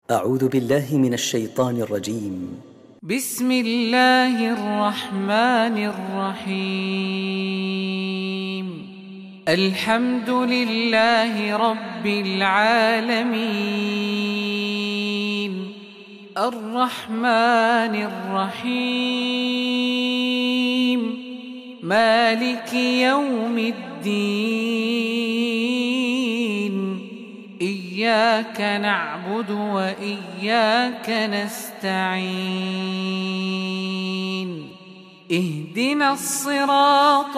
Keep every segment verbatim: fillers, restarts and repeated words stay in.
أعوذ بالله من الشيطان الرجيم. بسم الله الرحمن الرحيم. الحمد لله رب العالمين، الرحمن الرحيم، مالك يوم الدين، إياك نعبد وإياك نستعين، اهدنا الصراط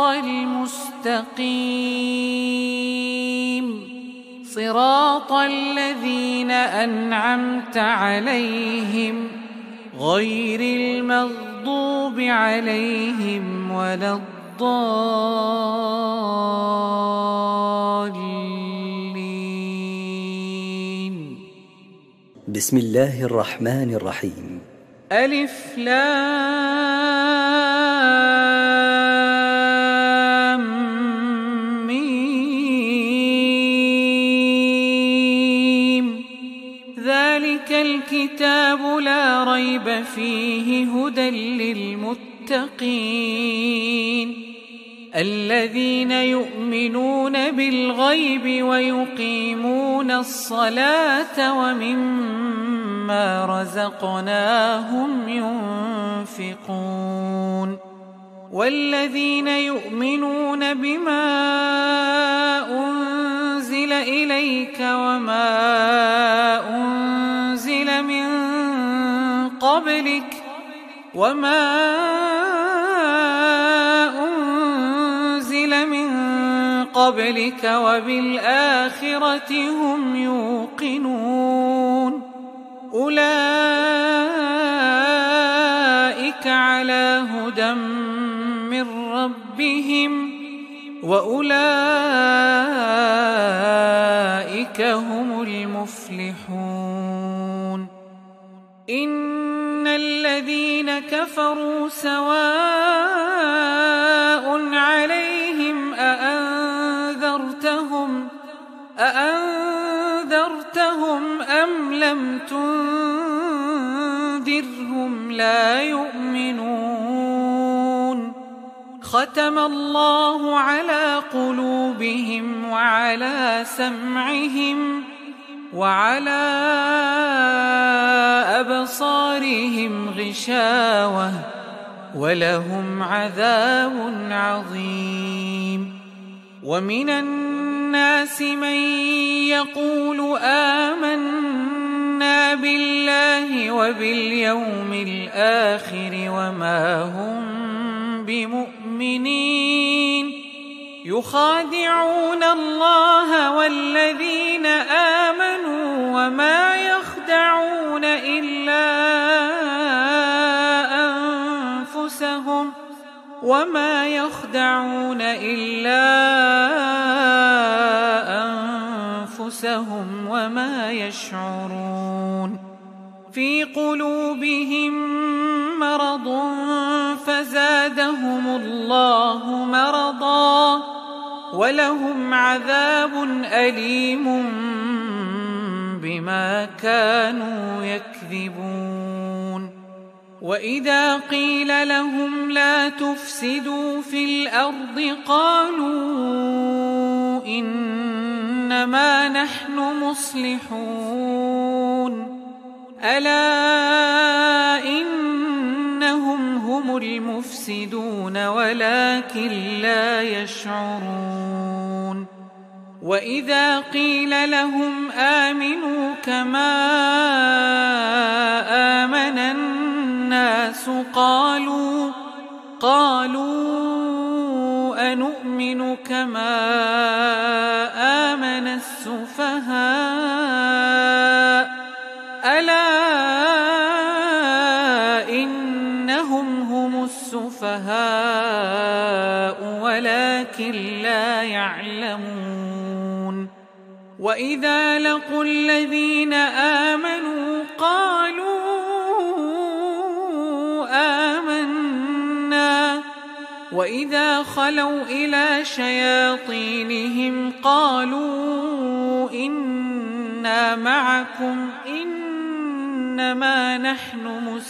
المستقيم، صراط الذين أنعمت عليهم غير المغضوب عليهم ولا الضالين. بسم الله الرحمن الرحيم. ألف لام ميم، ذلك الكتاب لا ريب فيه هدى للمتقين الذين يؤمنون بالغيب ويقيمون الصلاة ومما رزقناهم ينفقون والذين يؤمنون بما أنزل إليك وما أنزل من قبلك وما أنزل من قبلك وبالآخرة هم يوقنون أولئك على هدى من ربهم وأولئك هم المفلحون. إن الذين كفروا سواء عليهم أأنذرتهم أأنذرتهم أم لم تنذرهم لا يؤمنون. ختم الله على قلوبهم وعلى سمعهم وعلى أبصارهم غشاوة ولهم عذاب عظيم. ومن الناس من يقول آمنا بالله وباليوم الآخر وما هم بمؤمنين يخادعون الله والذين آمنوا وما يخدعون إلا أنفسهم وما يخدعون إلا أنفسهم وما يشعرون. في قلوبهم مرض فزادهم الله مرضا ولهم عذاب أليم بما كانوا يكذبون. وإذا قيل لهم لا تفسدوا في الأرض قالوا إنما نحن مصلحون ألا إنهم هم المفسدون ولكن لا يشعرون. وإذا قيل لهم آمنوا كما آمن الناس قالوا قالوا أنؤمن كما آمن السفهاء ألا إنهم هم السفهاء ولكن لا يعلمون. وإذا لقوا الذين آمنوا قالوا آمنا وإذا خلوا إلى شياطينهم قالوا إنا معكم إنا إنما نحن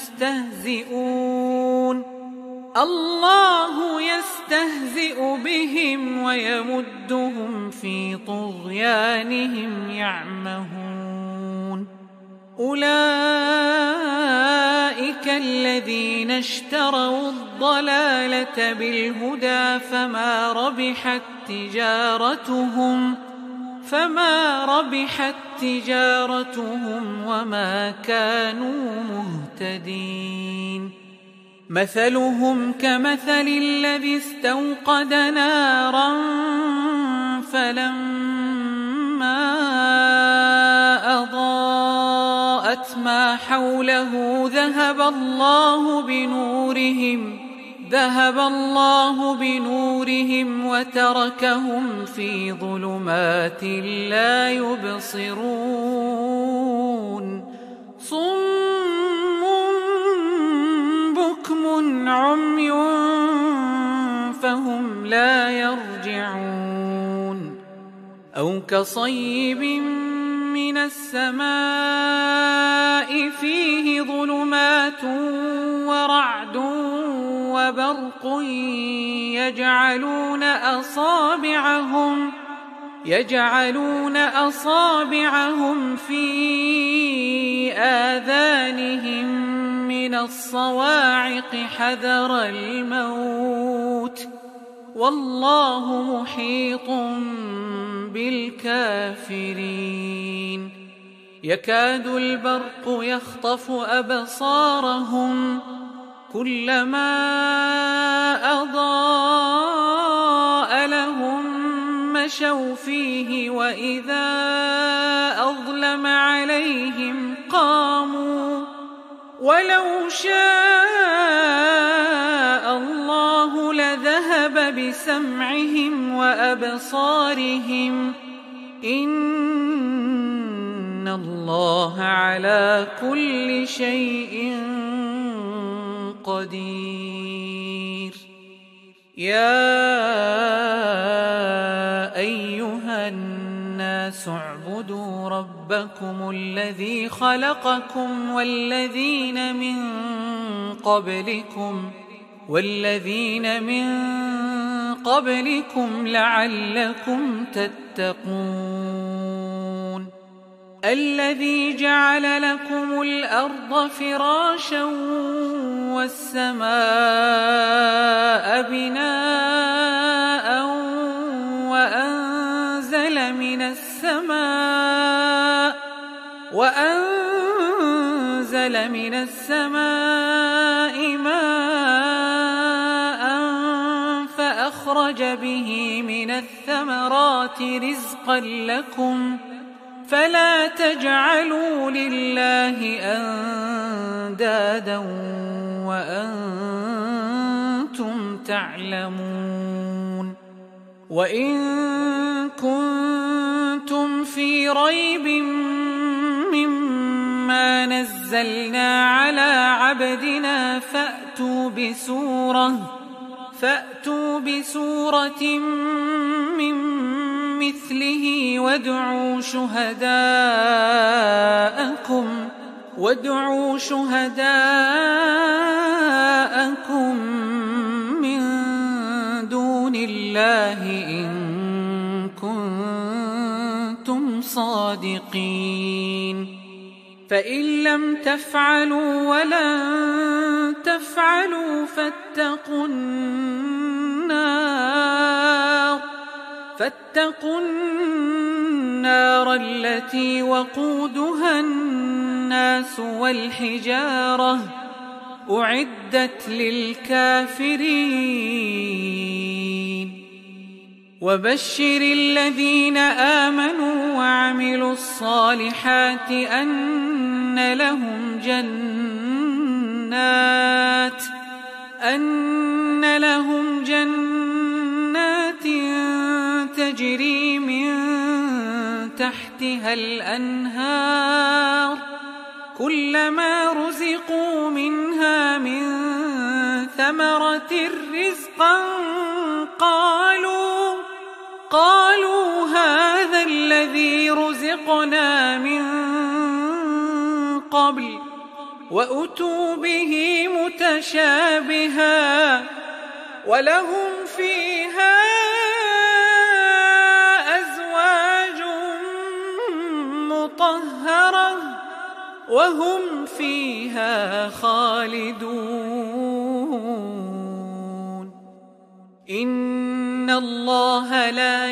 مستهزئون الله يستهزئ بهم ويمدهم في طغيانهم يعمهون أولئك الذين اشتروا الضلالة بالهدى فما ربحت تجارتهم فما ربحت تجارتهم وما كانوا مهتدين مثلهم كمثل الذي استوقد نارا فلما أضاءت ما حوله ذهب الله بنورهم ذهب الله بنورهم وتركهم في ظلمات لا يبصرون صم بكم عمي فهم لا يرجعون أو كصيب من السماء فيه ظلمات ورعد وبرق يجعلون أصابعهم يجعلون أصابعهم في آذانهم من الصواعق حذر الموت والله محيط بالكافرين يكاد البرق يخطف أبصارهم كلما أضاء لهم مشوا فيه وإذا أظلم عليهم قاموا ولو شاء الله لذهب بسمعهم وأبصارهم إن الله على كل شيء قدير يا أيها الناس اعبدوا ربكم الذي خلقكم والذين من قبلكم والذين من قبلكم لعلكم تتقون الذي جعل لكم الأرض فراشا والسماء بناء وأنزل من السماء وأنزل من السماء ماء فأخرج به من الثمرات رزقا لكم فلا تجعلوا لله أندادا وأنتم تعلمون وإن كنتم في ريب مما نزلنا على عبدنا فأتوا بسورة فأتوا بسورة من مثله وادعوا شهداءكم وادعوا شهداءكم من دون الله إن كنتم صادقين فإن لم تفعلوا ولن تفعلوا فاتقوا النار فاتقوا النار التي وقودها الناس والحجارة أعدت للكافرين وبشر الذين آمنوا وعملوا الصالحات أن لهم جنات أن لهم جنات تجري من تحتها الأنهار كلما رزقوا منها من ثمرة رزقا قالوا قالوا هذا الذي رزقنا من قبل وأتوا به متشابها ولهم فيها أزواج مطهرة وهم فيها خالدون إن الله لا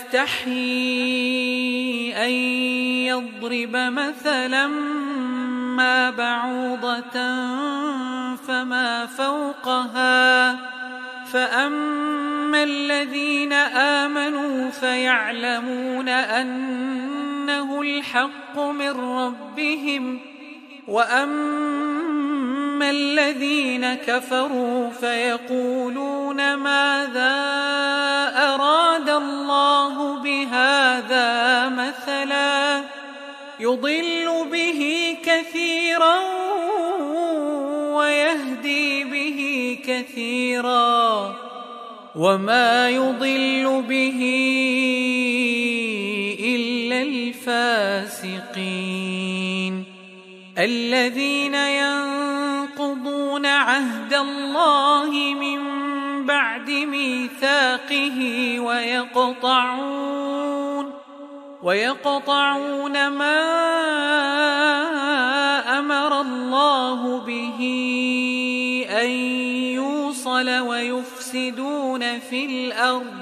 يستحيي أن يضرب مثلا ما بعوضة فما فوقها فأما الذين آمنوا فيعلمون أنه الحق من ربهم وأما الذين كفروا فيقولون ماذا أراد الله بهذا مثلا يضل به كثيرا ويهدي به كثيرا وما يضل به إلا الفاسقين الذين ينقضون عهد الله من بعد ميثاقه ويقطعون ويقطعون ما أمر الله به أن يوصل ويفسدون في الأرض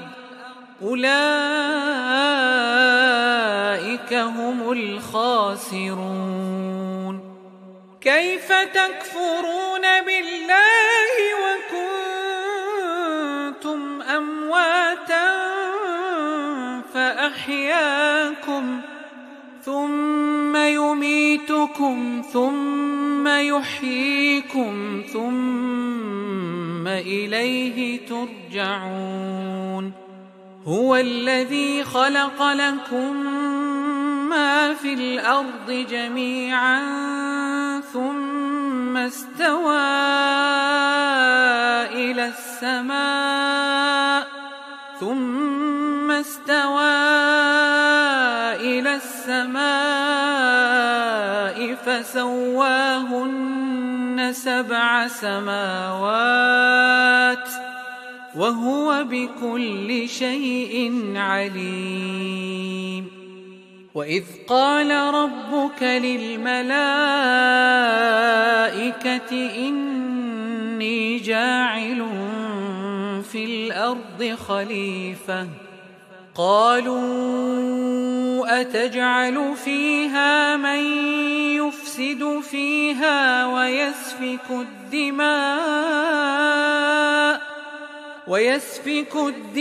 أولئك هم الخاسرون كيف تكفرون بالله وكنتم أمواتا فأحياكم ثم يميتكم ثم يحييكم ثم إليه ترجعون هو الذي خلق لكم ما في الأرض جميعا ثم استوى إلى السماء ثم استوى إلى السماء فسواهن سبع سماوات وهو بكل شيء عليم وإذ قال ربك للملائكة إني جاعل في الأرض خليفة قالوا أتجعل فيها من يفسد فيها ويسفك الدماء ويسفك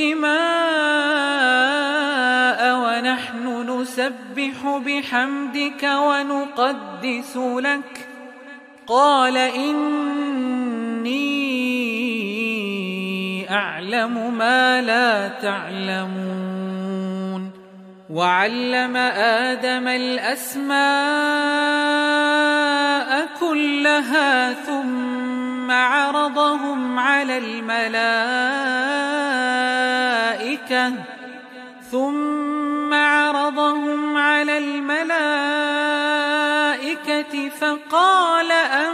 الدماء ونحن نسبح بحمدك ونقدس لك قال إني أعلم ما لا تعلمون وعلم آدم الأسماء كلها ثم عرضهم على الملائكة ثم عرضهم على الملائكة فقال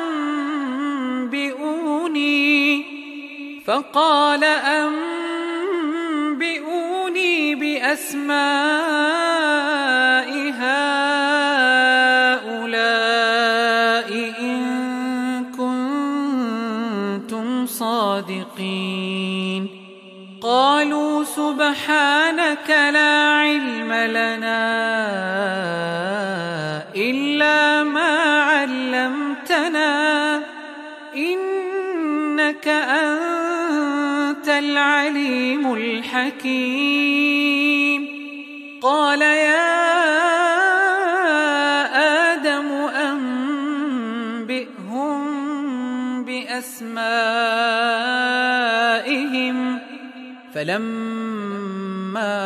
أنبئوني فقال أنبئوني بأسماء هؤلاء إن كنتم صادقين قالوا سبحانك لا علم لنا إلا ما علمتنا إنك أنت العليم الحكيم قال يا آدم أنبئهم بأسمائهم فلما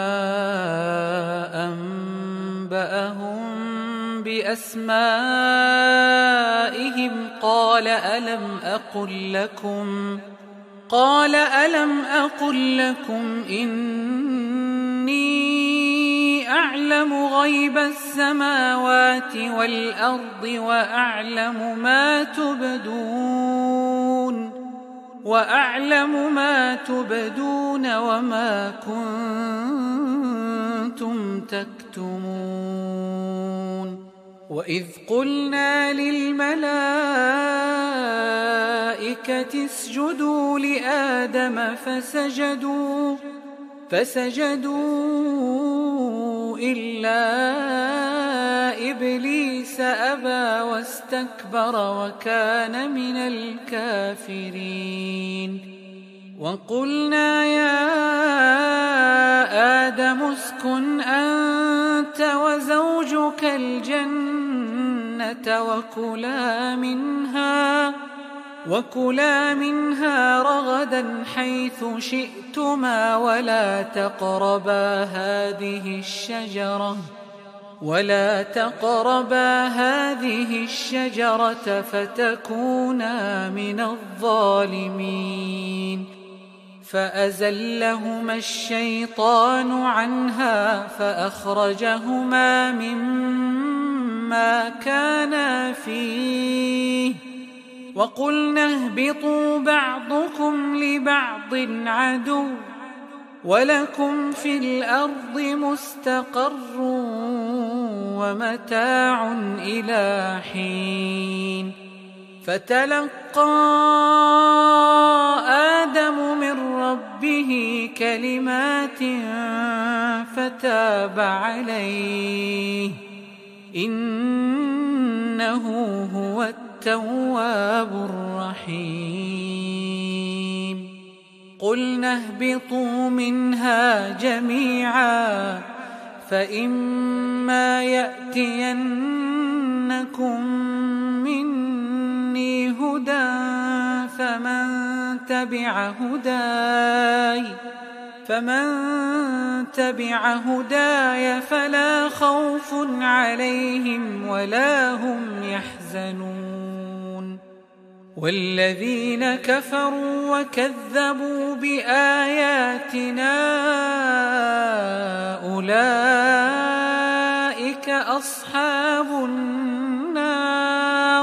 أنبأهم بأسمائهم قال ألم أقل لكم قال ألم أقل لكم إني أعلم غيب السماوات والأرض وأعلم ما تبدون وأعلم ما تبدون وما كنتم تكتمون وإذ قلنا للملائكة اسجدوا لآدم فسجدوا فسجدوا إلا إبليس أبى واستكبر وكان من الكافرين وقلنا يا آدم اسكن أنت وزوجك الجنة وكلا منها وكلا منها رغدا حيث شئتما ولا تقربا هذه الشجرة ولا تقربا هذه الشجرة فتكونا من الظالمين فأزلهما الشيطان عنها فأخرجهما مما كانا فيه وقلنا اهبطوا بعضكم لبعض عدو ولكم في الأرض مستقر ومتاع إلى حين فتلقى آدم من ربه كلمات فتاب عليه إنه هو التواب الرحيم قلنا اهبطوا منها جميعا فإما يأتينكم مني هدى فمن تبع هداي فمن تبع هداي فلا خوف عليهم ولا هم يحزنون والذين كفروا وكذبوا بآياتنا أولئك أصحاب النار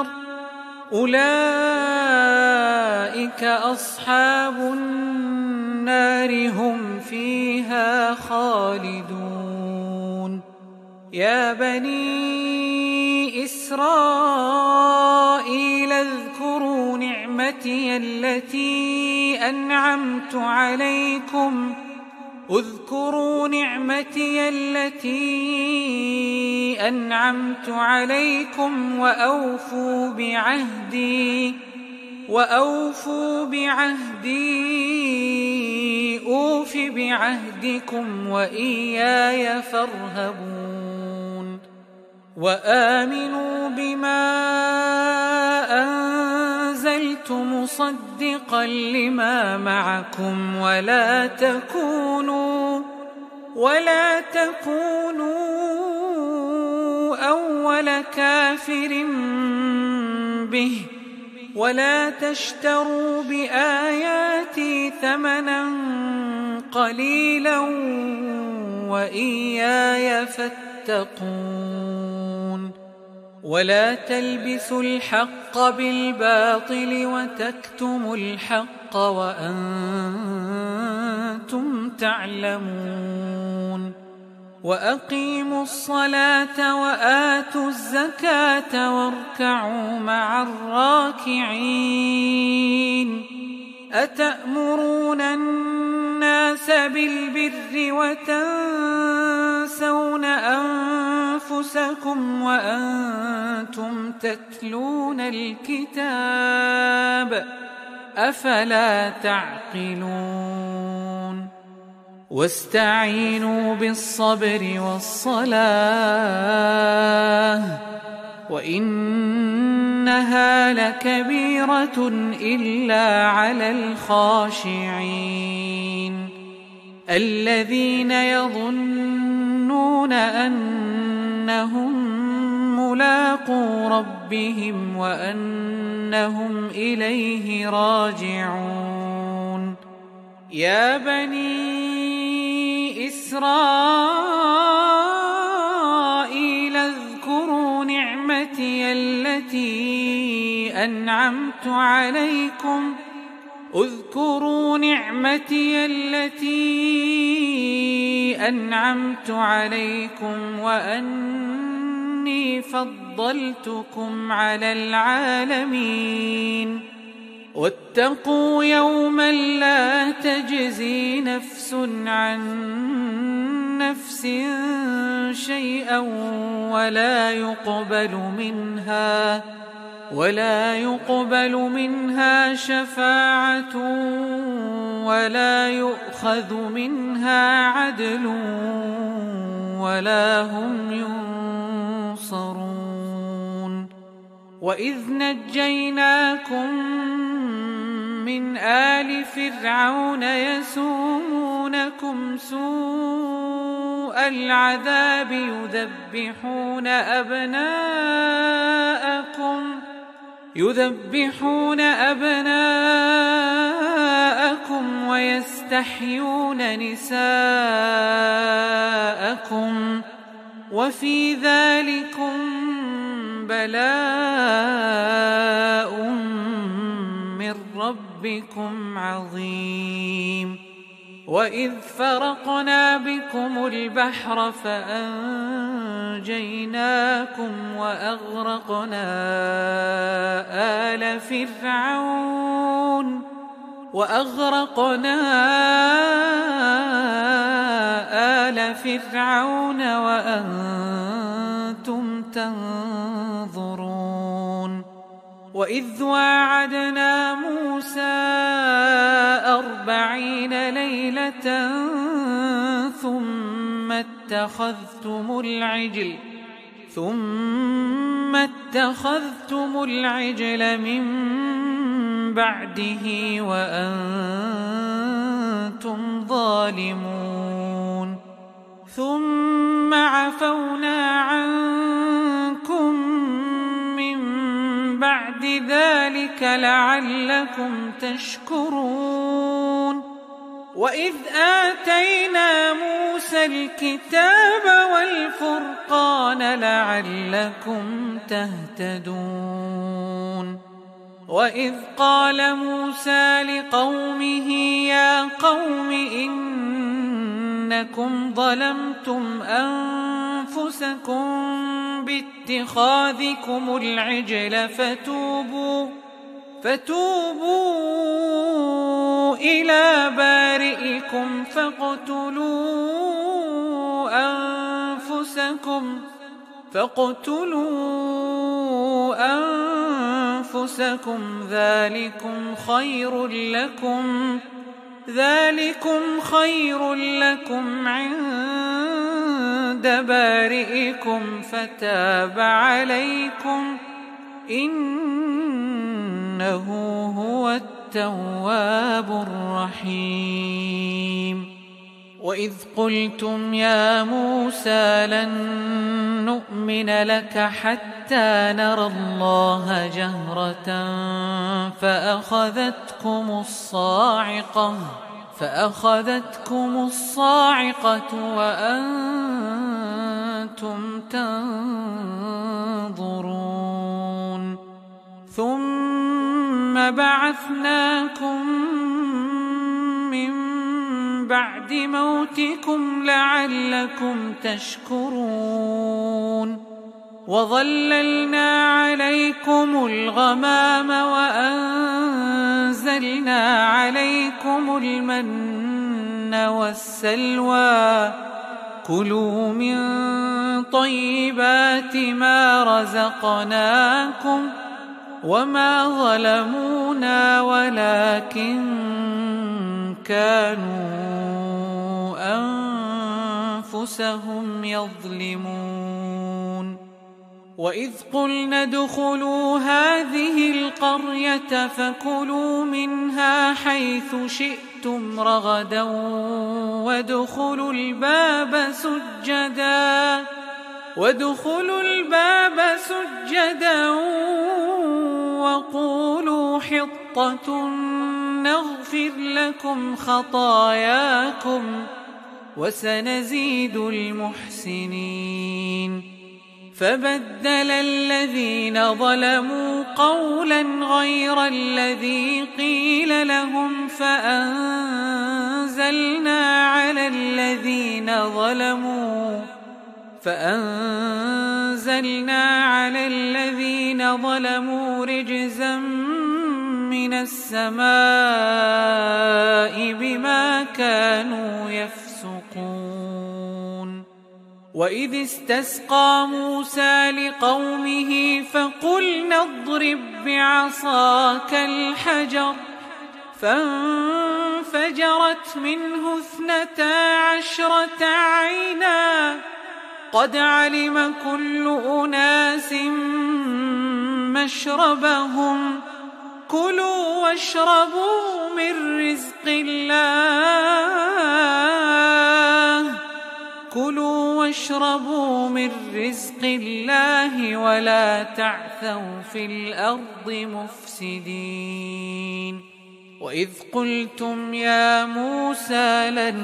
أولئك أصحاب النار هم فيها خالدون يا بني إسرائيل اذكروا نعمتي التي أنعمت عليكم اذكروا نعمتي التي أنعمت عليكم وأوفوا بعهدي وأوفوا بعهدي أوف بعهدكم وإياي فارهبون وآمنوا بما أنزلت مصدقا لما معكم ولا تكونوا ولا تكونوا أول كافر به ولا تشتروا بآياتي ثمنا قليلا وإياي فاتقون ولا تلبسوا الحق بالباطل وتكتموا الحق وأنتم تعلمون وأقيموا الصلاة وآتوا الزكاة واركعوا مع الراكعين أتأمرون الناس بالبر وتنسون أنفسكم وأنتم تتلون الكتاب أفلا تعقلون واستعينوا بالصبر والصلاة وإنها لكبيرة إلا على الخاشعين الذين يظنون أنهم ملاقو ربهم وأنهم إليه راجعون يا بني إسرائيل التي أنعمت عليكم اذكروا نعمتي التي أنعمت عليكم وأني فضلتكم على العالمين واتقوا يوما لا تجزي نفس عن نفس شيئا ولا يقبل منها ولا يقبل منها شفاعة ولا يؤخذ منها عدل ولا هم ينصرون وإذ نجيناكم من آل فرعون يسومونكم سوء العذاب يذبحون أبناءكم يذبحون أبناءكم ويستحيون نساءكم وفي ذلكم بلاء من ربكم عظيم وإذ فرقنا بكم البحر فأنجيناكم وأغرقنا آل فرعون وأغرقنا آل فرعون وأنتم تنظرون وإذ واعدنا موسى أربعين ليلة ثم اتخذتم العجل ثم اتخذتم العجل من بعده وأنتم ظالمون ثم عفونا عنكم من بعد ذلك لعلكم تشكرون وإذ آتينا موسى الكتاب والفرقان لعلكم تهتدون وإذ قال موسى لقومه يا قوم إنكم ظلمتم أنفسكم باتخاذكم العجل فتوبوا فتوبوا إلى بارئكم فاقتلوا أنفسكم فاقتلوا أنفسكم ذلكم خير لكم ذلكم خير لكم عند بارئكم فتاب عليكم إنه هو التواب الرحيم وإذ قلتم يا موسى لن نؤمن لك حتى نرى الله جهرة فأخذتكم الصاعقة فأخذتكم الصاعقة وأنتم تنظرون ثم بعثناكم من بعد موتكم لعلكم تشكرون وظللنا عليكم الغمام وأنزلنا عليكم المن والسلوى كلوا من طيبات ما رزقناكم وما ظلمونا ولكن كانوا أنفسهم يظلمون وإذ قلنا ادخلوا هذه القرية فكلوا منها حيث شئتم رغدا وادخلوا الباب سجدا وادخلوا الباب سجدا وقولوا حطة نغفر لكم خطاياكم وسنزيد المحسنين فبدل الذين ظلموا قولا غير الذي قيل لهم فأنزلنا على الذين ظلموا فأنزلنا على الذين ظلموا رجزا من السماء بما كانوا يفسقون. وإذ استسقى موسى لقومه فقلنا اضرب بعصاك الحجر فانفجرت منه اثنتا عشرة عينا قد علم كل أناس مشربهم كلوا واشربوا من رزق الله كلوا واشربوا من رزق الله ولا تعثوا في الأرض مفسدين. وإذ قلتم يا موسى لن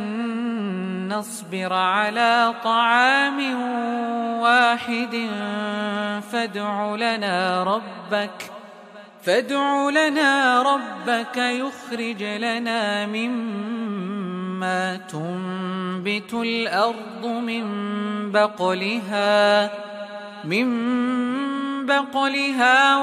نصبر على طعام واحد فادع لنا ربك فادع لنا ربك يخرج لنا مما تنبت الأرض من بقلها من بقلها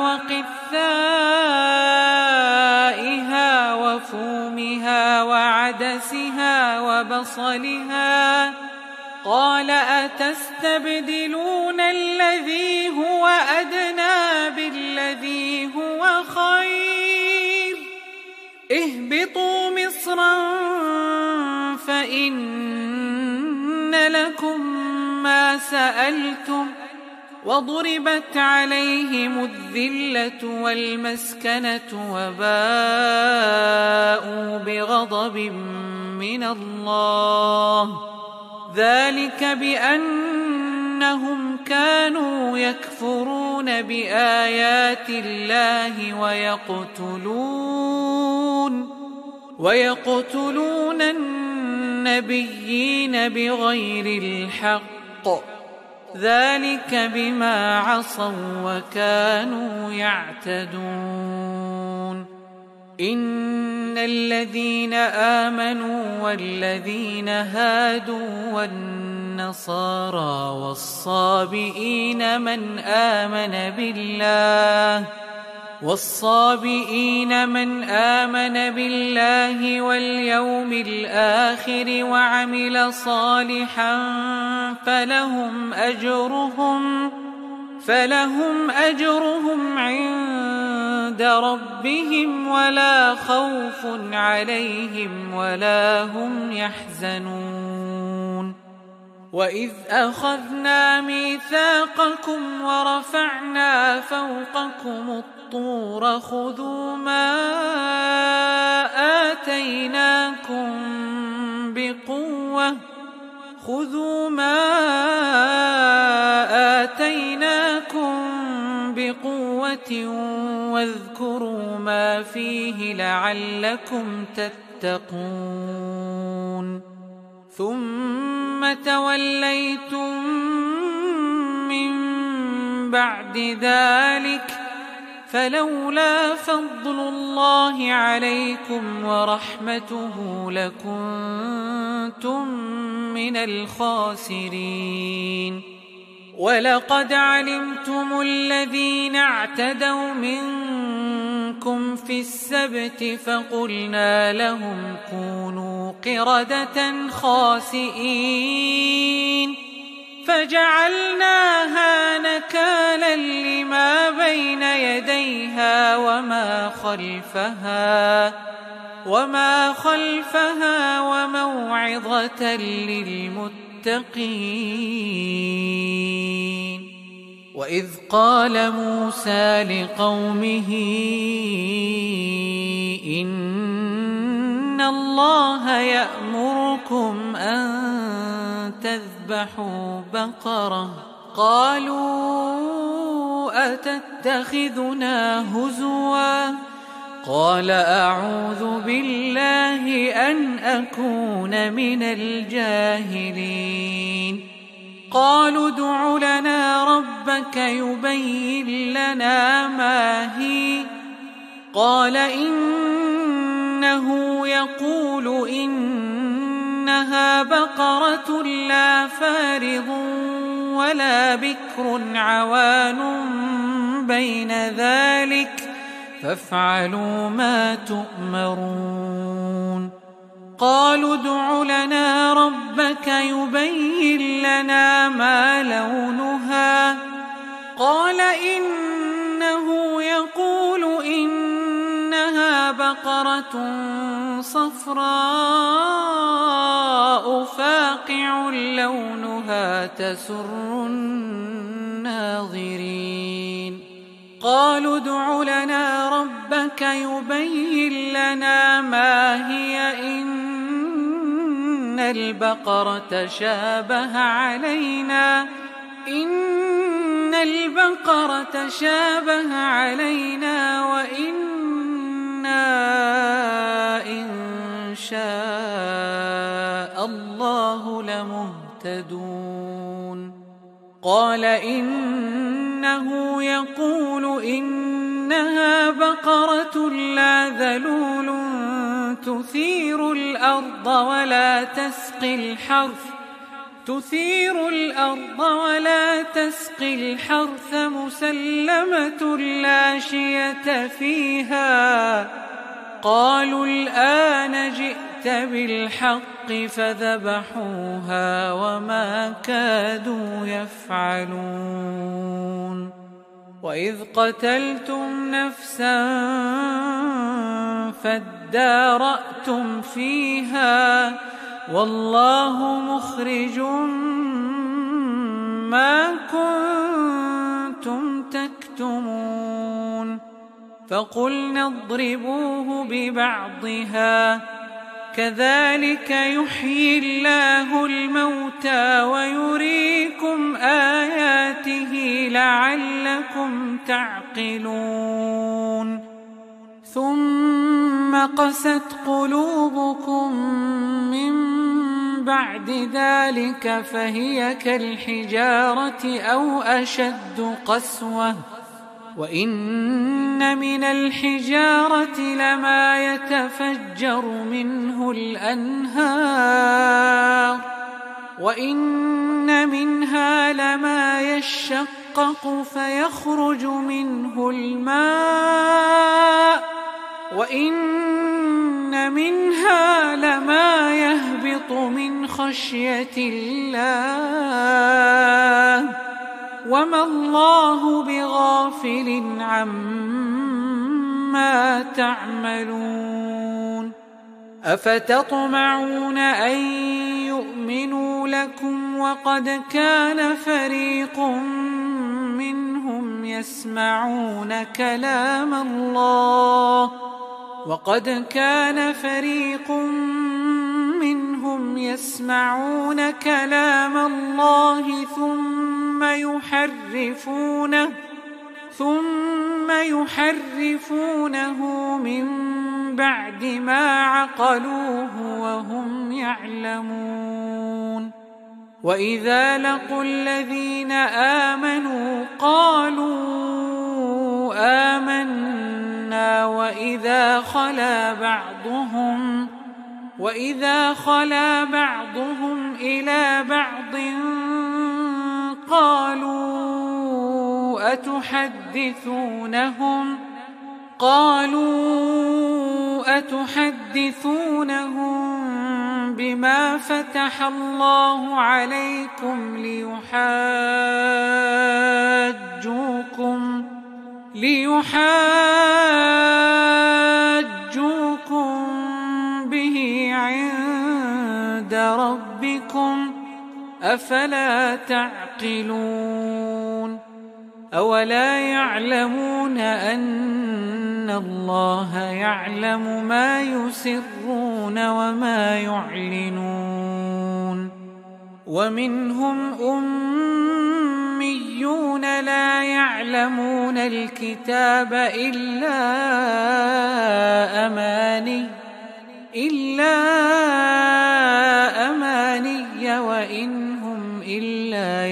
وقثائها وفومها وعدسها وبصلها قال أتستبدلون الذي هو أدنى بالذي هو خير اهبطوا مصرا فإن لكم ما سألتم وضربت عليهم الذلة والمسكنة وباءوا بغضب من الله ذلك بأنهم كانوا يكفرون بآيات الله ويقتلون ويقتلون النبيين بغير الحق ذلك بما عصوا وكانوا يعتدون. إن الذين آمنوا والذين هادوا والنصارى والصابئين من آمن بالله والصابئين من آمن بالله واليوم الآخر وعمل صالحا فلهم أجرهم فلهم أجرهم عند ربهم ولا خوف عليهم ولا هم يحزنون. وإذ أخذنا ميثاقكم ورفعنا فوقكم الطور خذوا ما آتيناكم بقوة خذوا ما آتيناكم بقوة واذكروا ما فيه لعلكم تتقون. ثم توليتم من بعد ذلك فلولا فضل الله عليكم ورحمته لكنتم من الخاسرين. ولقد علمتم الذين اعتدوا منكم في السبت فقلنا لهم كونوا قردة خاسئين فجعلناها نكالا لما بين يديها وما خلفها وما خلفها وموعظة للمتقين. وإذ قال موسى لقومه إن الله يأمركم أن تذبحوا بقرة قالوا أتتخذنا هزوا قال أعوذ بالله أن أكون من الجاهلين. قالوا ادع لنا ربك يبين لنا ما هي قال إنه يقول إنها بقرة لا فارض ولا بكر عوان بين ذلك فافعلوا ما تؤمرون قالوا ادع لنا ربك يبين لنا ما لونها قال إنه يقول إنها بقرة صفراء فاقع لونها تسر الناظرين قالوا ادع لنا ربك يبين لنا ما هي إن البقرة شابه علينا إن البقرة شابه علينا وإنا إن شاء الله لمهتدون قال إنه يقول إنها بقرة لا ذلول تثير الأرض ولا تسقي الحرث تثير الأرض ولا تسقي الحرث مسلمة لا شية فيها قالوا الآن جئت بالحق فذبحوها وما كادوا يفعلون وإذ قتلتم نفسا فادارأتم فيها والله مخرج ما كنتم تكتمون فقلنا اضربوه ببعضها كذلك يحيي الله الموتى ويريكم آياته لعلكم تعقلون ثم قست قلوبكم من بعد ذلك فهي كالحجارة أو أشد قسوة وإن من الحجارة لما يتفجر منه الأنهار وإن منها لما يشقق فيخرج منه الماء وإن منها لما يهبط من خشية الله وما الله بغافل عما تعملون أفتطمعون أن يؤمنوا لكم وقد كان فريق منهم يسمعون كلام الله وقد كان فريق منهم يسمعون كلام الله ثم يحرفونه ثم يحرفونه من بعد ما عقلوه وهم يعلمون وإذا لقوا الذين آمنوا قالوا آمنا وإذا خلا بعضهم وإذا خلا بعضهم إلى بعض قالوا أتحدثونهم قالوا أتحدثونهم بما فتح الله عليكم ليحاجوكم ليحاجوكم به عند ربكم أفلا تعقلون أولا يعلمون أن الله يعلم ما يسرون وما يعلنون ومنهم أميون لا يعلمون الكتاب إلا أماني إلا أماني وإن هم إلا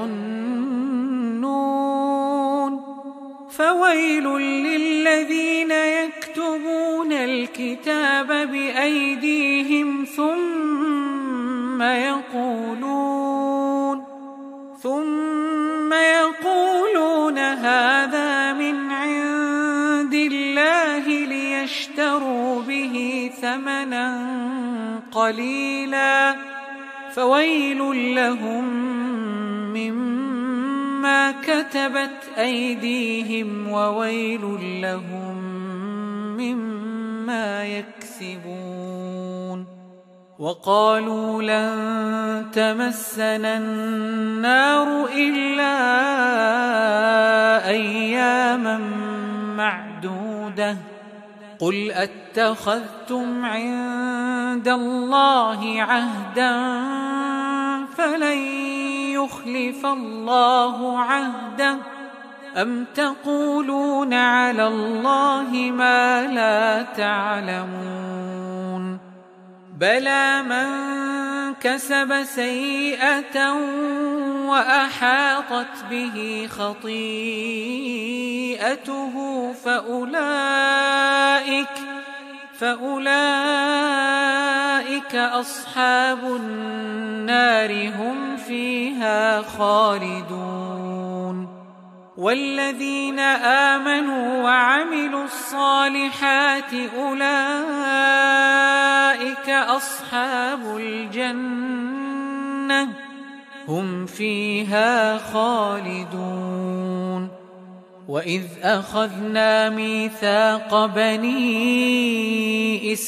يظنون فويل للذين يكتبون الكتاب بأيديهم ثم يقولون ثم يقولون هذا من عند الله ليشتروا به ثمنا قليلا فويل لهم مما كتبت أيديهم وويل لهم مما يكسبون وقالوا لن تمسنا النار إلا أياما معدودة قل أتخذتم عند الله عهدا فلن يخلف الله عهده أم تقولون على الله ما لا تعلمون بلى من كسب سيئة وأحاطت به خطيئته فأولئك فأولئك أصحاب النار هم فيها خالدون والذين آمنوا وعملوا الصالحات أولئك أصحاب الجنة هم فيها خالدون وإذ أخذنا ميثاق بني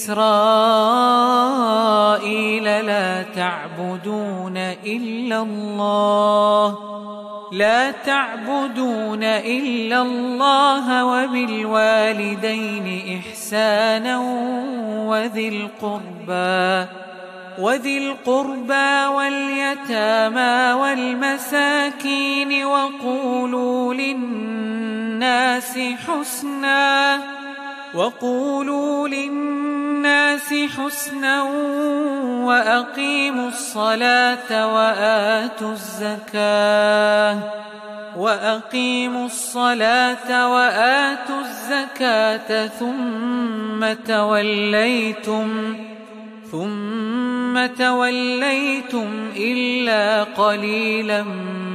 إسرائيل لا تعبدون إلا الله لا تعبدون إلا الله وبالوالدين إحسانا وذي القربى وذي القربى واليتامى والمساكين وقولوا للناس حسنا وقولوا للناس حسنا وأقيموا الصلاة وآتوا الزكاة وأقيموا الصلاة وآتوا الزكاة ثم توليتم ثم توليتم إلا قليلا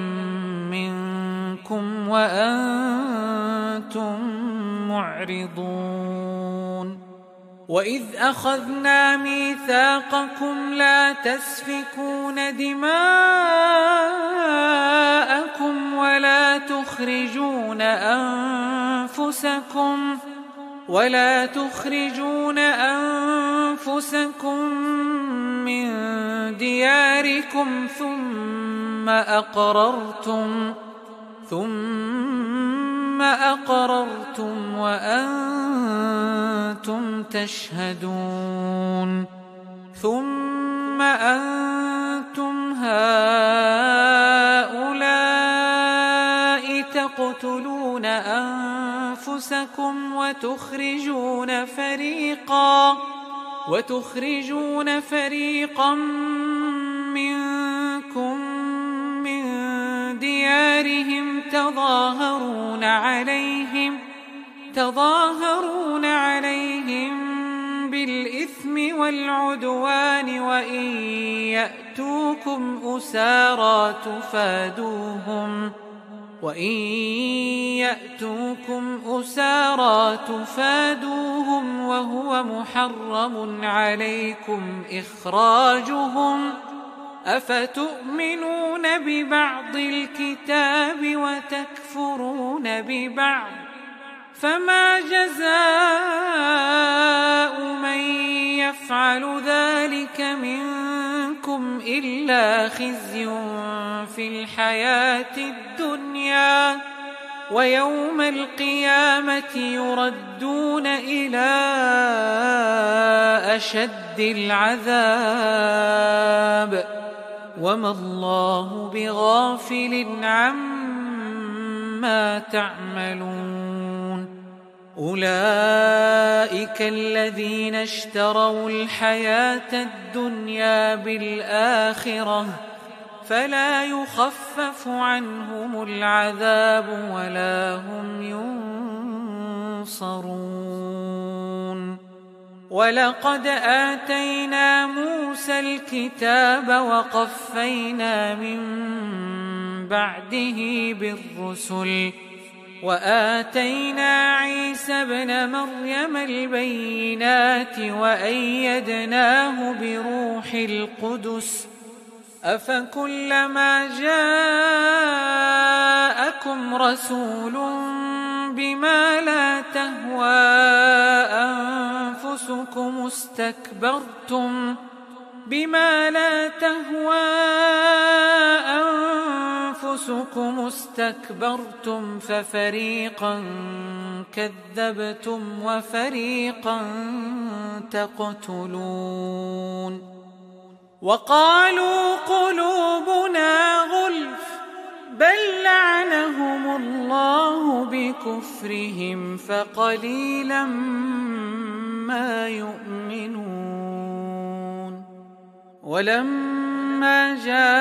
منكم وأنتم معرضون وإذ أخذنا ميثاقكم لا تسفكون دماءكم ولا تخرجون أنفسكم ولا تخرجون أنفسكم من دياركم ثم أقررتم ثم أقررتم وأنتم تشهدون ثم أنتم هؤلاء تقتلون أنفسكم وتخرجون فريقا وتخرجون فريقا منكم من ديارهم تظاهرون عليهم تظاهرون عليهم بالإثم والعدوان وإن يأتوكم أسارى تفادوهم وإن يأتوكم أسارى تفادوهم وهو محرم عليكم إخراجهم أفتؤمنون ببعض الكتاب وتكفرون ببعض فما جزاء من يفعل ذلك منكم إلا خزي في الحياة الدنيا ويوم القيامة يردون إلى أشد العذاب وما الله بغافل عما تعملون أولئك الذين اشتروا الحياة الدنيا بالآخرة فلا يخفف عنهم العذاب ولا هم ينصرون. ولقد آتينا موسى الكتاب وقفينا من بعده بالرسل وآتينا عيسى ابن مريم البينات وأيدناه بروح القدس أفكلما جاءكم رسول بما لا تهوى أنفسكم استكبرتم بما لا تهوى أنفسكم استكبرتم ففريقا كذبتم وفريقا تقتلون. وقالوا قلوبنا غلف بل لعنهم الله بكفرهم فقليلا ما يؤمنون. ولما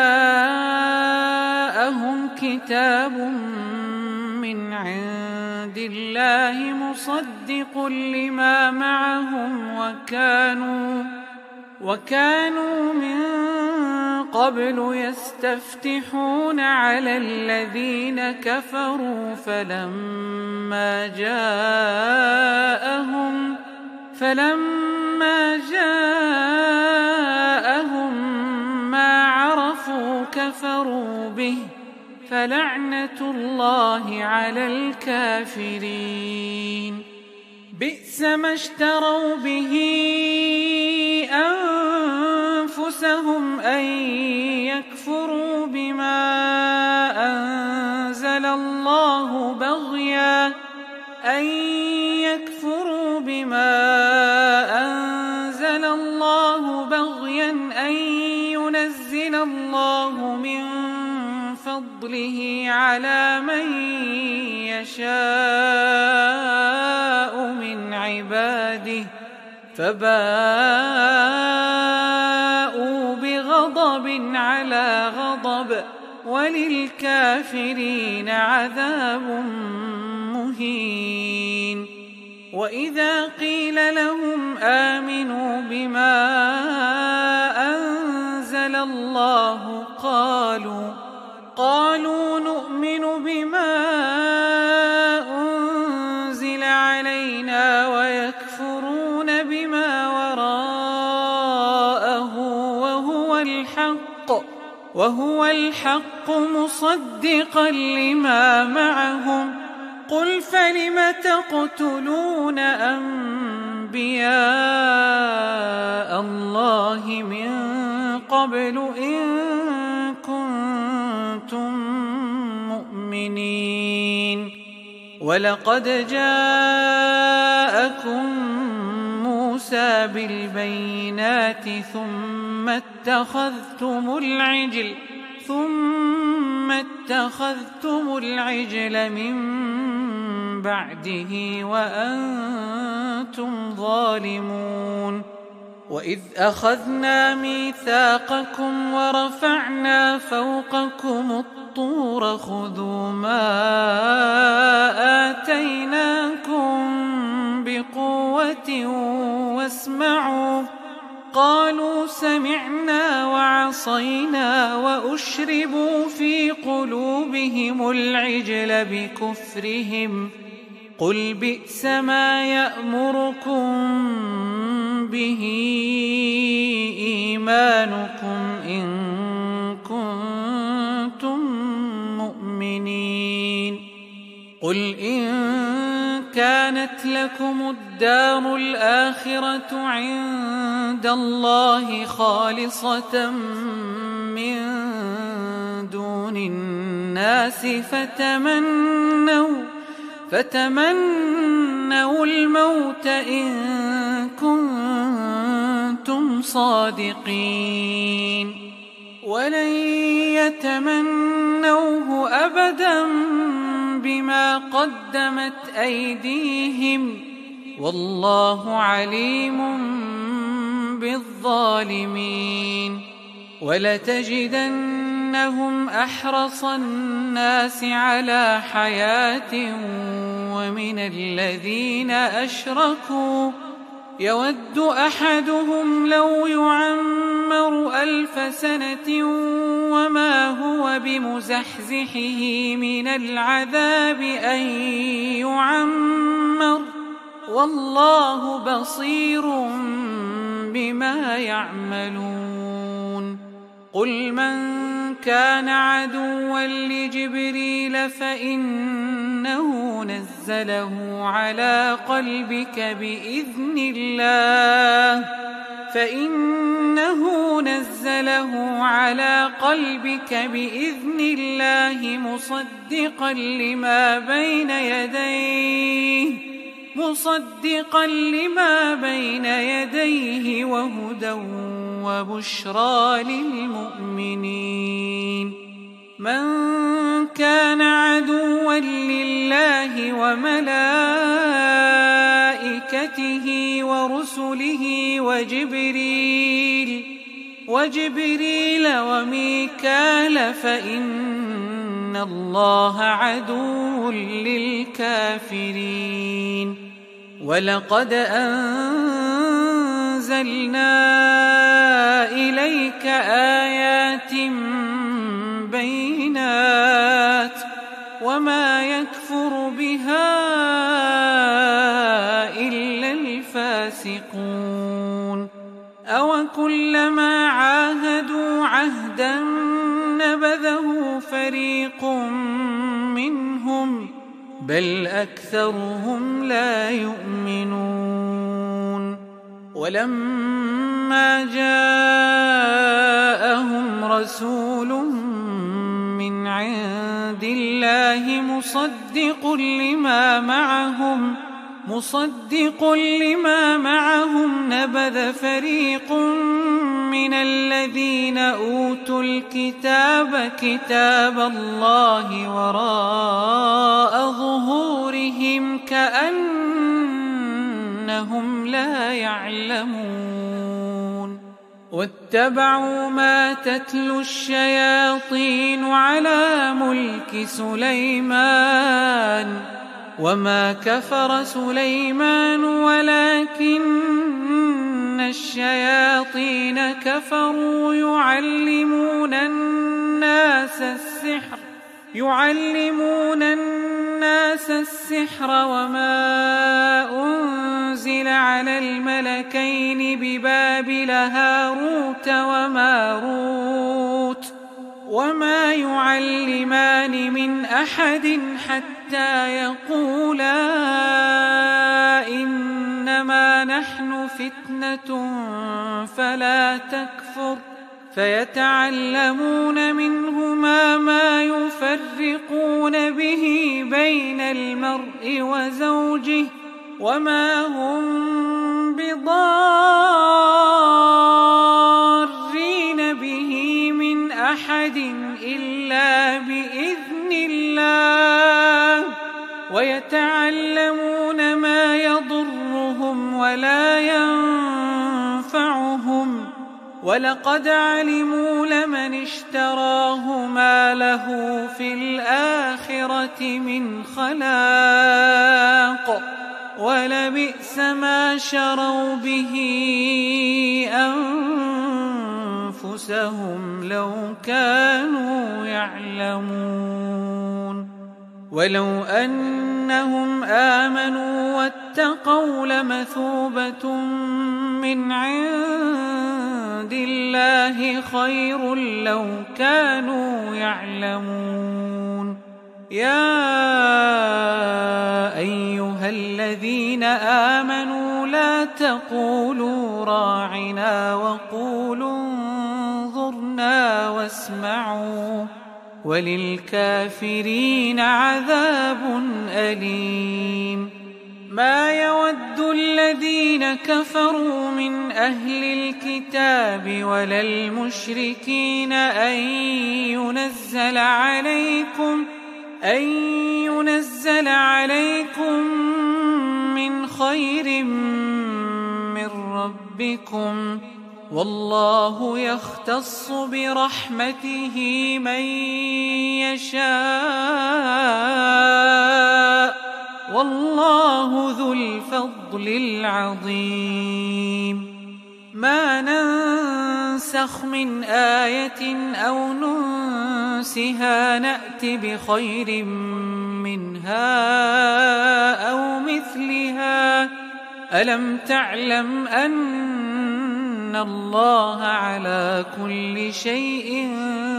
جاءهم كتاب من عند الله مصدق لما معهم وكانوا وكانوا من قبل يستفتحون على الذين كفروا فلما جاءهم فلما جاءهم ما عرفوا كفروا به فلعنة الله على الكافرين. بئس ما اشتروا به أنفسهم أن يكفروا بما أنزل الله بغيا أن يكفروا بما أنزل الله بغيا أن ينزل الله من فضله على من يشاء من عباده فباءوا بغضب على غضب وللكافرين عذاب مهين. وإذا قيل لهم آمنوا بما أنزل الله قالوا قالوا نؤمن بما أنزل علينا ويكفرون بما وراءه وهو الحق وهو الحق مصدقا لما معهم قل فلم تقتلون أنبياء الله من قبل إن كنتم مؤمنين. ولقد جاءكم موسى بالبينات ثم اتخذتم العجل ثم اتخذتم العجل من بعده وأنتم ظالمون. وإذ أخذنا ميثاقكم ورفعنا فوقكم الطور خذوا ما آتيناكم بقوة واسمعوا قالوا سمعنا وعصينا وأشربوا في قلوبهم العجل بكفرهم قل بئس ما يأمركم به إيمانكم إن كنتم مؤمنين. قل إن كانت لكم الدار الآخرة عند الله خالصة من دون الناس فتمنوا فتمنوا الموت إن كنتم صادقين ولن يتمنوه أبدا بما قدمت أيديهم والله عليم بالظالمين. ولتجدن إنهم أحرص الناس على حياة ومن الذين أشركوا يود أحدهم لو يعمر ألف سنة وما هو بمزحزحه من العذاب أن يعمر والله بصير بما يعملون قل من كان عدوا لجبريل فإنه نزله على قلبك بإذن الله فإنه نزله على قلبك بإذن الله مصدقا لما بين يديه مصدقا لما بين يديه وهدى وبشرى للمؤمنين من كان عدوا لله وملائكته ورسله وجبريل وجبريل وميكال فإن الله عدو للكافرين ولقد أنزلنا إليك آيات بينات وما يكفر بها إلا الفاسقون أوكلما عاهدوا عهدا نبذه فريق منهم بل أكثرهم لا يؤمنون ولما جاءهم رسول من عند الله مصدق لما معهم مصدق لما معهم نبذ فريق من الذين أوتوا الكتاب كتاب الله وراء ظهورهم كأنهم لا يعلمون واتبعوا ما تتلو الشياطين على ملك سليمان وما كفر سليمان ولكن الشياطين كفروا يعلمون الناس السحر يعلمون الناس السحر وما أنزل على الملكين ببابل هاروت وماروت وما يعلمان من أحد حتى يقولا إنما نحن فتنة فلا تكفر فيتعلمون منهما ما يفرقون به بين المرء وزوجه وما هم بضارين به من أحد إلا بإذن الله ويتعلمون ما يضرهم ولا ينفعهم ولقد علموا لمن اشتراه ما له في الآخرة من خلاق ولبئس ما شروا به أنفسهم لو كانوا يعلمون ولو أنهم آمنوا واتقوا لمثوبة من عند الله خير لو كانوا يعلمون يا أيها الذين آمنوا لا تقولوا راعنا وقولوا انظرنا واسمعوا وللكافرين عذاب أليم ما يود الذين كفروا من أهل الكتاب ولا المشركين أن ينزل عليكم أن ينزل عليكم من خير من ربكم والله يختص برحمته من يشاء والله ذو الفضل العظيم ما ننسخ من آية أو ننسها نأت بخير منها أو مثلها ألم تعلم أن الله على كل شيء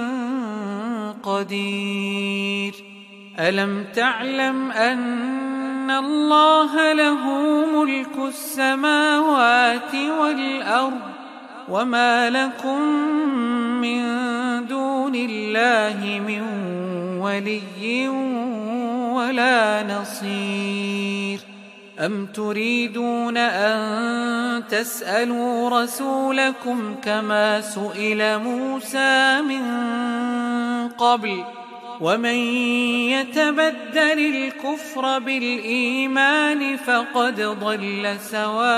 قدير ألم تعلم أن الله له ملك السماوات والأرض وما لكم من دون الله من ولي ولا نصير أم تريدون أن تسألوا رسولكم كما سئل موسى من قبل ومن يتبدل الكفر بالإيمان فقد ضل سواء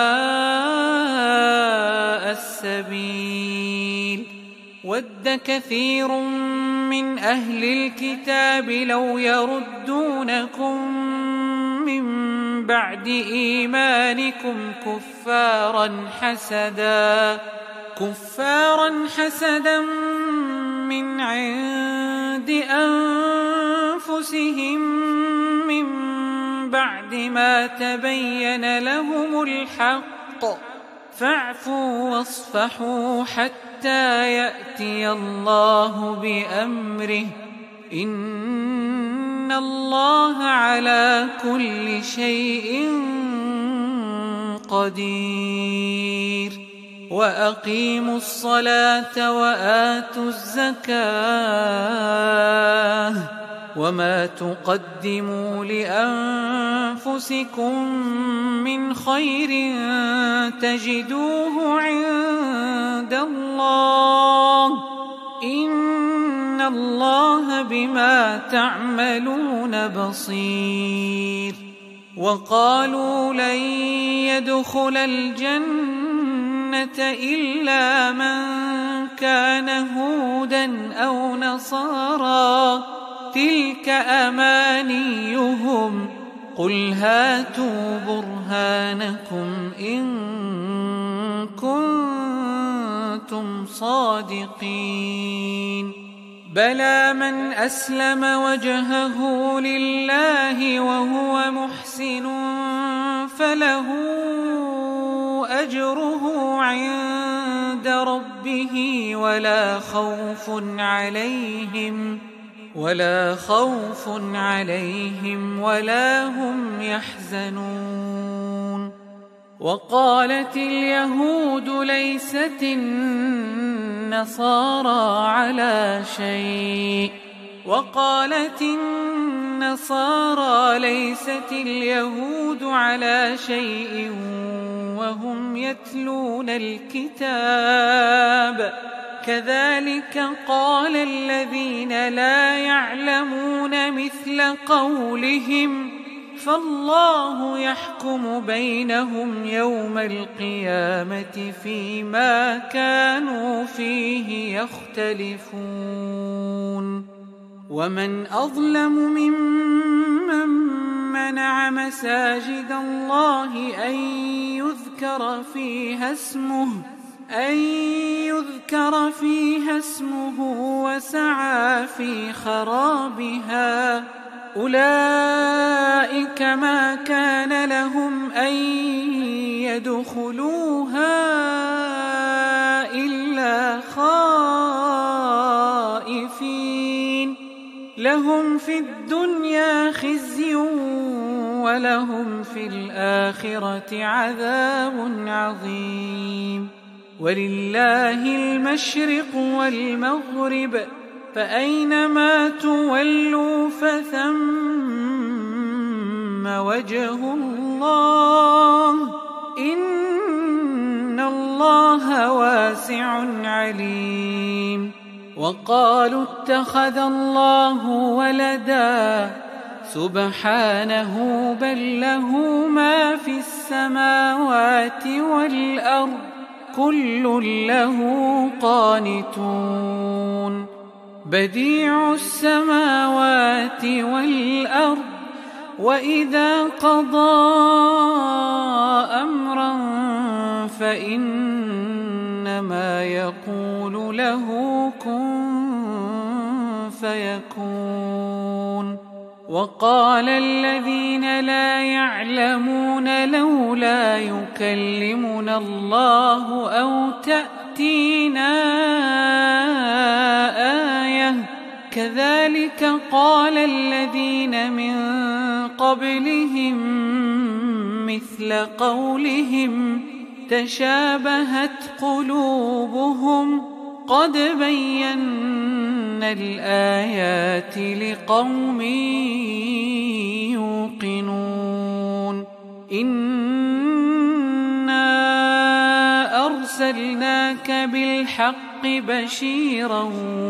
السبيل ود كثير من أهل الكتاب لو يردونكم من بعد إيمانكم كفارا حسدا كفارا حسدا من عند أنفسهم من بعد ما تبين لهم الحق فاعفوا واصفحوا حتى يأتي الله بأمره إن الله على كل شيء قدير وأقيموا الصلاة وآتوا الزكاة وما تقدموا لأنفسكم من خير تجدوه عند الله إن الله بما تعملون بصير وقالوا لن يدخل الجنة إلا من كان هودا أو نصارى تلك أمانيهم قل هاتوا برهانكم إن كنتم صادقين بلى من أسلم وجهه لله وهو محسن فله أجره عند ربه ولا خوف عليهم ولا خوف عليهم ولا هم يحزنون وقالت اليهود ليست النصارى على شيء وقالت النصارى ليست اليهود على شيء وهم يتلون الكتاب كذلك قال الذين لا يعلمون مثل قولهم فالله يحكم بينهم يوم القيامة فيما كانوا فيه يختلفون ومن أظلم ممن منع مساجد الله أن يذكر فيها اسمه أن يذكر فيها اسمه وسعى في خرابها أولئك ما كان لهم أن يدخلوها إلا خائفين لهم في الدنيا خزي ولهم في الآخرة عذاب عظيم ولله المشرق والمغرب فأينما تولوا فثم وجه الله إن الله واسع عليم وقالوا اتخذ الله ولدا سبحانه بل له ما في السماوات والأرض كل له قانتون بديع السماوات والأرض وإذا قضى أمرا فإنما يقول له كن فيكون وقال الذين لا يعلمون لولا يكلمنا الله أو تأتينا آية كذلك قال الذين من قبلهم مثل قولهم تشابهت قلوبهم قد بينا الآيات لقوم يوقنون إنا أرسلناك بالحق بشيرا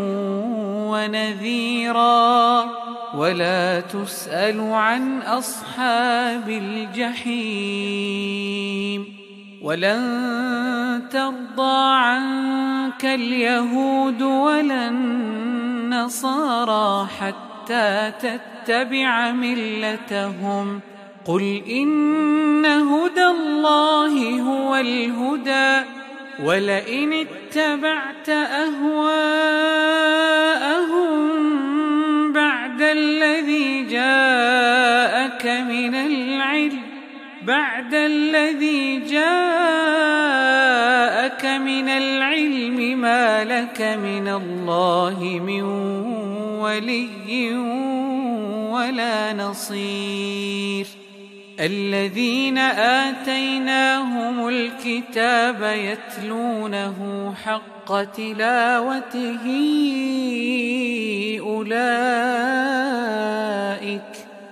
ونذيرا ولا تسأل عن أصحاب الجحيم ولن ترضى عنك اليهود ولا النصارى حتى تتبع ملتهم قل إن هدى الله هو الهدى ولئن اتبعت أهواءهم بعد الذي جاءك من العلم بعد الذي جاءك من العلم ما لك من الله من ولي ولا نصير الذين آتيناهم الكتاب يتلونه حق تلاوته أولئك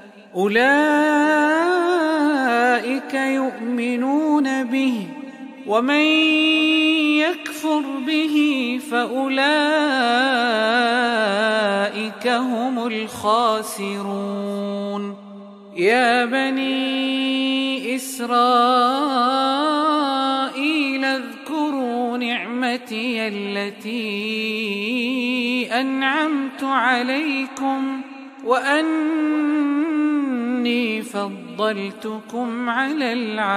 أولئك يؤمنون به ومن يكفر به فأولئك هم الخاسرون يا بني إسرائيل اذكروا نعمتي التي أنعمت عليكم وأني فضلتكم على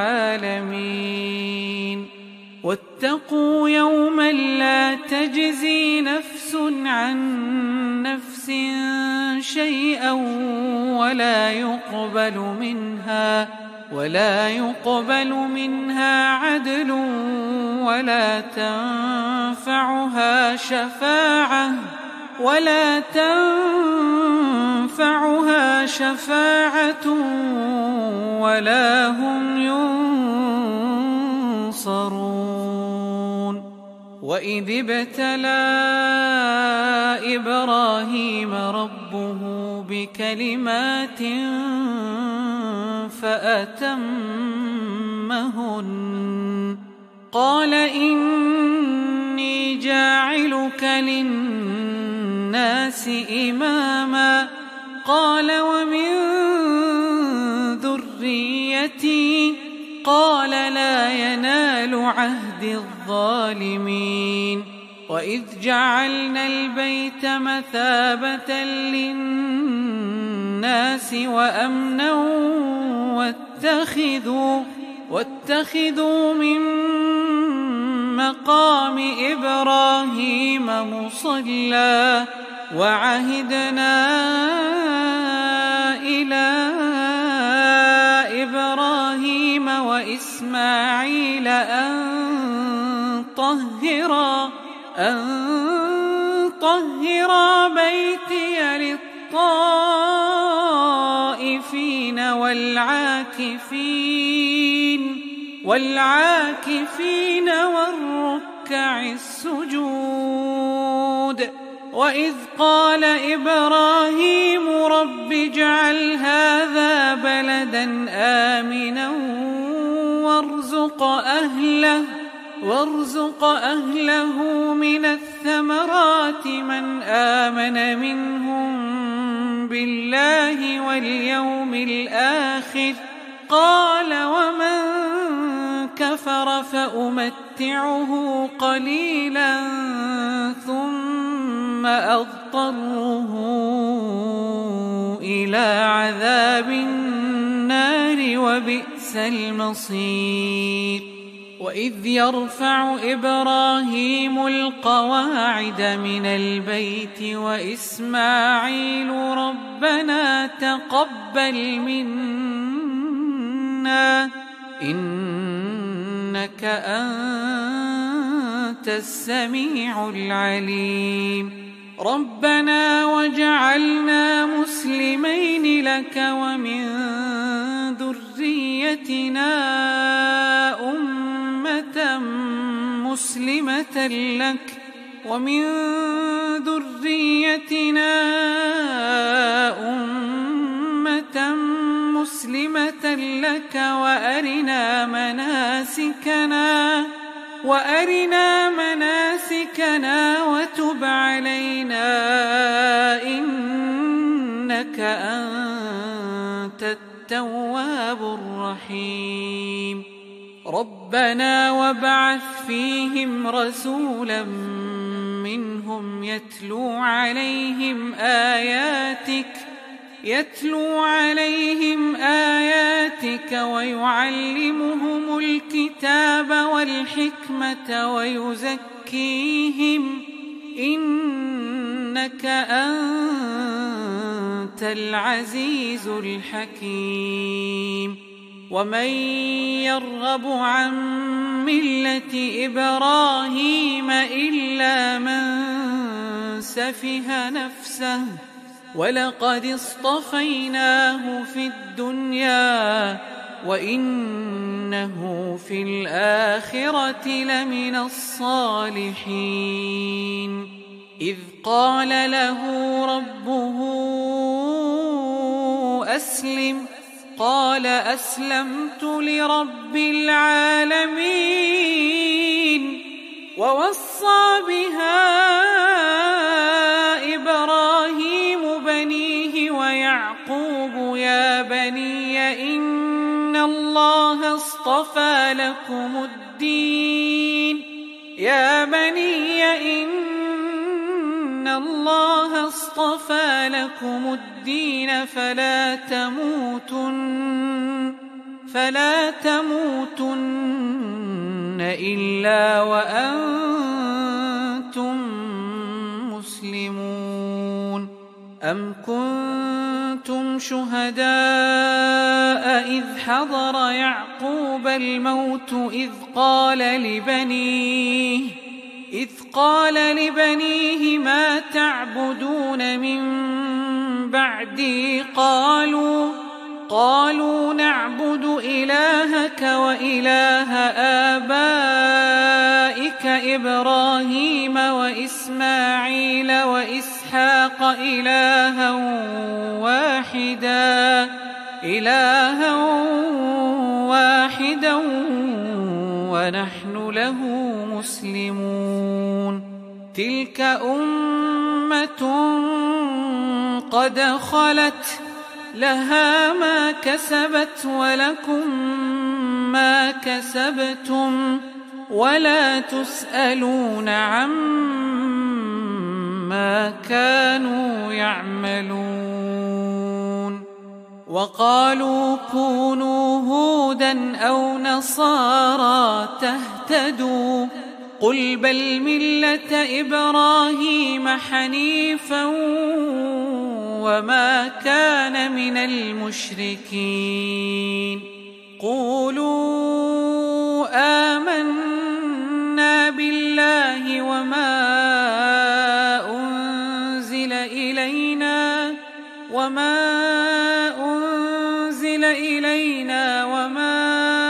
العالمين واتقوا يوما لا تجزي نفس عن نفس شيئا ولا يقبل منها ولا يقبل منها عدل ولا تنفعها شفاعة ولا تنفعها شفاعة ولا هم ينصرون وإذ ابتلى إبراهيم ربه بكلمات فأتمهن قال إني جاعلك للناس إماما قال ومن ذريتي قال لا ينال عهد الظالمين وإذ جعلنا البيت مثابة للناس وأمنا واتخذوا واتخذوا من مقام إبراهيم مصلى وعهدنا إلى إبراهيم وإسماعيل أن طهرا أن طهرا بيتي للطائفين والعاكفين والعاكفين والركع السجود وإذ قال إبراهيم رب اجعل هذا بلدا آمنا وارزق أهله وارزق أهله من الثمرات من آمن منهم بالله واليوم الآخر قال ومن كفر فأمتعه قليلا ثم أضطره إلى عذاب النار وبئس المصير وإذ يرفع إبراهيم القواعد من البيت وإسماعيل ربنا تقبل منا إنك أنت السميع العليم ربنا وجعلنا مسلمين لك ومن ذريتنا أمة مسلمة لك ومن ذريتنا أمة مسلمة لك وأرنا مناسكنا وأرنا مناسكنا وتب علينا إنك أنت التواب الرحيم ربنا وابعث فيهم رسولا منهم يتلو عليهم آياتك يتلو عليهم آياتك ويعلمهم الكتاب والحكمة ويزكيهم إنك أنت العزيز الحكيم ومن يرغب عن ملة إبراهيم إلا من سفه نفسه ولقد اصطفيناه في الدنيا وإنه في الآخرة لمن الصالحين إذ قال له ربه أسلم قال أسلمت لرب العالمين ووصى بها إبراهيم بنيه ويعقوب يا بني إن الله اصطفى لكم الدين يا بني إن الله اصطفى لكم الدين فلا تموتن فلا تموتن إلا وأنتم مسلمون أم كنتم شهداء إذ حضر يعقوب الموت إذ قال لبنيه إذ قال لبنيه ما تعبدون من بعدي قالوا قالوا نعبد إلهك وإله آبائك إبراهيم وإسماعيل وإسحاق إلها واحدا إلها واحدا ونحن له مسلمون تلك أمة قد خلت لها ما كسبت ولكم ما كسبتم ولا تسألون عما كانوا يعملون وقالوا كونوا هودا أو نصارى تهتدوا قل بل ملة إبراهيم حنيفا وما كان من المشركين قولوا آمنا بالله وما أنزل إلينا وما أنزل إلينا وما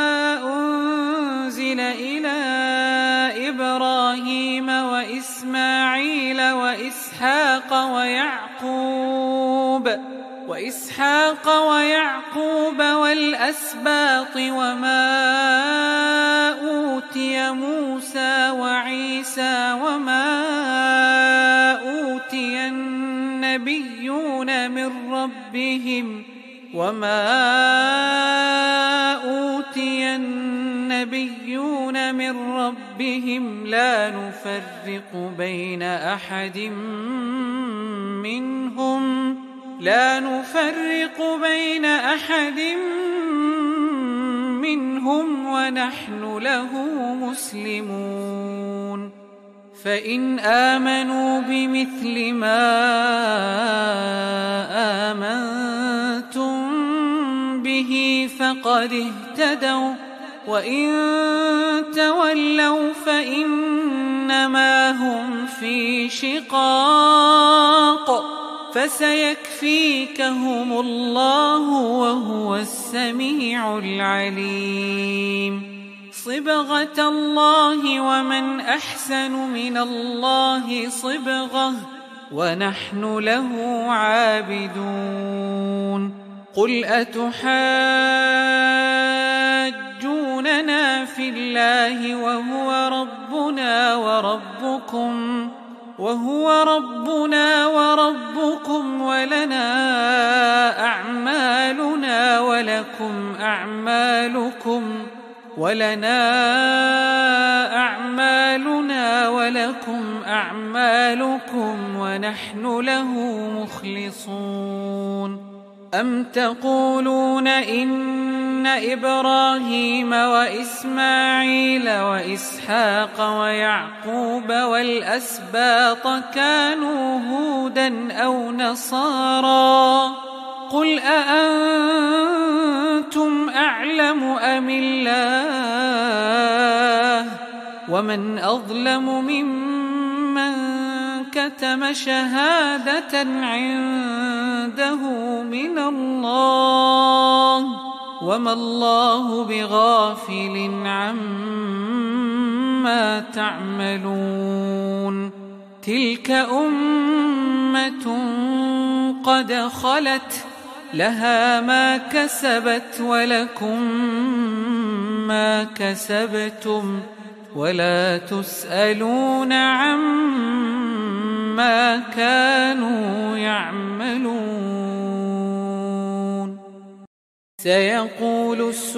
أنزل إلى إبراهيم وإسماعيل وإسحاق ويعقوب وإسحاق ويعقوب والأسباط وما أوتي موسى وعيسى وما أوتي النبيون من ربهم وما أوتي النبيون نبيون من ربهم لا نفرق بين أحد منهم لا نفرق بين أحد منهم ونحن له مسلمون فإن آمنوا بمثل ما آمنتم به فقد اهتدوا وإن تولوا فإنما هم في شقاق فسيكفيكهم الله وهو السميع العليم صبغة الله ومن أحسن من الله صبغة ونحن له عابدون قل أتحاجوننا في الله وهو ربنا وربكم وهو ربنا وربكم ولنا أعمالنا ولكم أعمالكم ولنا أعمالنا ولكم أعمالكم ونحن له مخلصون أم تقولون إن إبراهيم وإسماعيل وإسحاق ويعقوب والأسباط كانوا هودا أو نصارى قل أأنتم أعلم أم الله ومن أظلم ممن كتم شهادة عنده من الله وما الله بغافل عما تعملون تلك أمة قد خلت لها ما كسبت ولكم ما كسبتم ولا تسألون عما كانوا يعملون سيقول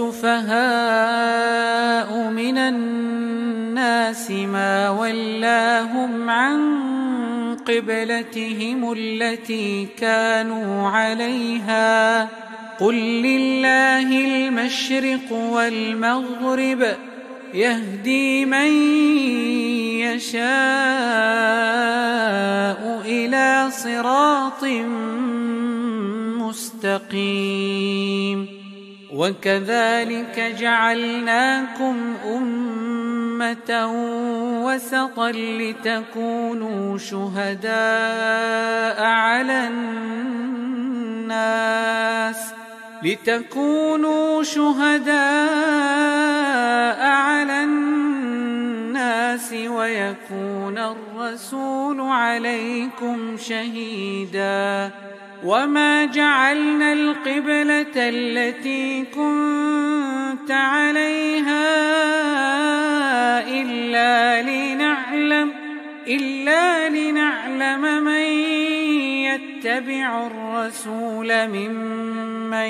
السفهاء من الناس ما ولاهم عن قبلتهم التي كانوا عليها قل لله المشرق والمغرب يهدي من يشاء إلى صراط مستقيم وكذلك جعلناكم أمة وسطا لتكونوا شهداء على الناس لتكونوا شهداء على الناس ويكون الرسول عليكم شهيدا وما جعلنا القبلة التي كنت عليها إلا لنعلم إلا لنعلم من يتبع الرسول ممن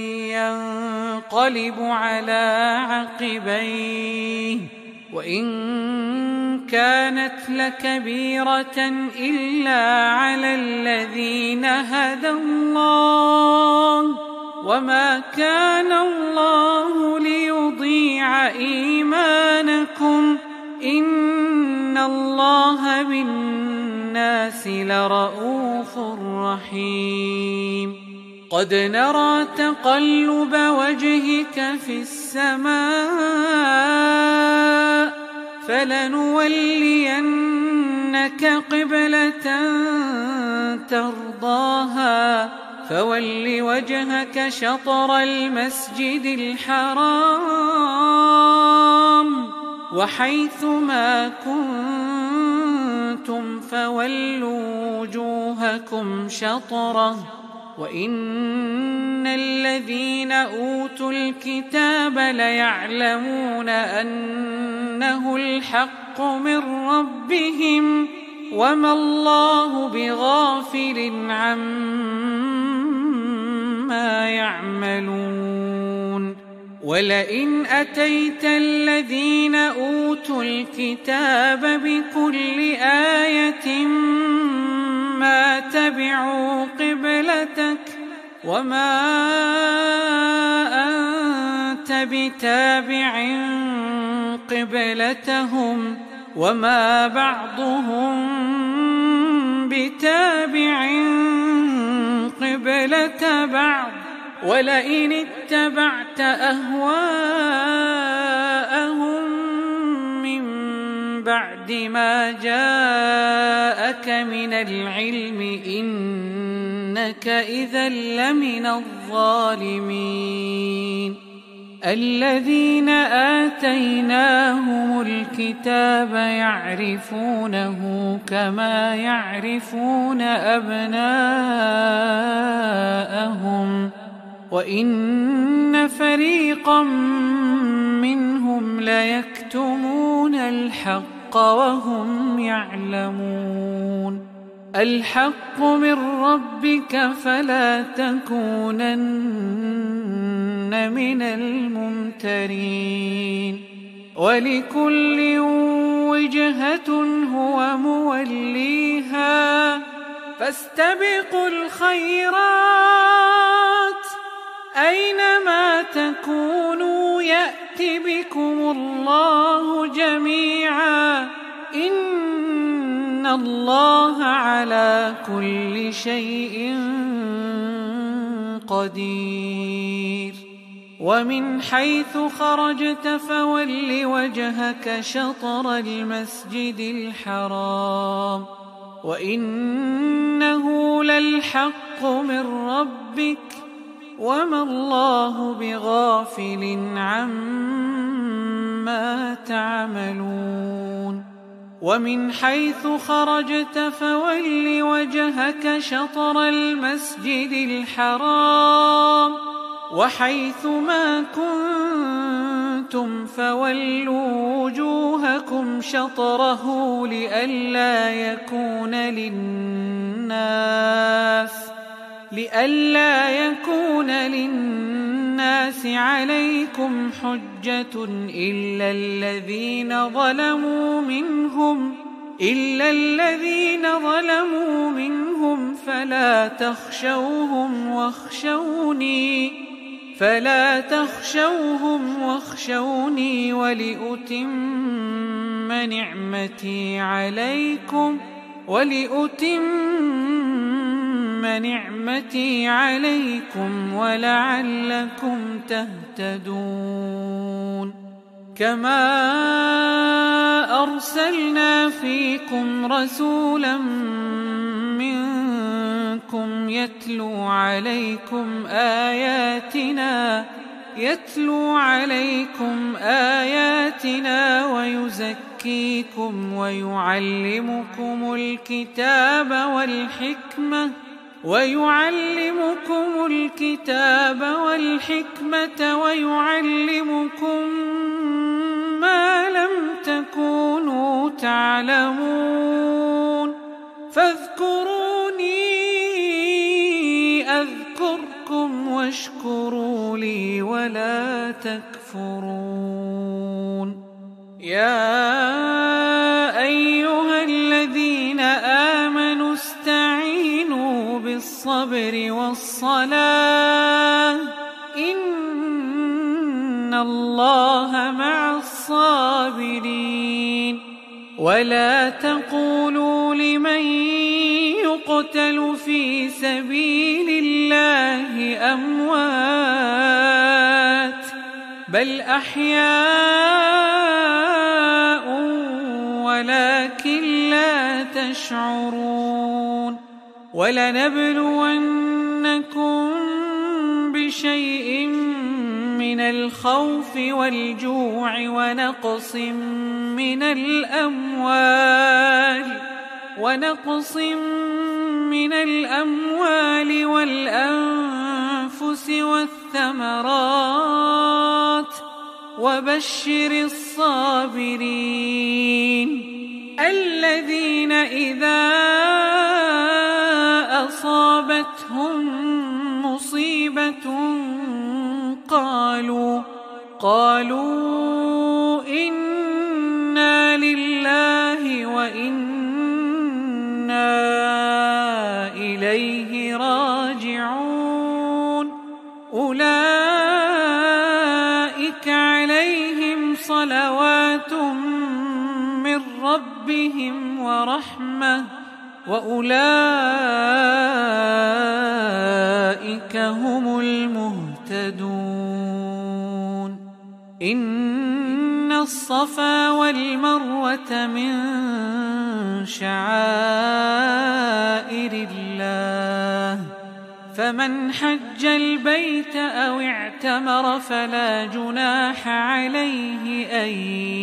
ينقلب على عقبيه وإن كانت لكبيرة إلا على الذين هدى الله وما كان الله ليضيع إيمانكم إن الله بالناس لرءوف رحيم قد نرى تقلب وجهك في السماء فلنولينك قبلة ترضاها فول وجهك شطر المسجد الحرام وحيث ما كنتم فولوا وجوهكم شطره وإن الذين أوتوا الكتاب ليعلمون أنه الحق من ربهم وما الله بغافل عما يعملون ولئن أتيت الذين أوتوا الكتاب بكل آية ما تبعوا قبلتك وما أنت بتابع قبلتهم وما بعضهم بتابع قبلة بعض ولئن اتبعت أهواءهم من بعد ما جاءك من العلم إنك إذا لمن الظالمين الذين آتيناهم الكتاب يعرفونه كما يعرفون أبناءهم وإن فريقا منهم ليكتمون الحق وهم يعلمون الحق من ربك فلا تكونن من الممترين ولكل وجهة هو موليها فاستبقوا الخيرات أينما تكونوا يأت بكم الله جميعا إن الله على كل شيء قدير ومن حيث خرجت فول وجهك شطر المسجد الحرام وإنه للحق من ربك وما الله بغافل عما تعملون ومن حيث خرجت فول وجهك شطر المسجد الحرام وحيث ما كنتم فولوا وجوهكم شطره لئلا يكون للناس لئلا يكون للناس عليكم حجة إلا الذين ظلموا منهم إلا الذين ظلموا منهم فلا تخشوهم واخشوني فلا تخشوهم واخشوني ولأتم نعمتي عليكم ولأتم نعمتي عليكم ولعلكم تهتدون كما أرسلنا فيكم رسولا منكم يتلو عليكم آياتنا يتلو عليكم آياتنا ويزكيكم ويعلمكم الكتاب والحكمة ويعلمكم الكتاب والحكمة ويعلمكم ما لم تكونوا تعلمون فاذكروني أذكركم واشكروا لي ولا تكفرون يا أيها الذين آمنوا استعينوا بالصبر والصلاة إن الله مع الصابرين ولا تقولوا لمن يقتل في سبيل الله أموات بل أحياء ولكن لا تشعرون ولنبلونكم بشيء من الخوف والجوع ونقص من الأموال ونقص من الأموال والأنفس والثمرات وبشر الصابرين الذين إذا أصابتهم مصيبة قالوا قالوا إنا لله وإنا إليه راجعون أولئك عليهم صلوات من ربهم ورحمة وأولئك هم المهتدون إن الصفا والمروة من شعائر الله فمن حج البيت أو اعتمر فلا جناح عليه أن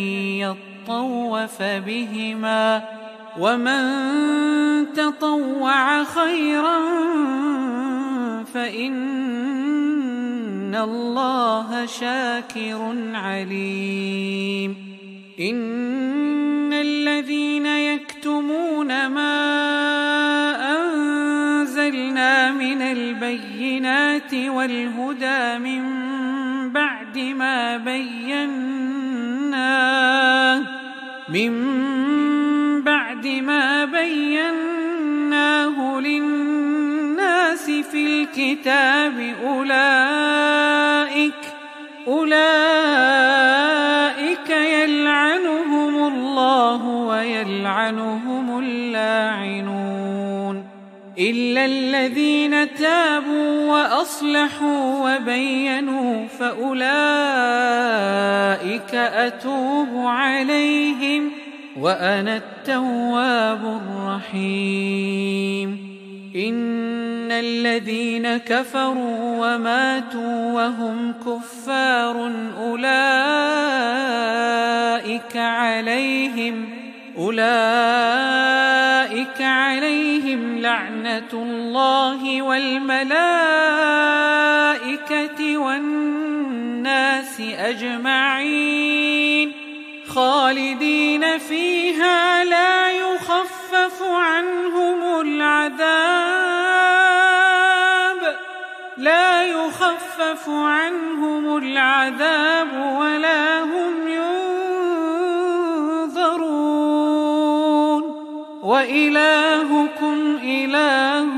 يطوف بهما ومن تطوع خيرا فإن الله شاكر عليم إن الذين يكتمون ما أنزلنا من البينات والهدى من بعد ما بيناه من بعد ما بيناه للناس في الكتاب أولئك أولئك يلعنهم الله ويلعنهم اللاعنون إلا الذين تابوا وأصلحوا وبينوا فأولئك أتوب عليهم وأنا التواب الرحيم إن الذين كفروا وماتوا وهم كفار أولئك عليهم أولئك عليهم لعنة الله والملائكة والناس أجمعين خالدين فيها لا يخفف عنهم العذاب لا يخفف عنهم العذاب ولا هم ينظرون وإلهكم إله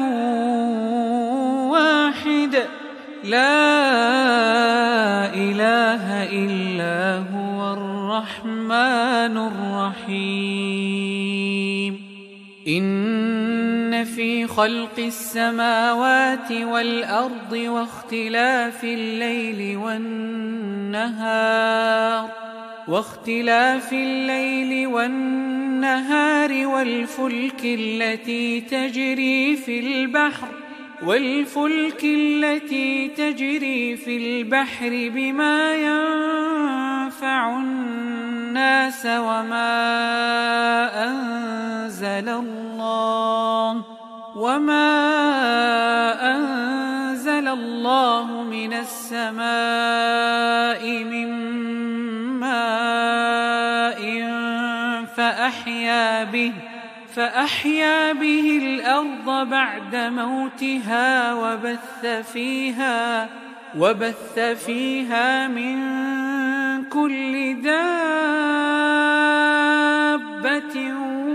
واحد لا إله إلا هو الرحمن الرحيم إن في خلق السماوات والأرض واختلاف الليل والنهار واختلاف الليل والنهار والفلك التي تجري في البحر والفلك التي تجري في البحر بما ينفع الناس وما أنزل الله وما أنزل الله من السماء من ماء فأحيا به فأحيا به الأرض بعد موتها وبث فيها وبث فيها من كل دابة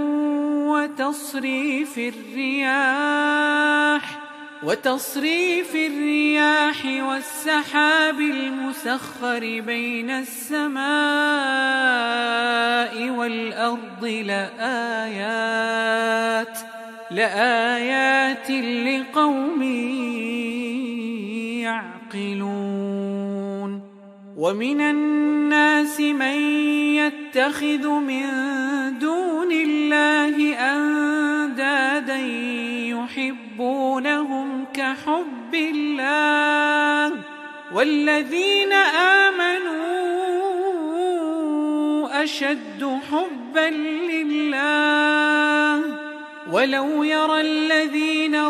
وتصريف الرياح وتصريف الرياح والسحاب المسخر بين السماء والأرض لآيات لآيات لقوم يعقلون ومن الناس من يتخذ من دون الله أندادا يحبونهم كحب الله والذين آمنوا أشد حبا لله ولو يرى الذين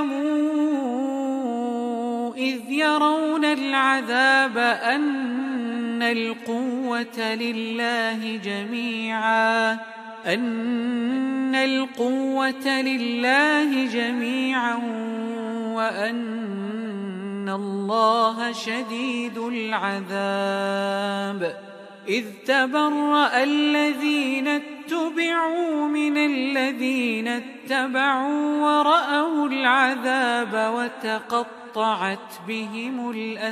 ظلموا إذ يرون العذاب أن القوة لله جميعا أن القوة لله جميعا وأن إن الله شديد العذاب إذ تبرأ الذين اتبعوا من الذين اتبعوا ورأوا العذاب وتقطعت بهم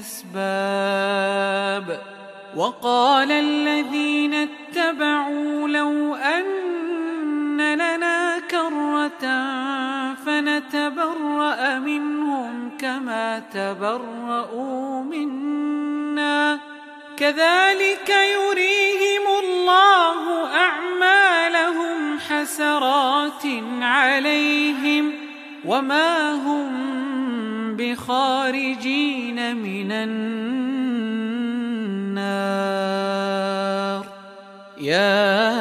الأسباب وقال الذين اتبعوا لو أن لنا كرة فنتبرأ منهم كما تبرؤوا منا كذلك يريهم الله أعمالهم حسرات عليهم وما هم بخارجين من النار يا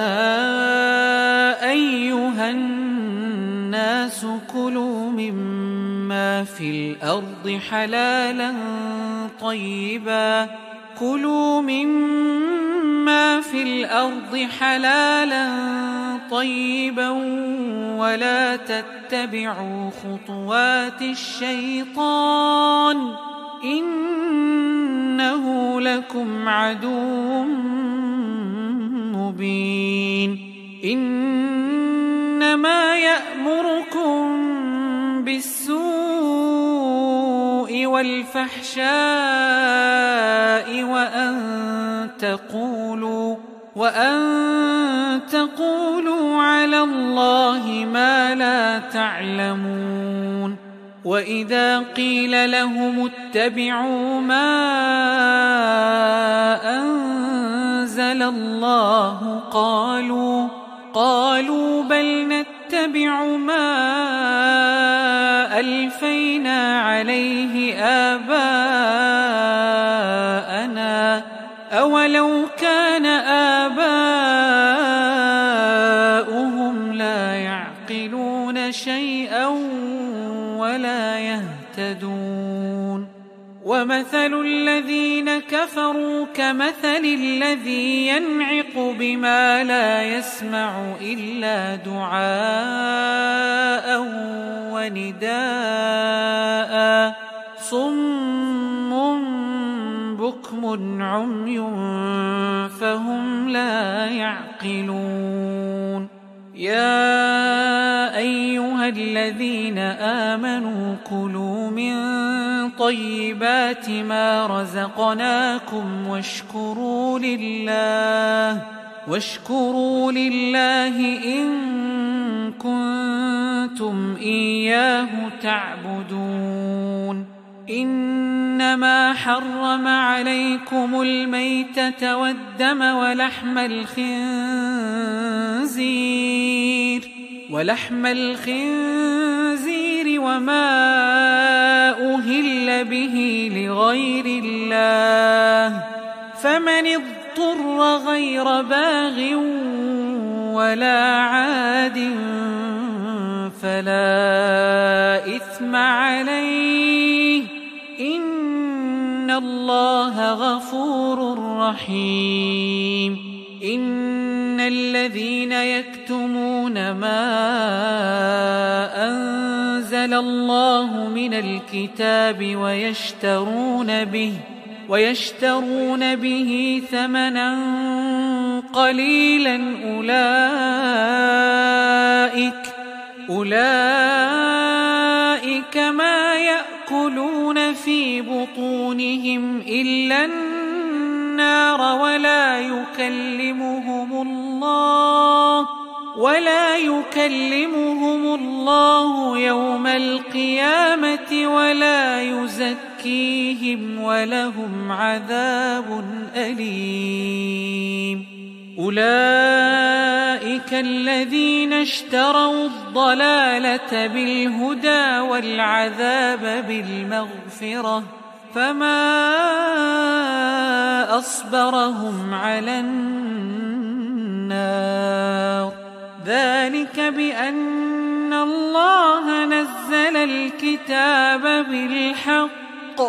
أيها الناس كلوا مما في الأرض حلالا طيبا كلوا مما في الأرض حلالا طيبا ولا تتبعوا خطوات الشيطان إنه لكم عدو مبين إنما يأمركم بالسوء والفحشاء وأن تقولوا وأن تقولوا على الله ما لا تعلمون وإذا قيل لهم اتبعوا ما أنزل الله قالوا قالوا بل نتبع ما ألفينا عليه آباءنا أولو كان آباؤهم لا يعقلون شيئا ولا يهتدون ومثل الذين كفروا كمثل الذي ينعق بما لا يسمع إلا دعاء ونداء صم بكم عمي فهم لا يعقلون يا أيها الذين آمنوا كلوا من طيبات ما رزقناكم واشكروا لله واشكروا لله إن كنتم إياه تعبدون إنما حرم عليكم الميتة والدم ولحم الخنزير ولحم الخنزير وما أهل به لغير الله فمن اضطر غير باغ ولا عاد فلا إثم عليه إن الله غفور رحيم إن الذين يكتمون ما أنزل الله من الكتاب ويشترون به ويشترون به ثمنا قليلا أولئك أولئك ما يأكلون في بطونهم إلا النار ولا يكلمهم الله ولا يكلمهم الله يوم القيامة ولا يزكيهم ولهم عذاب أليم أولئك الذين اشتروا الضلالة بالهدى والعذاب بالمغفرة فما أصبرهم على النار ذلك بأن الله نزل الكتاب بالحق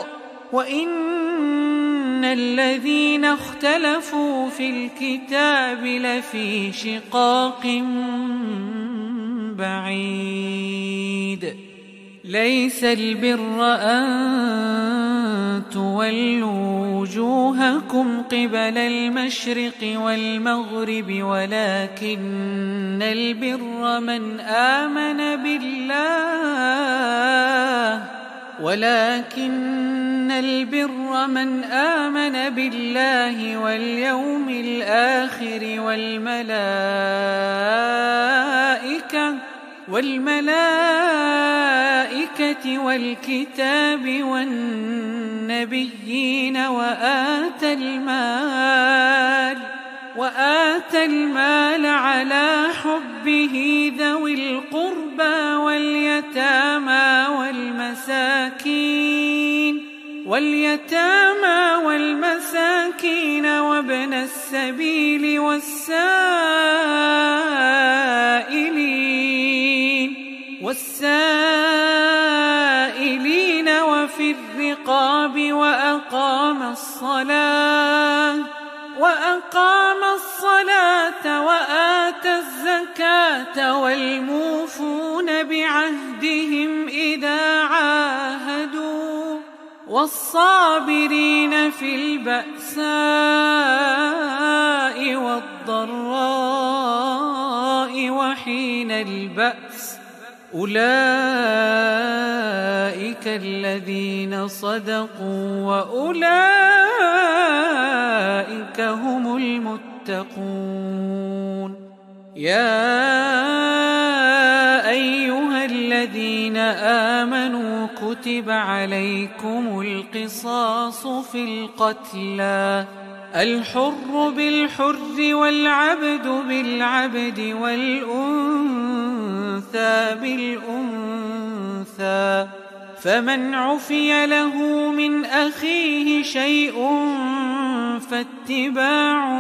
وإن الذين اختلفوا في الكتاب لفي شقاق بعيد ليس البر أن تولوا وجوهكم قبل المشرق والمغرب ولكن البر من آمن بالله ولكن البر من آمن بالله واليوم الآخر والملائكة والملائكة والكتاب والنبيين وآتى المال وآتى المال على حبه ذوي القربى واليتامى والمساكين واليتامى والمساكين وابن السبيل والسائلين والسائلين وفي الرقاب وأقام الصلاة وأقام الصلاة وآتى الزكاة والموفون بعهدهم إذا عاهدوا والصابرين في البأساء والضراء وحين البأس أولئك الذين صدقوا وأولئك هم المتقون. يا أيها الذين آمنوا كتب عليكم القصاص في القتلى الحر بالحر والعبد بالعبد والأنثى بالأنثى فمن عفي له من أخيه شيء فاتباع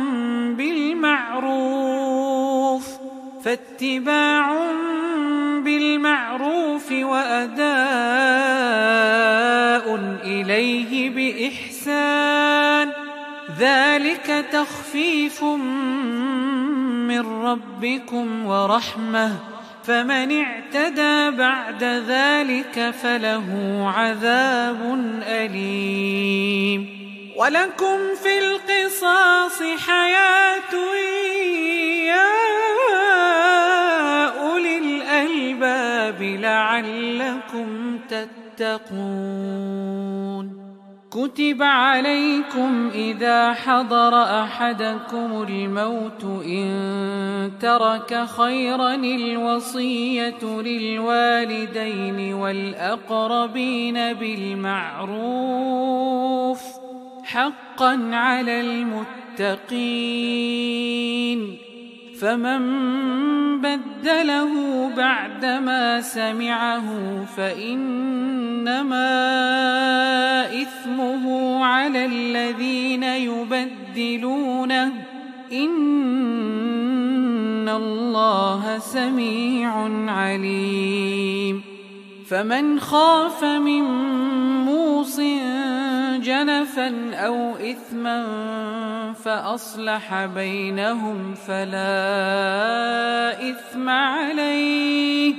بالمعروف فاتباع بالمعروف وأداء إليه بإحسان ذلك تخفيف من ربكم ورحمة فمن اعتدى بعد ذلك فله عذاب أليم. ولكم في القصاص حياة يا أولي الألباب لعلكم تتقون. كتب عليكم إذا حضر أحدكم الموت إن ترك خيرا الوصية للوالدين والأقربين بالمعروف حقا على المتقين فمن بدله بعدما سمعه فإنما إثمه على الذين يبدلونه إن الله سميع عليم. فمن خاف من موص جنفا أو إثما فأصلح بينهم فلا إثم عليه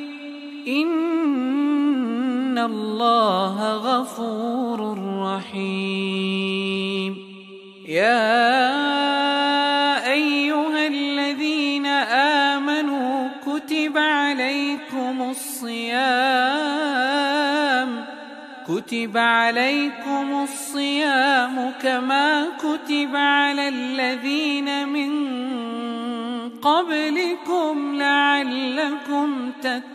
إن الله غفور رحيم. يا أيها الذين آمنوا كتب عليكم الصيام كتب عليكم الصيام كما كتب على الذين من قبلكم لعلكم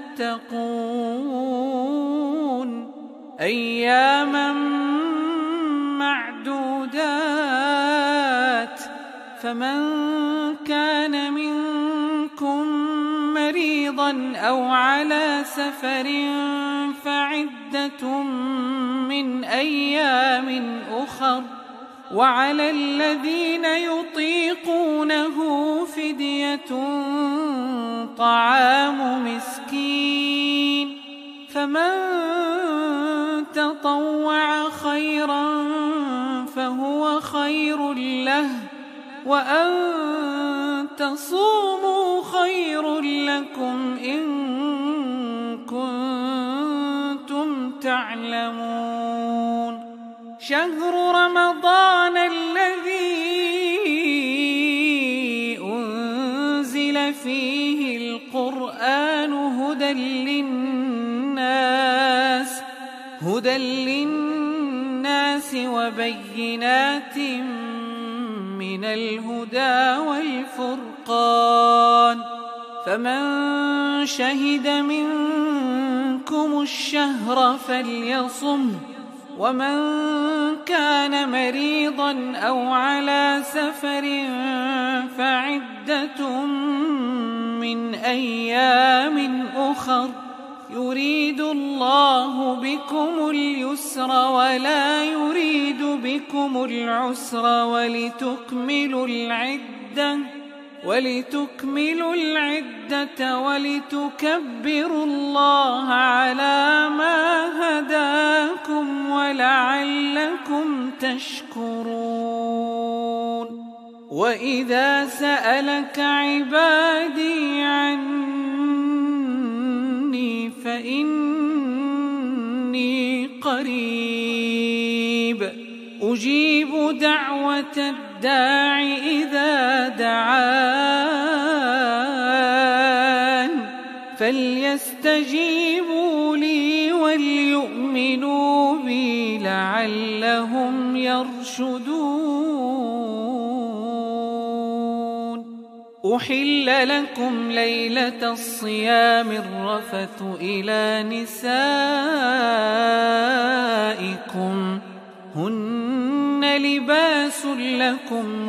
تتقون أياما معدودات فمن كان منكم مريضا أو على سفر فعدة من أيام أخر وعلى الذين يطيقونه فدية طعام مسكين فمن تطوع خيرا فهو خير له وأن تصوموا خير لكم إن كنتم تعلمون شهر رمضان الذي أنزل فيه القرآن هدى للناس هدى للناس وبينات من الهدى والفرقان فمن شهد منكم الشهر فليصمه ومن كان مريضا أو على سفر فعدة من أيام أخر يريد الله بكم اليسر ولا يريد بكم العسر ولتكملوا العدة ولتكملوا العدة ولتكبروا الله على ما هداكم ولعلكم تشكرون وإذا سألك عبادي عني فإني قريب أجيب دعوة الداع إذا دعان فليستجيبوا لي وليؤمنوا بي لعلهم يرشدون أحل لكم ليلة الصيام الرفث إلى نسائكم هن لباس لكم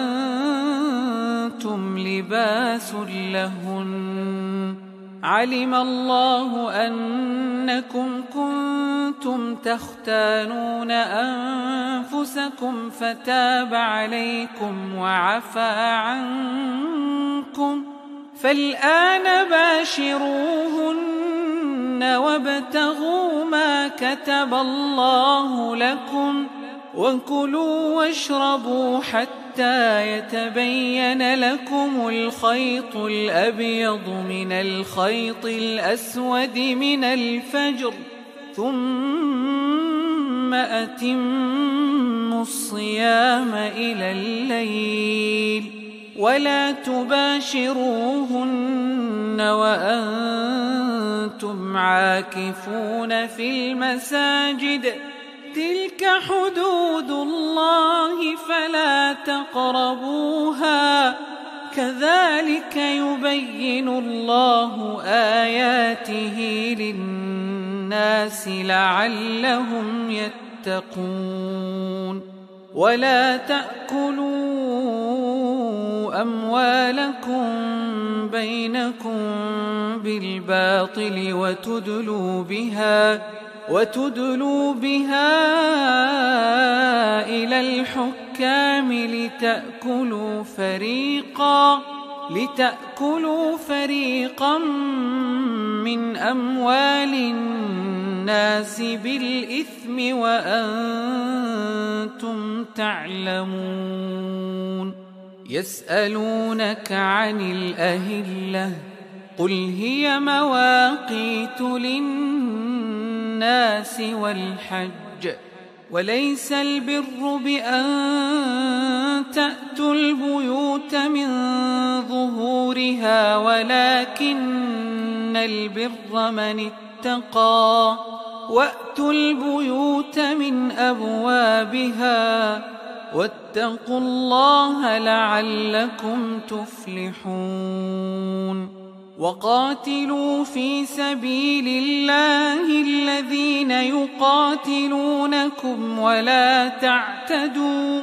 وأنتم لباس لهن علم الله أنكم كنتم تختانون أنفسكم فتاب عليكم وعفى عنكم فالآن باشروهن وابتغوا ما كتب الله لكم وكلوا واشربوا حتى يتبين لكم الخيط الأبيض من الخيط الأسود من الفجر ثم أتموا الصيام إلى الليل ولا تباشروهن وأنتم عاكفون في المساجد تلك حدود الله فلا تقربوها كذلك يبين الله آياته للناس لعلهم يتقون ولا تأكلوا أموالكم بينكم بالباطل وتدلوا بها وتدلوا بها إلى الحكام لتأكلوا فريقا لتأكلوا فريقا من أموال الناس بالإثم وأنتم تعلمون يسألونك عن الأهلة قل هي مواقيت للناس والحج وليس البر بأن تأتوا البيوت من ظهورها ولكن البر من اتقى وأتوا البيوت من أبوابها واتقوا الله لعلكم تفلحون وقاتلوا في سبيل الله الذين يقاتلونكم ولا تعتدوا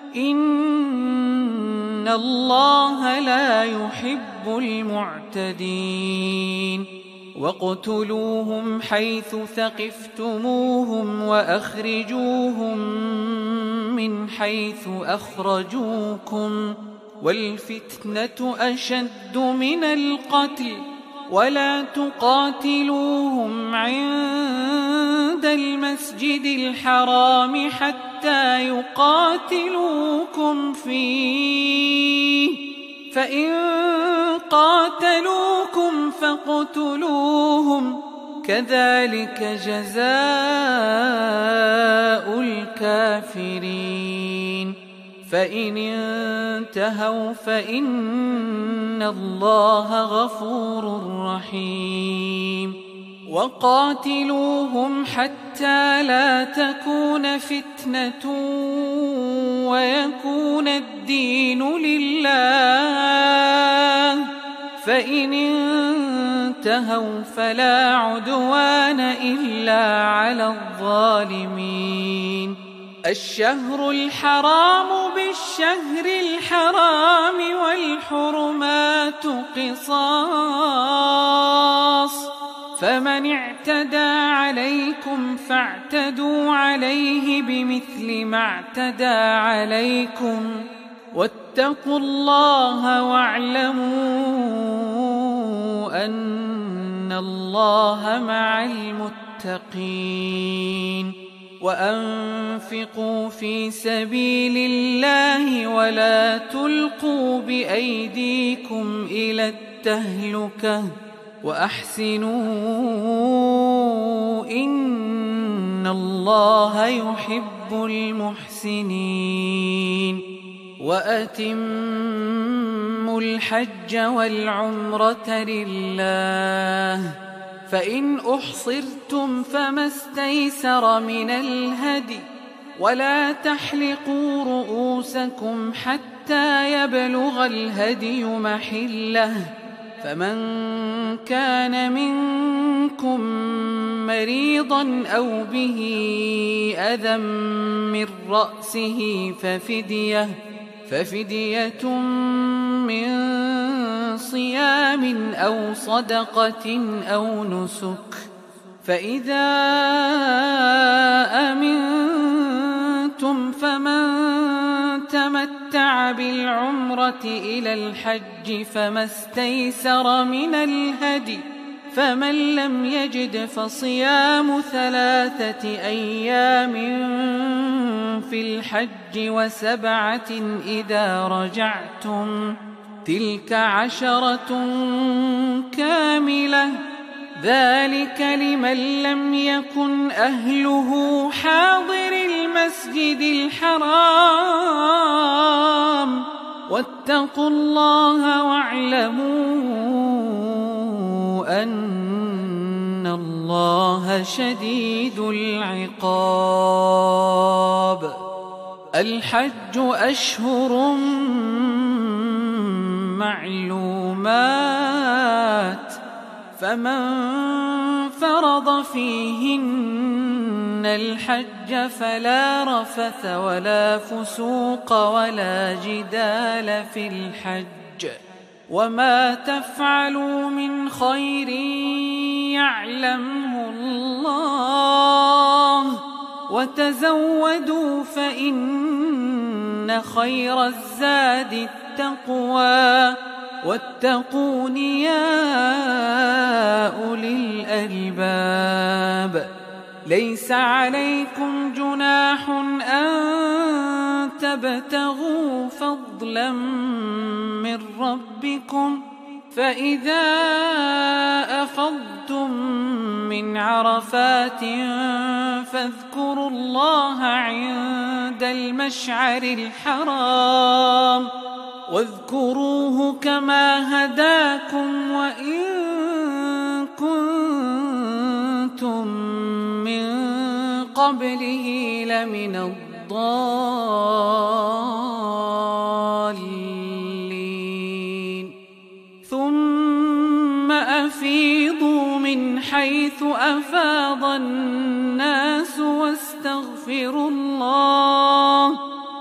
إن الله لا يحب المعتدين واقتلوهم حيث ثقفتموهم وأخرجوهم من حيث أخرجوكم والفتنة أشد من القتل ولا تقاتلوهم عند المسجد الحرام حتى يقاتلوكم فيه فإن قاتلوكم فاقتلوهم كذلك جزاء الكافرين فإن انتهوا فإن الله غفور رحيم وقاتلوهم حتى لا تكون فتنة ويكون الدين لله فإن انتهوا فلا عدوان إلا على الظالمين الشهر الحرام بالشهر الحرام والحرمات قصاص فمن اعتدى عليكم فاعتدوا عليه بمثل ما اعتدى عليكم واتقوا الله واعلموا أن الله مع المتقين وأنفقوا في سبيل الله ولا تلقوا بأيديكم إلى التهلكة وأحسنوا إن الله يحب المحسنين وأتموا الحج والعمرة لله فإن أحصرتم فما استيسر من الهدي ولا تحلقوا رؤوسكم حتى يبلغ الهدي محله فمن كان منكم مريضا أو به أذى من رأسه ففدية ففدية من صيام أو صدقة أو نسك فإذا أمنتم فمن تمتع بالعمرة إلى الحج فما استيسر من الهدي فمن لم يجد فصيام ثلاثة أيام في الحج وسبعة إذا رجعتم تلك عشرة كاملة ذلك لمن لم يكن أهله حاضر المسجد الحرام واتقوا الله واعلموا أن الله شديد العقاب الحج أشهر معلومات فمن فرض فيهن الحج فلا رفث ولا فسوق ولا جدال في الحج وما تفعلوا من خير يعلمه الله وتزودوا فإن خير الزاد التقوى واتقون يا أولي الألباب ليس عليكم جناح أن تبتغوا فضلا من ربكم فإذا أفضتم من عرفات فاذكروا الله عند المشعر الحرام واذكروه كما هداكم وإن كنتم من قبله لمن الضالين ثم أفيضوا من حيث أفاض الناس واستغفروا الله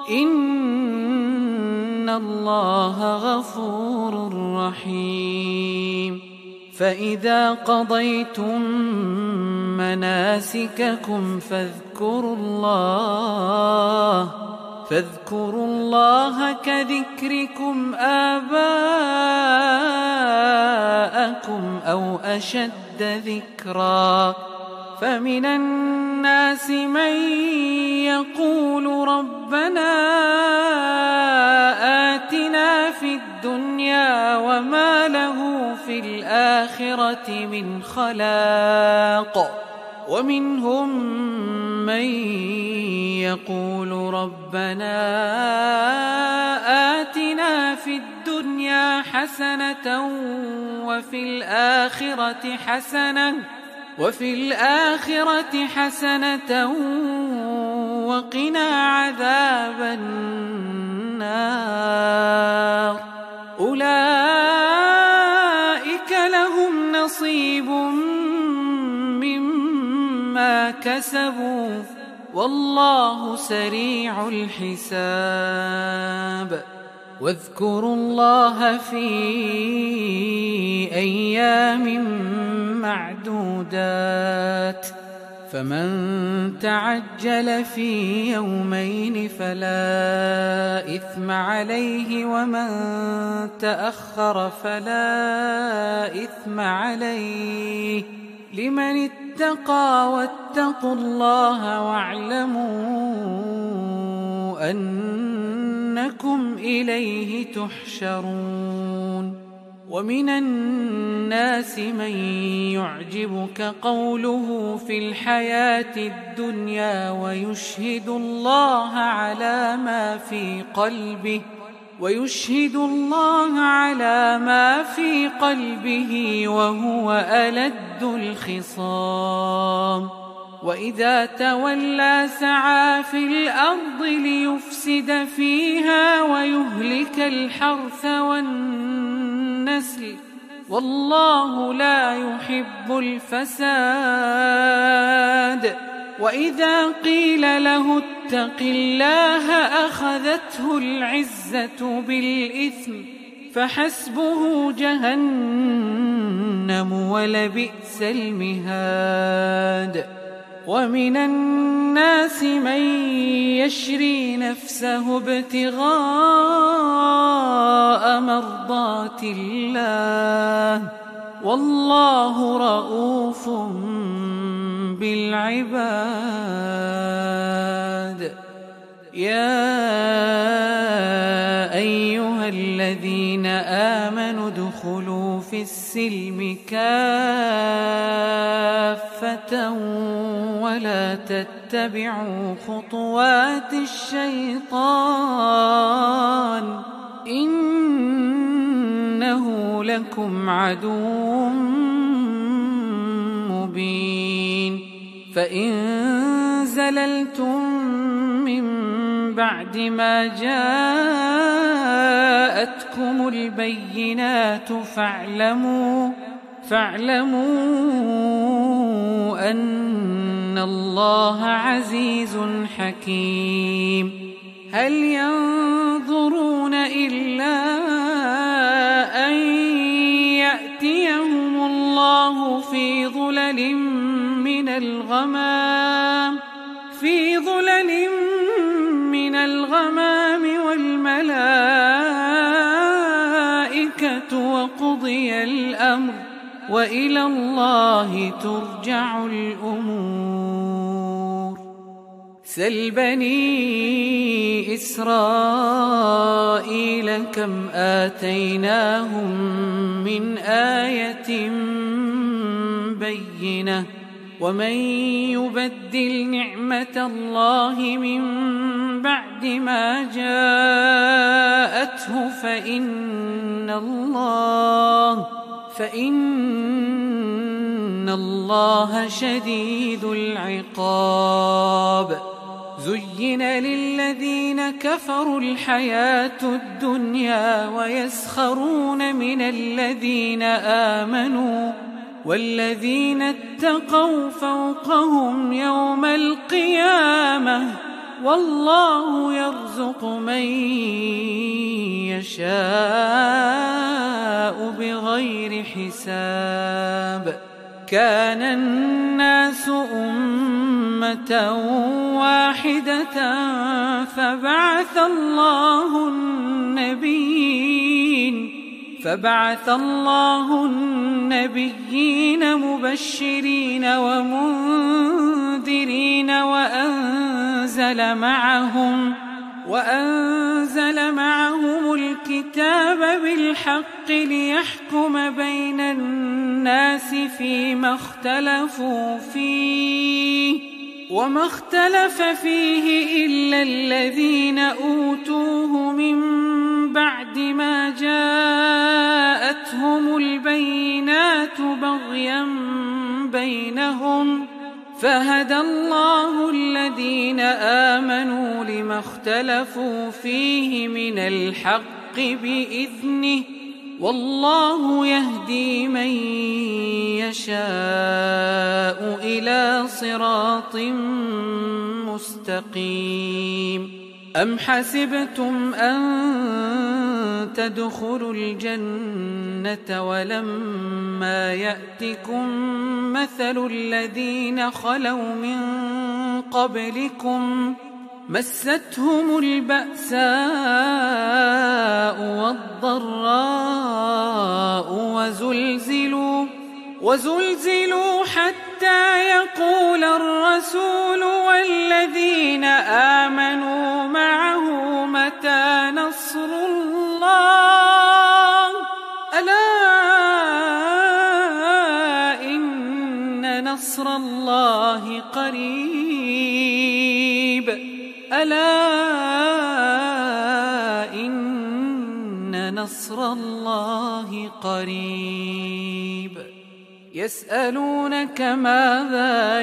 إن الله غفور رحيم فإذا قضيتم مناسككم فاذكروا الله فاذكروا الله كذكركم آباءكم أو أشد ذكرا فمن الناس من يقول ربنا آتنا في الدنيا وما له في الآخرة من خلاق ومنهم من يقول ربنا آتنا في الدنيا حسنة وفي الآخرة حسنة وفي الآخرة حسنة وقنا عذاب النار أولئك لهم نصيب مما كسبوا والله سريع الحساب واذكروا الله في أيام معدودات فمن تعجل في يومين فلا إثم عليه ومن تأخر فلا إثم عليه لمن اتقى واتقوا الله واعلموا أنكم إليه تحشرون ومن الناس من يعجبك قوله في الحياة الدنيا ويشهد الله على ما في قلبه ويشهد الله على ما في قلبه وهو ألد الخصام وإذا تولى سعى في الأرض ليفسد فيها ويهلك الحرث والنسل والله لا يحب الفساد وإذا قيل له اتق الله أخذته العزة بالإثم فحسبه جهنم ولبئس المهاد ومن الناس من يشري نفسه ابتغاء مرضات الله والله رؤوف بالعباد يا أيها الذين آمنوا ادخلوا في السلم كافة ولا تتبعوا خطوات الشيطان إنه لكم عدو مبين فإن زللتم من بعد ما جاءتكم البينات فاعلموا فاعلموا أن الله عزيز حكيم هل ينظرون إلا أن يأتيهم الله في ظلل من الغمام في ظلل من الغمام والملائكة وقضي الأمر وإلى الله ترجع الأمور سل بني إسرائيل كم آتيناهم من آية بينة ومن يبدل نعمة الله من بعد ما جاءته فإن الله فإن الله شديد العقاب زين للذين كفروا الحياة الدنيا ويسخرون من الذين آمنوا والذين اتقوا فوقهم يوم القيامة والله يرزق من يشاء بغير حساب كان الناس أمة واحدة فبعث الله النبيين فبعث الله النبيين مبشرين ومنذرين وأنزل معهم وأنزل معهم الكتاب بالحق ليحكم بين الناس فيما اختلفوا فيه وما اختلف فيه إلا الذين أوتوه من بعد ما جاءتهم البينات بغيا بينهم فهدى الله الذين آمنوا لما اختلفوا فيه من الحق بإذنه والله يهدي من يشاء إلى صراط مستقيم. أم حسبتم أن تدخلوا الجنة ولما يأتكم مثل الذين خلوا من قبلكم مستهم البأساء والضراء وزلزلوا وزلزلوا حتى يقول الرسول والذين آمنوا معه متى نصر الله ألا إن نصر الله قريب ألا إن نصر الله قريب. يسألونك ماذا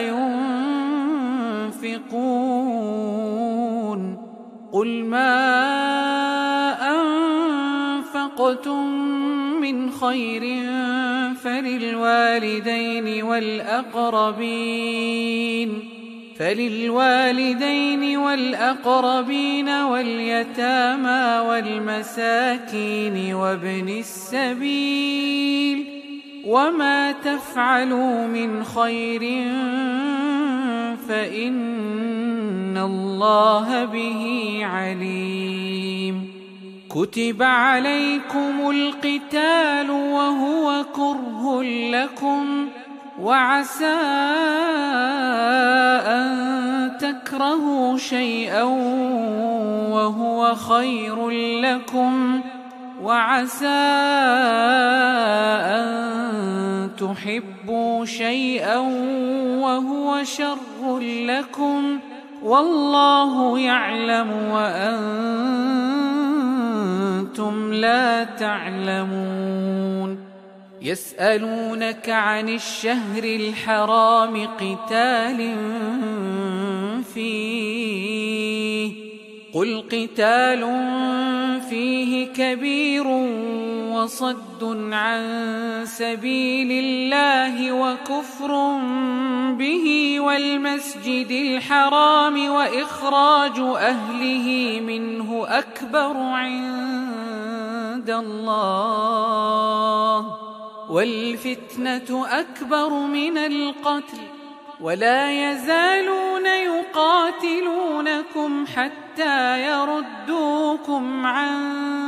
ينفقون قل ما أنفقتم من خير فللوالدين والأقربين فللوالدين والأقربين واليتامى والمساكين وابن السبيل وما تفعلوا من خير فإن الله به عليم. كتب عليكم القتال وهو كره لكم وعسى أن تكرهوا شيئا وهو خير لكم وعسى أن تحبوا شيئا وهو شر لكم والله يعلم وأنتم لا تعلمون. يسألونك عن الشهر الحرام قتال فيه قل قتال فيه كبير وصد عن سبيل الله وكفر به والمسجد الحرام وإخراج أهله منه أكبر عند الله والفتنة أكبر من القتل ولا يزالون يقاتلونكم حتى يردوكم عن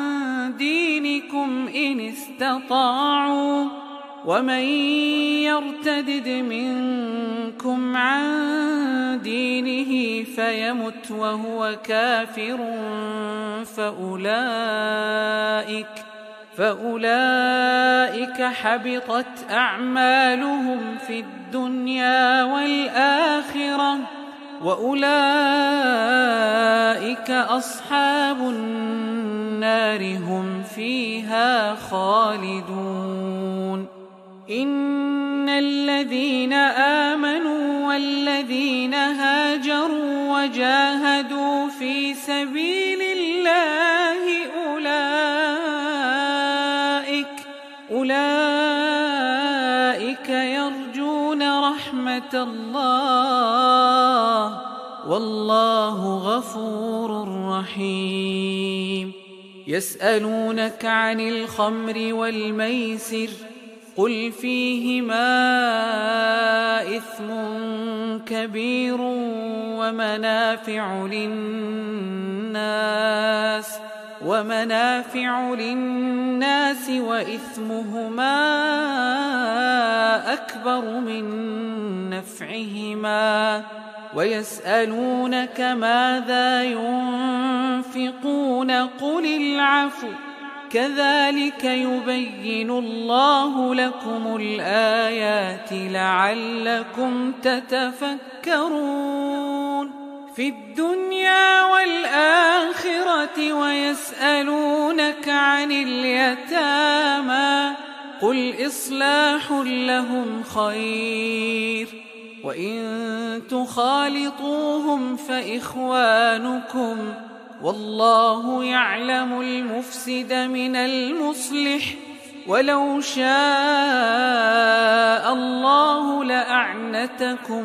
دينكم إن استطاعوا ومن يرتدد منكم عن دينه فيمت وهو كافر فأولئك فأولئك حبطت أعمالهم في الدنيا والآخرة وأولئك أصحاب النار هم فيها خالدون. إن الذين آمنوا والذين هاجروا وجاهدوا في سبيل الله أولئك أولئك يرجون رحمة الله والله غفور رحيم. يسألونك عن الخمر والميسر قل فيهما إثم كبير ومنافع للناس ومنافع للناس وإثمهما أكبر من نفعهما ويسألونك ماذا ينفقون قل العفو كذلك يبين الله لكم الآيات لعلكم تتفكرون في الدنيا والآخرة. ويسألونك عن اليتامى قل إصلاح لهم خير وإن تخالطوهم فإخوانكم والله يعلم المفسد من المصلح ولو شاء الله لأعنتكم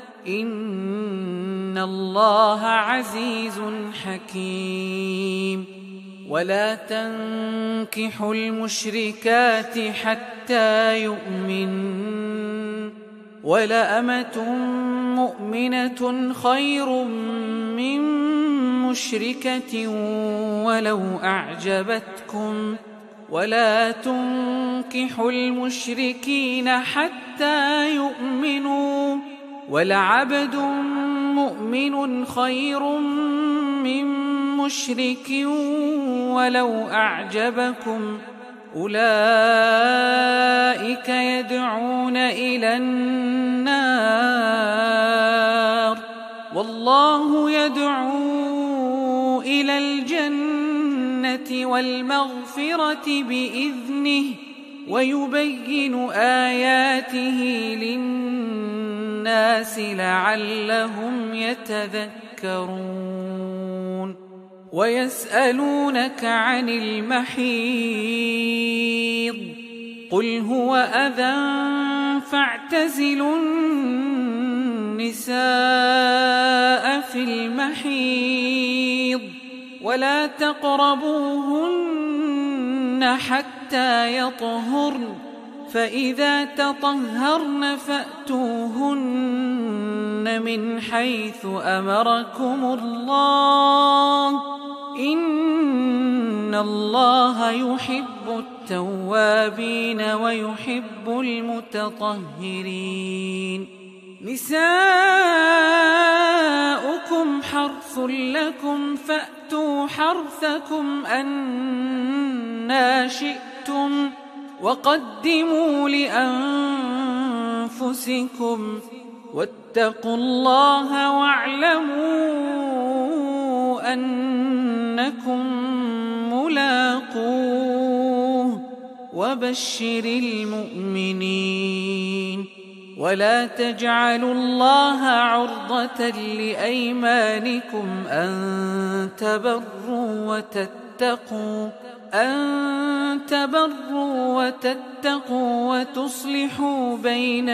إن الله عزيز حكيم. ولا تنكحوا المشركات حتى يؤمنن ولأمة مؤمنة خير من مشركة ولو أعجبتكم ولا تنكحوا المشركين حتى يؤمنوا ولعبد مؤمن خير من مشرك ولو أعجبكم أولئك يدعون إلى النار والله يدعو إلى الجنة والمغفرة بإذنه ويبين آياته للناس لعلهم يتذكرون. ويسألونك عن المحيض قل هو أذى فاعتزلوا النساء في المحيض ولا تقربوهن حتى يطهرن فإذا تطهرن فأتوهن من حيث أمركم الله إن الله يحب التوابين ويحب المتطهرين. نساؤكم حرث لكم فأتوا حرثكم أنى شئتم وقدموا لأنفسكم واتقوا الله واعلموا أنكم ملاقوه وبشر المؤمنين. ولا تجعلوا الله عرضة لأيمانكم أن تبروا وتتقوا أن تبروا وتتقوا وتصلحوا بين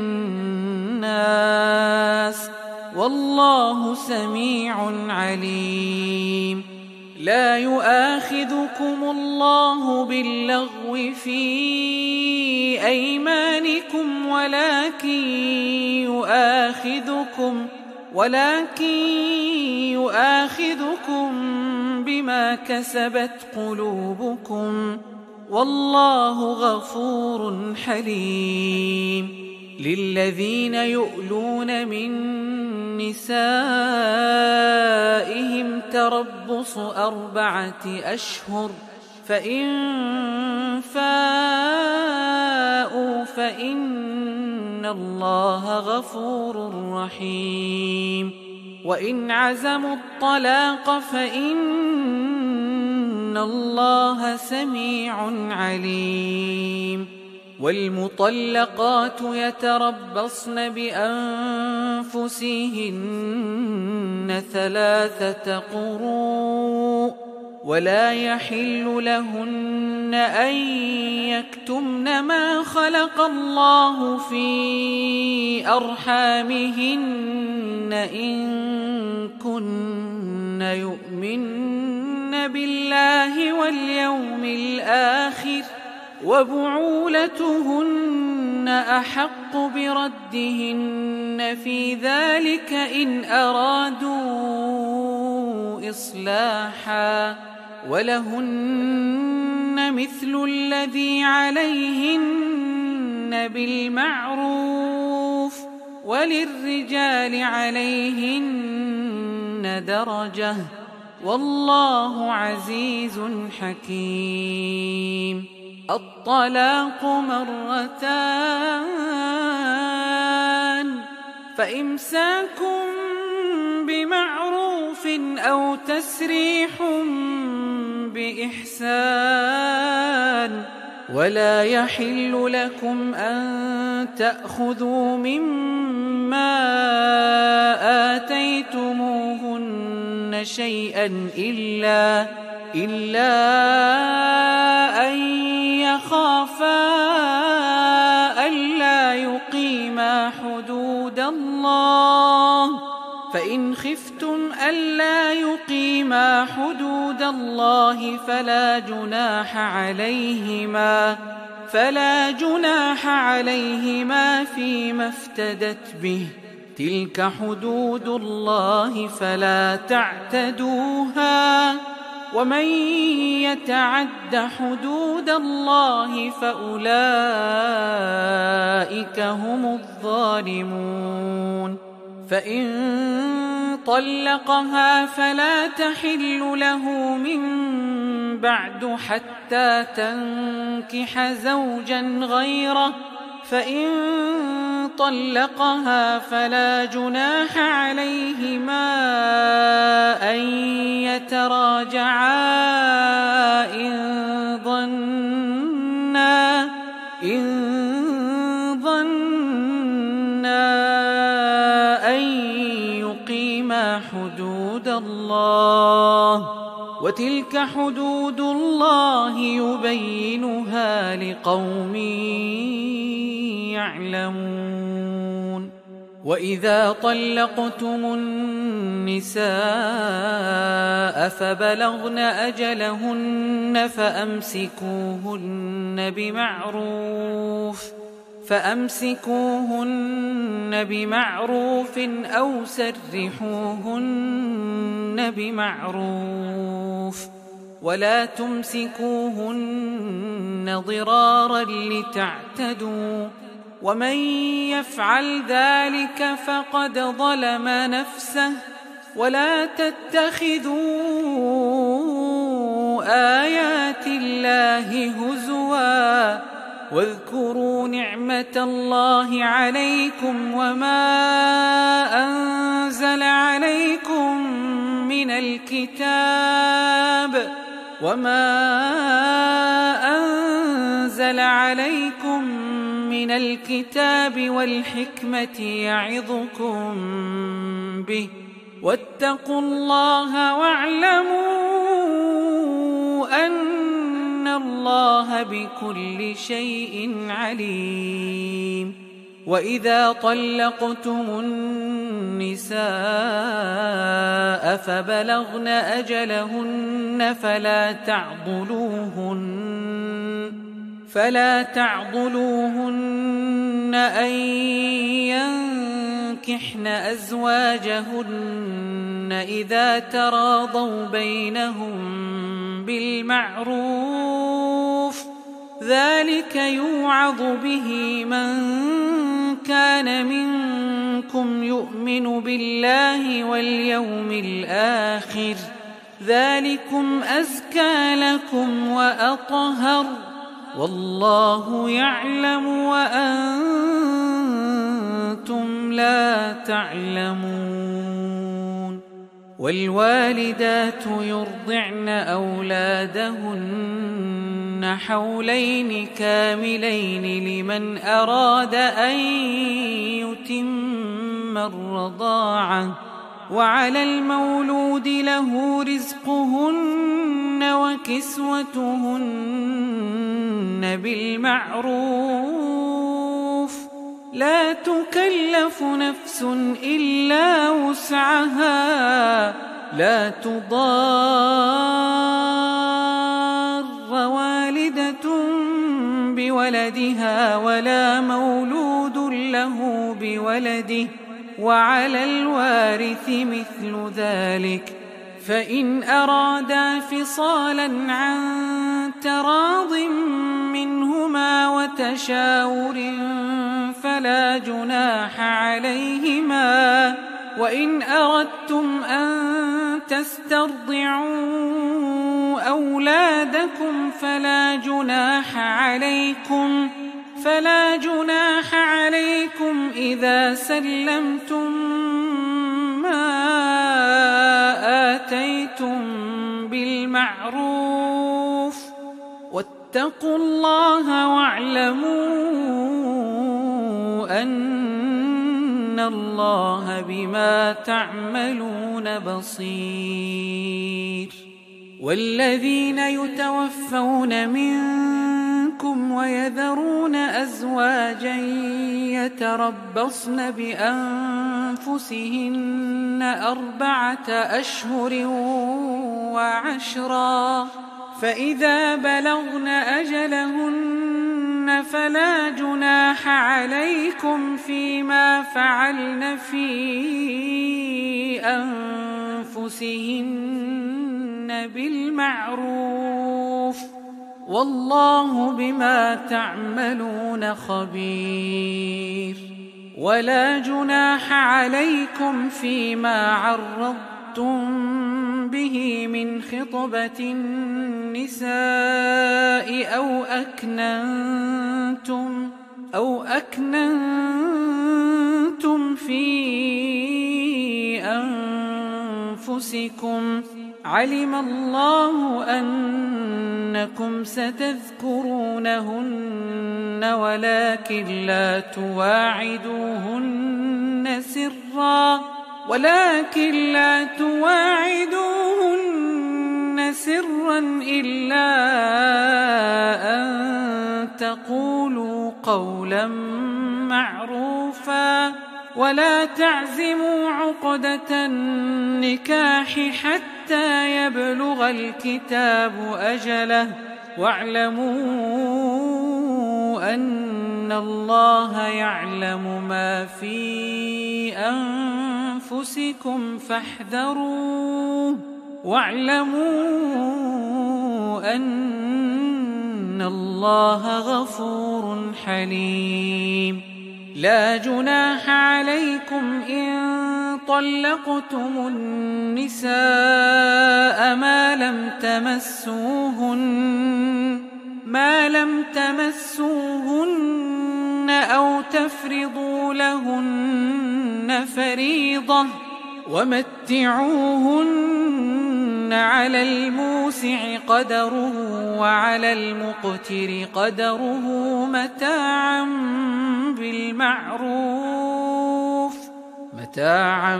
الناس والله سميع عليم. لا يؤاخذكم الله باللغو في أيمانكم ولكن يؤاخذكم ولكن يؤاخذكم بما كسبت قلوبكم والله غفور حليم. للذين يؤلون من نسائهم تربص أربعة أشهر فإن فاءوا فإن الله غفور رحيم. وإن عزموا الطلاق فإن الله سميع عليم. والمطلقات يتربصن بأنفسهن ثلاثة قروء ولا يحل لهن أن يكتمن ما خلق الله في أرحامهن إن كن يؤمن بالله واليوم الآخر وبعولتهن أحق بردهن في ذلك إن أرادوا إصلاحا ولهن مثل الذي عليهن بالمعروف وللرجال عليهن درجة والله عزيز حكيم. الطلاق مرتان فإمساك بمعروف أو تسريح بإحسان ولا يحل لكم أن تأخذوا مما آتيتموهن شيئا إلا إلا أن يخافا ألا يقيما حدود الله فإن خفتم ألا يقيما حدود الله فلا جناح عليهما فلا جناح عليهما فيما افتدت به تلك حدود الله فلا تعتدوها ومن يتعد حدود الله فأولئك هم الظالمون. فإن طلقها فلا تحل له من بعد حتى تنكح زوجا غيره فإن طلقها فلا جناح عليهما أن يتراجعا إن ظنا إن ظنا أن يقيما حدود الله وتلك حدود الله يبينها لقوم يعلمون. وإذا طلقتم النساء فبلغن أجلهن فأمسكوهن بمعروف فأمسكوهن بمعروف أو سرحوهن بمعروف ولا تمسكوهن ضرارا لتعتدوا ومن يفعل ذلك فقد ظلم نفسه ولا تتخذوا آيات الله هزوا واذكروا نعمة الله عليكم وما أنزل عليكم من الكتاب وما أنزل عليكم من الكتاب والحكمة يعظكم به واتقوا الله واعلموا أن الله بكل شيء عليم. وإذا طلقتم النساء فبلغن أجلهن فلا تعضلوهن فلا تعضلوهن أن ينكحن أزواجهن إذا تراضوا بينهم بالمعروف ذلك يوعظ به من كان منكم يؤمن بالله واليوم الآخر ذلكم أزكى لكم وأطهر والله يعلم وأنتم لا تعلمون. والوالدات يرضعن أولادهن حولين كاملين لمن أراد أن يتم الرضاعة وعلى المولود له رزقهن وكسوتهن بالمعروف لا تكلف نفس إلا وسعها لا تضار والدة بولدها ولا مولود له بولده وعلى الوارث مثل ذلك فإن أرادا فصالا عن تراض منهما وتشاور فلا جناح عليهما عليهما. وإن أردتم أن تسترضعوا أولادكم فلا جناح عليكم فلا جناح عليكم إذا سلمتم ما آتيتم بالمعروف، واتقوا الله واعلموا أن الله بما تعملون بصير. والذين يتوفون منكم ويذرون أزواجا يتربصن بأنفسهن أربعة أشهر وعشرا، فإذا بلغن أجلهن فلا جناح عليكم فيما فعلن في أنفسهن بالمعروف، والله بما تعملون خبير. ولا جناح عليكم فيما عرضتم به من خطبة النساء أو أكننتم أو أكننتم في أنفسكم، علم الله أنكم ستذكرونهن ولكن لا تواعدوهن سرا ولكن لا تواعدوهن سرا إلا أن تقولوا قولا معروفا، ولا تعزموا عقدة النكاح حتى يبلغ الكتاب أجله، واعلموا أن الله يعلم ما في أنفسكم فاحذروه، واعلموا أن الله غفور حليم. لا جناح عليكم إن طلقتم النساء ما لم تمسوهن ما لم تمسوهن أو تفرضوا لهن فريضة، ومتعوهن على الموسع قدره وعلى المقتر قدره متاعا بالمعروف متاعا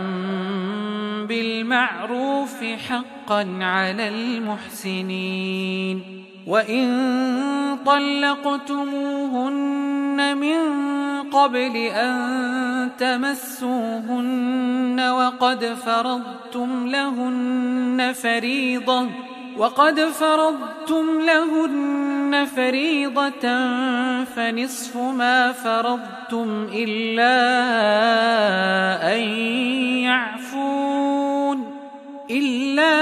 بالمعروف حقا على المحسنين. وإن طلقتموهن من قبل أن تمسوهن وقد فرضتم لهن فريضة وقد فرضتم لهن فريضة فنصف ما فرضتم إلا أن يعفون إلا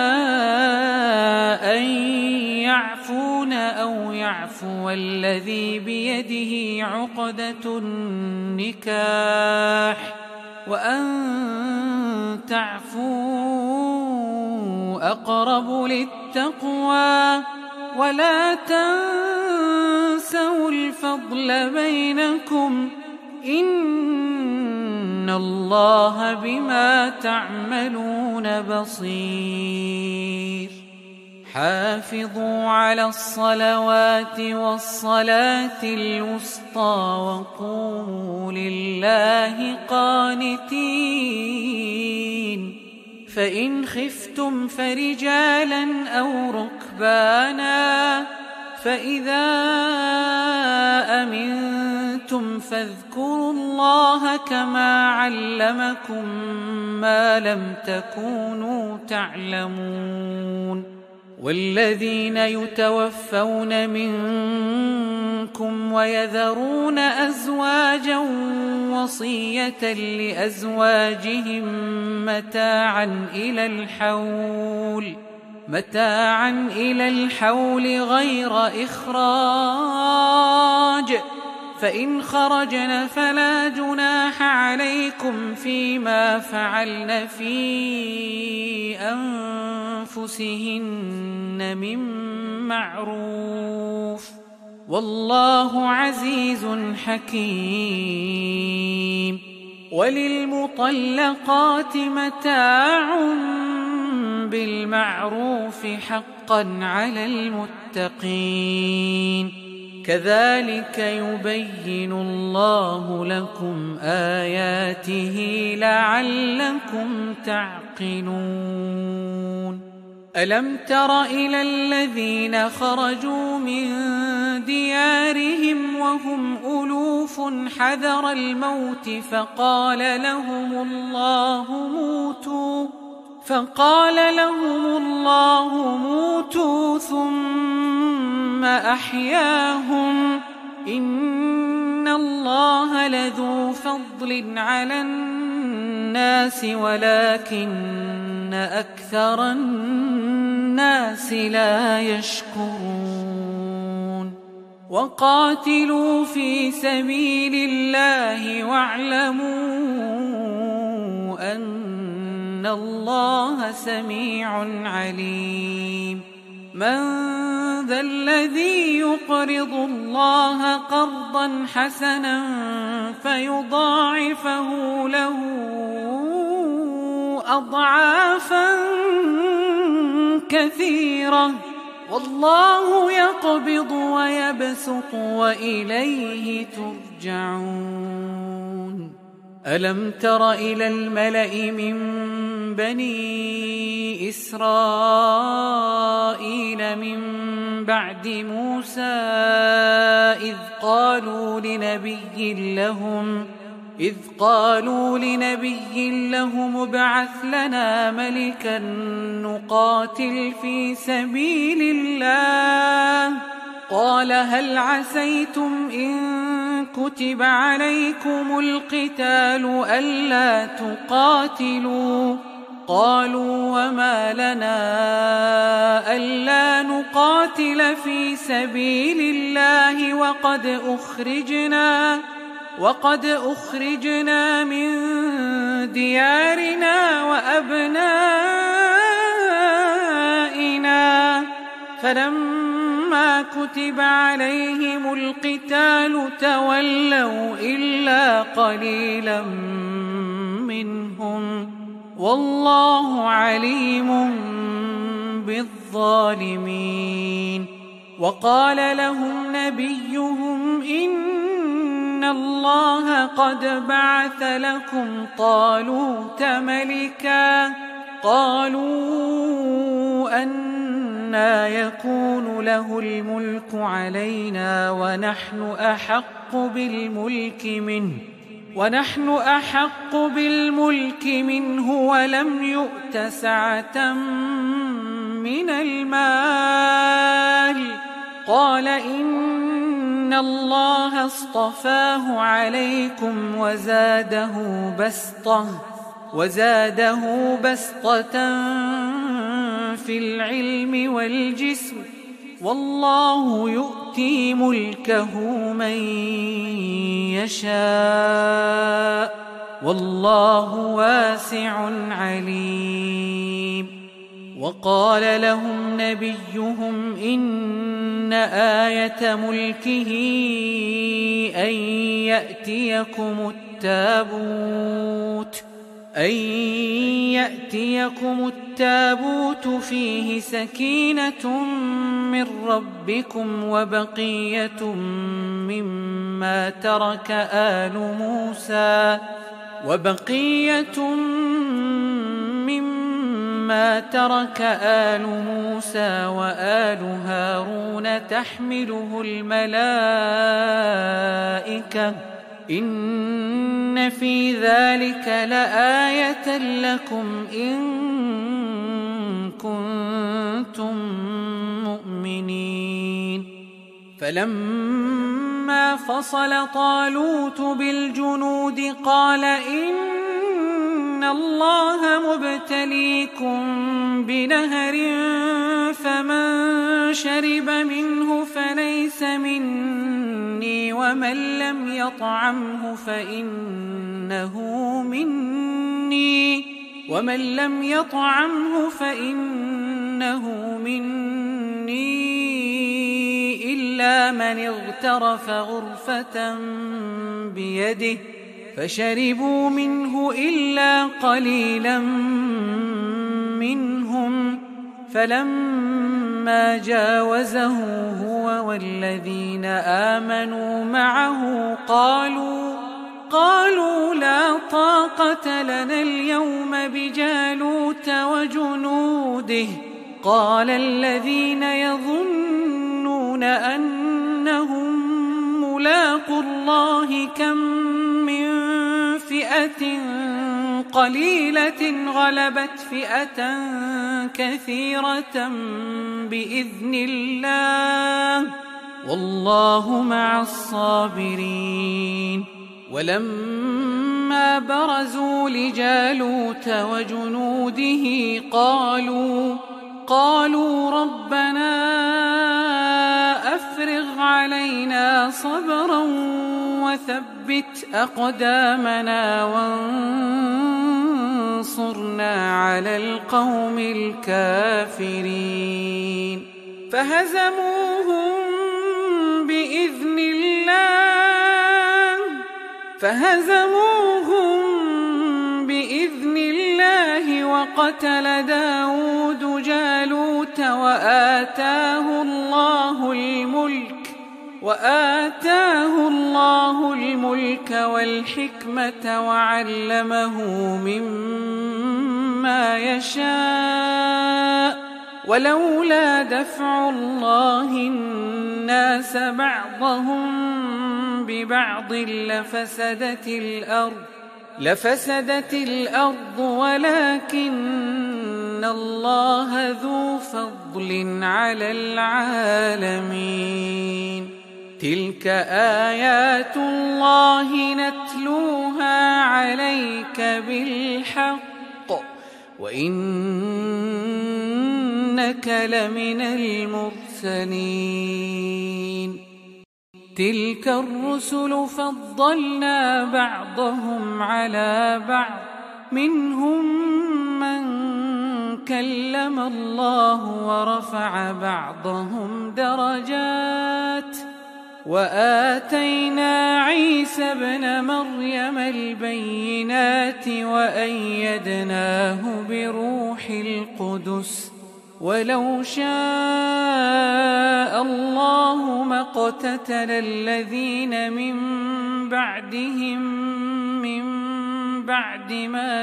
أن يعفون أو يعفو الذي بيده عقدة النكاح، وأن تعفوا أقرب للتقوى، ولا تنسوا الفضل بينكم، إن الله بما تعملون بصير. حافظوا على الصلوات والصلاة الوسطى وقوموا لله قانتين. فإن خفتم فرجالا أو ركبانا، فإذا أمنتم فاذكروا الله كما علمكم ما لم تكونوا تعلمون. والذين يتوفون منكم ويذرون أزواجا وصية لأزواجهم متاعا إلى الحول متاعا إلى الحول غير إخراج، فإن خرجن فلا جناح عليكم فيما فعلن في أنفسهن من معروف والله عزيز حكيم. وللمطلقات متاع بالمعروف حقا على المتقين كذلك يبين الله لكم آياته لعلكم تعقلون. ألم تر إلى الذين خرجوا من ديارهم وهم ألوف حذر الموت فقال لهم الله موتوا فقال لهم الله موتوا ثم أحياهم إن الله لذو فضل على الناس ولكن أكثر الناس لا يشكرون. وقاتلوا في سبيل الله واعلموا أن الله سميع عليم. من ذا الذي يقرض الله قرضا حسنا فيضاعفه له أضعافا كثيرة والله يقبض ويبسط وإليه ترجعون. ألم تر إلى الملأ من بني إسرائيل من بعد موسى إذ قالوا لنبي لهم إذ قالوا لنبي لهم ابعث لنا ملكا نقاتل في سبيل الله قال هل عسيتم إن كتب عليكم القتال ألا تقاتلوا قالوا وما لنا ألا نقاتل في سبيل الله وقد أخرجنا وقد أخرجنا من ديارنا وأبنائنا فلما كتب عليهم القتال تولوا إلا قليلا منهم والله عليم بالظالمين. وقال لهم نبيهم إن الله قد بعث لكم طالوت ملكا قالوا أنى يكون له الملك علينا ونحن أحق بالملك منه ونحن أحق بالملك منه ولم يؤت سعة من المال قال إن الله اصطفاه عليكم وزاده بسطة وزاده بسطة في العلم والجسم والله يؤتي ملكه من يشاء والله واسع عليم. وقال لهم نبيهم إن آية ملكه أن يأتيكم التابوت أن يأتيكم التابوت فيه سكينة من ربكم وبقية مما ترك آل موسى وبقية مما ترك آل موسى وآل هارون تحمله الملائكة إن في ذلك لآية لكم إن كنتم مؤمنين. فلما فصل طالوت بالجنود قال إن الله مبتليكم بنهر فمن شرب منه فليس مني ومن لم يطعمه فإنه مني ومن لم يطعمه فإنه مني إلا من اغترف غرفة بيده فشربوا منه إلا قليلا منهم فلما جاوزه هو والذين آمنوا معه قالوا قالوا لا طاقة لنا اليوم بجالوت وجنوده قال الذين يظنون أنهم ملاقو الله كم من فئة قليلة غلبت فئة كثيرة بإذن الله والله مع الصابرين ولما برزوا لجالوت وجنوده قالوا قالوا ربنا أفرغ علينا صبرا وثبت أقدامنا وانصرنا على القوم الكافرين فهزموهم بإذن الله فهزموهم بإذن الله وقتل داود جالوت وآتاه الله الملك وآتاه الله الملك والحكمة وعلمه مما يشاء ولولا دفع الله الناس بعضهم ببعض لفسدت الأرض لفسدت الأرض ولكن الله ذو فضل على العالمين تلك آيات الله نتلوها عليك بالحق وإنك لمن المرسلين تلك الرسل فضلنا بعضهم على بعض منهم من كلم الله ورفع بعضهم درجات وآتينا عيسى ابن مريم البينات وأيدناه بروح القدس ولو شاء الله ما اقتتل الذين من بعدهم من بعد ما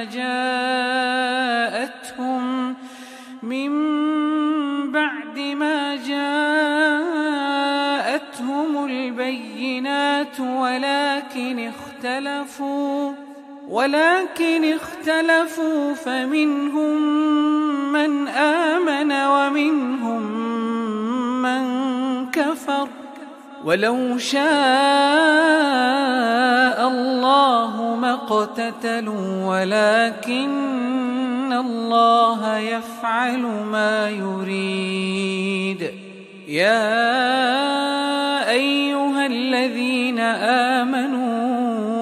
جاءتهم من بعد ما جاءتهم البينات ولكن اختلفوا ولكن اختلفوا فمنهم من آمن ومنهم من كفر ولو شاء الله ما اقتتلوا ولكن الله يفعل ما يريد يا أيها الذين آمنوا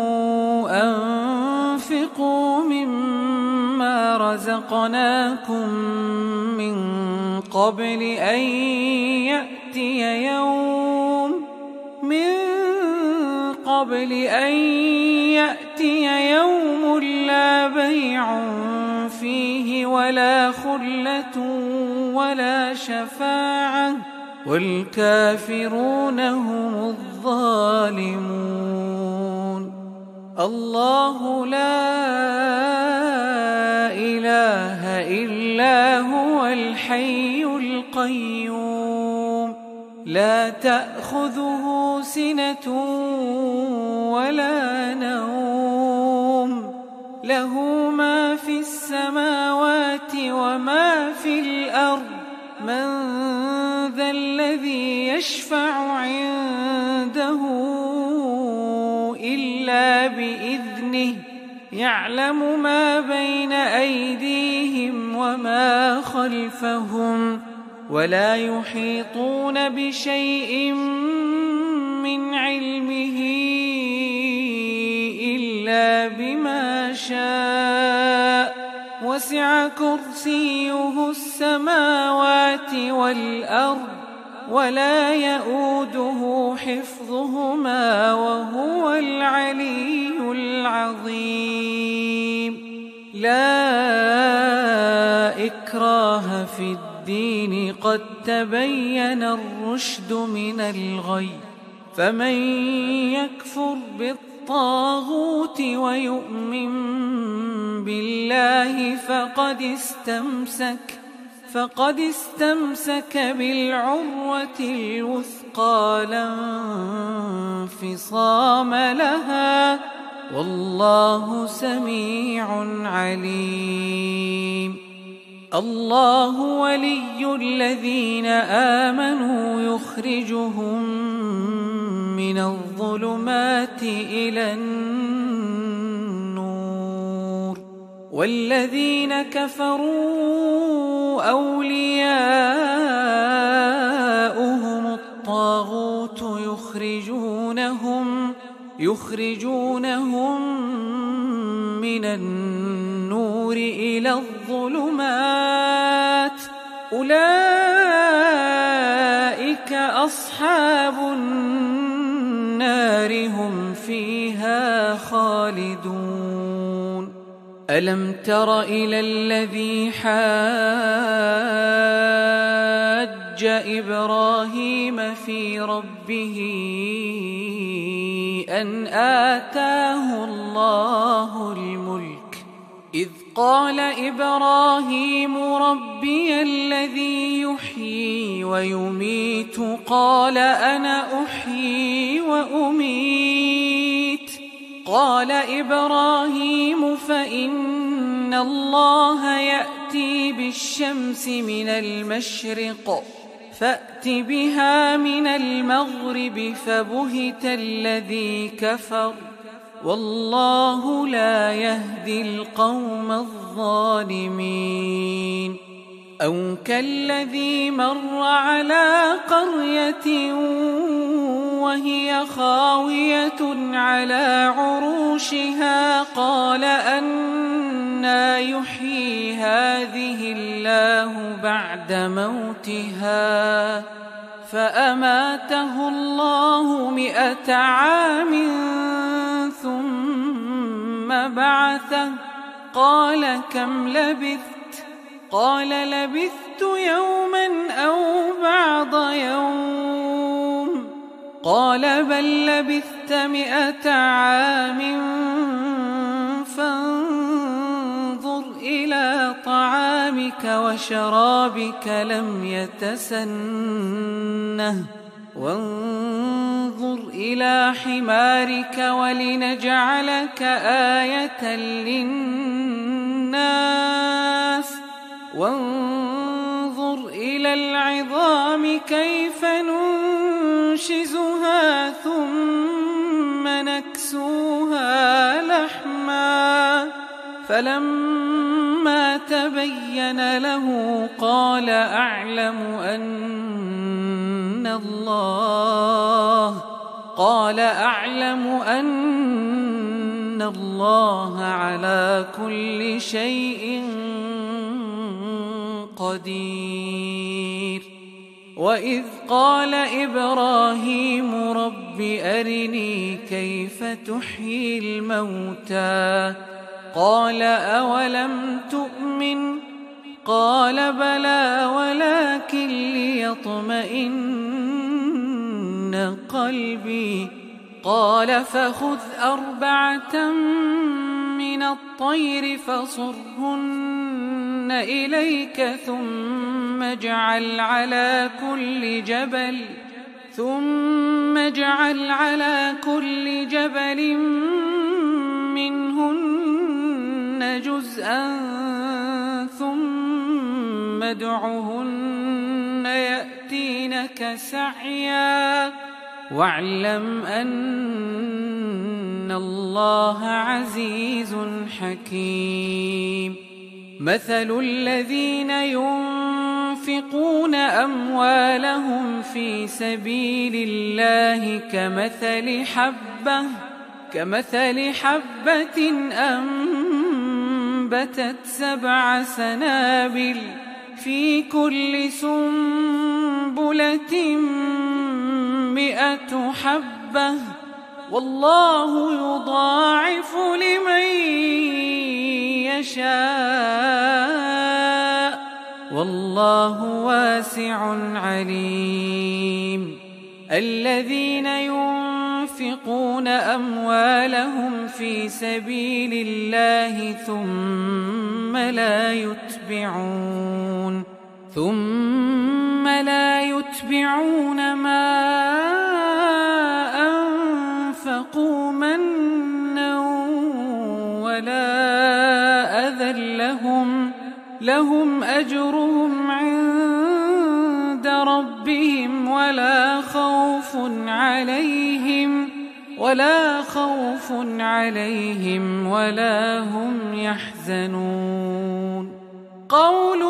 أنفقوا مما رزقناكم من قبل أن يأتي يوم من قبل أن يأتي يوم لا بيع فيه ولا خلة ولا شفاعة والكافرون هم الظالمون الله لا إله إلا هو الحي القيوم لا تأخذه سنة ولا نوم له ما في السماوات وما في الأرض من ذا الذي يشفع عنده إلا بإذنه يعلم ما بين أيديهم وما خلفهم ولا يحيطون بشيء من علمه يشاء وسع كرسيه السماوات والأرض ولا يئوده حفظهما وهو العلي العظيم. لا إكراه في الدين قد تبين الرشد من الغي فمن يكفر بالطاغوت ويؤمن بالله فقد استمسك فقد استمسك بالعروة الوثقى لا انفصام لها والله سميع عليم. الله ولي الذين آمنوا يخرجهم من الظلمات إلى النور والذين كفروا أولياؤهم الطاغوت يخرجونهم يخرجونهم من النور إلى الظلمات أولئك أصحاب النار هم فيها خالدون. ألم تر إلى الذي حاج إبراهيم في ربه أن آتاه الله الملك إذ قال إبراهيم ربي الذي يحيي ويميت قال أنا أحيي وأميت قال إبراهيم فإن الله يأتي بالشمس من المشرق فأت بها من المغرب فبهت الذي كفر والله لا يهدي القوم الظالمين. أو كالذي مر على قرية وهي خاوية على عروشها قال أنى يحيي هذه الله بعد موتها فأماته الله مئة عام ثم بعثه قال كم لبثت قال لبثت يوما أو بعض يوم قال بل لبثت مئة عام فانظر إلى طعامك وشرابك لم يتسنه وانظر إلى حمارك ولنجعلك آية للناس وانظر إلى العظام كيف ننشزها ثم نكسوها لحما فلما تبين له قال أعلم أن الله قال أعلم أن الله على كل شيء قدير. وإذ قال إبراهيم رب أرني كيف تحيي الموتى قال أولم تؤمن قال بلى ولكن ليطمئن قلبي قال فخذ أربعة من الطير فصرهن إليك ثم اجعل على كل جبل ثم اجعل على كل جبل منهن جزءا ثم ادعهن يأتينك سعيا واعلم أن الله عزيز حكيم. مثل الذين ينفقون أموالهم في سبيل الله كمثل حبة كمثل حبة أنبتت فأنبتت سبع سنابل في كل سنبلة مئة حبة والله يضاعف لمن يشاء والله واسع عليم. الذين ينفقون أموالهم في سبيل الله ثم لا يتبعون ثم لا يتبعون ما أنفقوا منا ولا أذى لهم لهم أجرهم عند ربهم ولا خوف عليهم ولا خوف عليهم ولا هم يحزنون. قول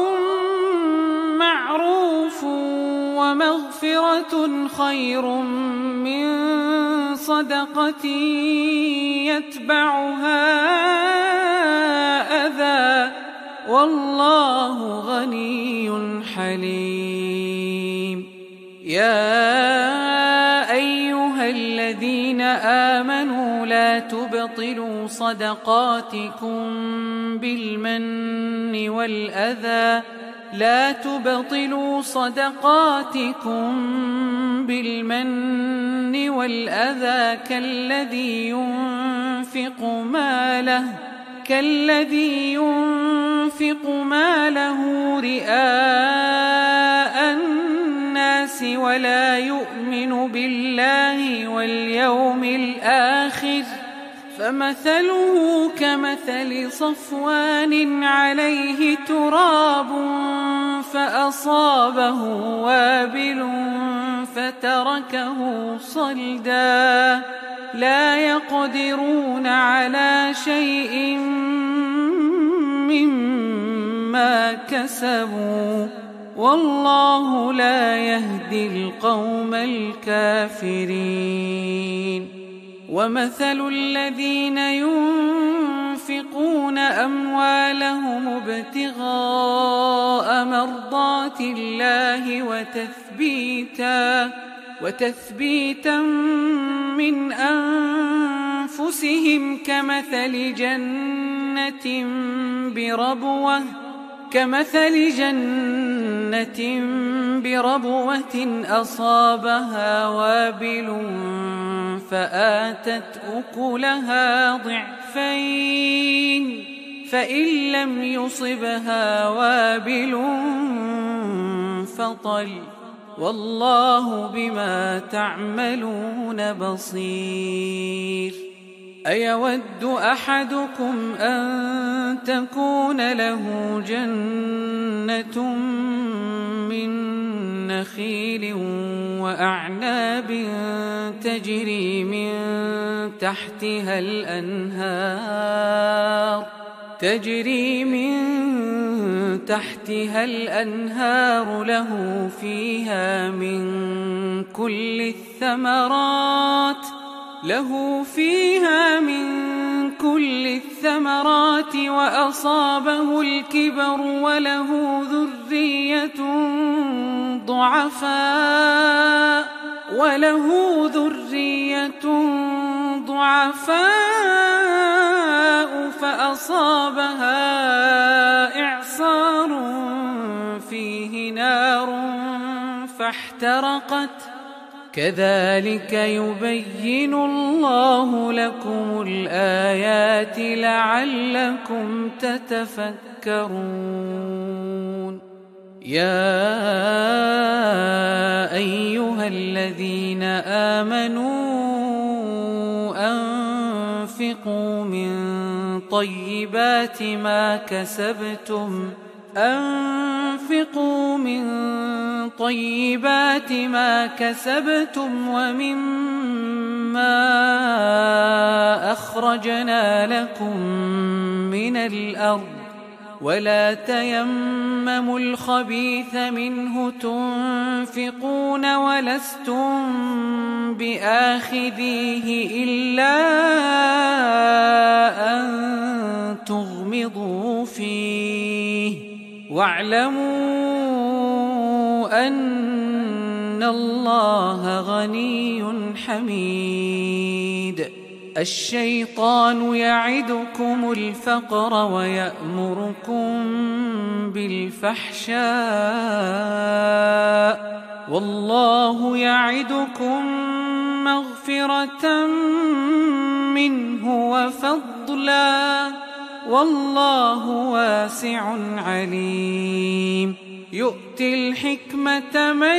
معروف ومغفرة خير من صدقة يتبعها أذى والله غني حليم. يا أيها الذين آمنوا لا تبطلوا صدقاتكم بالمن والأذى لا تبطلوا صدقاتكم بالمن والأذى كالذي ينفق ماله كالذي ينفق ماله رئاء الناس ولا يؤمن بالله واليوم الآخر فمثله كمثل صفوان عليه تراب فأصابه وابل فتركه صلدا لا يقدرون على شيء مما كسبوا والله لا يهدي القوم الكافرين. ومثل الذين ينفقون أموالهم ابتغاء مرضات الله وتثبيتا وتثبيتا من أنفسهم كمثل جنة بربوة كمثل جنة بربوة أصابها وابل فآتت أكلها ضعفين فإن لم يصبها وابل فطل والله بما تعملون بصير. أيود أحدكم أن تكون له جنة من نخيل وأعناب تجري من تحتها الأنهار تجري من تحتها الأنهار له فيها من كل الثمرات له فيها من كل الثمرات وأصابه الكبر وله ذرية ضعفاء وله ذرية ضعفاء فأصابها إعصار فيه نار فاحترقت كذلك يبين الله لكم الآيات لعلكم تتفكرون. يا أيها الذين آمنوا أنفقوا من طيبات ما كسبتم أنفقوا من طيبات ما كسبتم ومما أخرجنا لكم من الأرض ولا تيمموا الخبيث منه تنفقون ولستم بآخذيه إلا أن تغمضوا واعلموا أن الله غني حميد. الشيطان يعدكم الفقر ويأمركم بالفحشاء والله يعدكم مغفرة منه وفضلا والله واسع عليم. يؤتي الحكمة من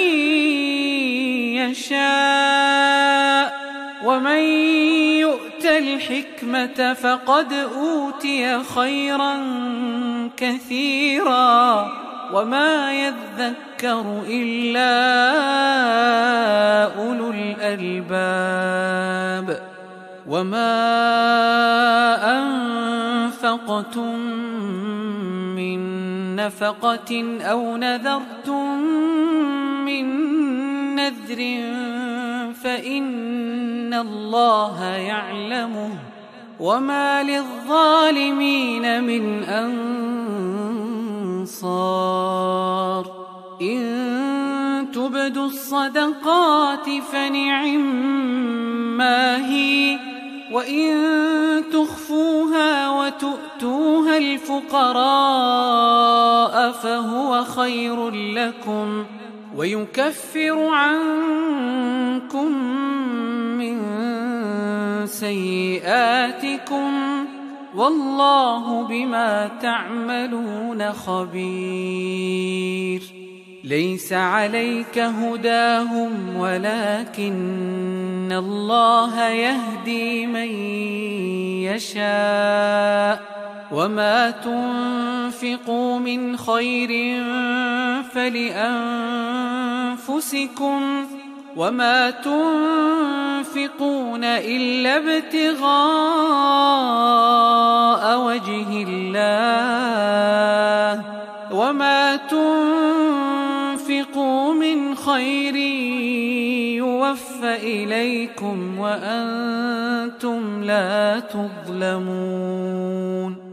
يشاء ومن يؤت الحكمة فقد أوتي خيرا كثيرا وما يذكر إلا أولو الألباب. وما أنفقتم من نفقة أو نذرتم من نذر فإن الله يعلمه وما للظالمين من أنصار. إن تبدوا الصدقات فنعما هي وإن تخفوها وتؤتوها الفقراء فهو خير لكم ويكفر عنكم من سيئاتكم والله بما تعملون خبير. ليس عليك هداهم ولكن الله يهدي من يشاء وما تنفقوا من خير فلأنفسكم وما تنفقون إلا ابتغاء وجه الله وما تنفقوا من خير يوفى إليكم وأنتم لا تظلمون.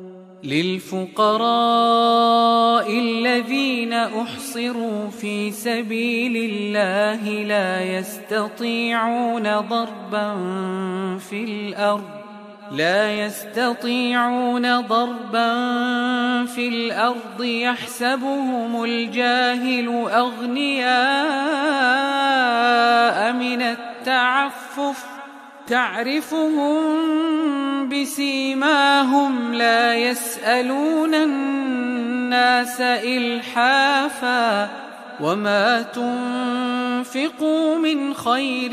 للفقراء الذين أحصروا في سبيل الله لا يستطيعون ضربا في الأرض لا يستطيعون ضربا في الأرض يحسبهم الجاهل أغنياء من التعفف تعرفهم بسيماهم لا يسألون الناس إلحافا وما تنفقوا من خير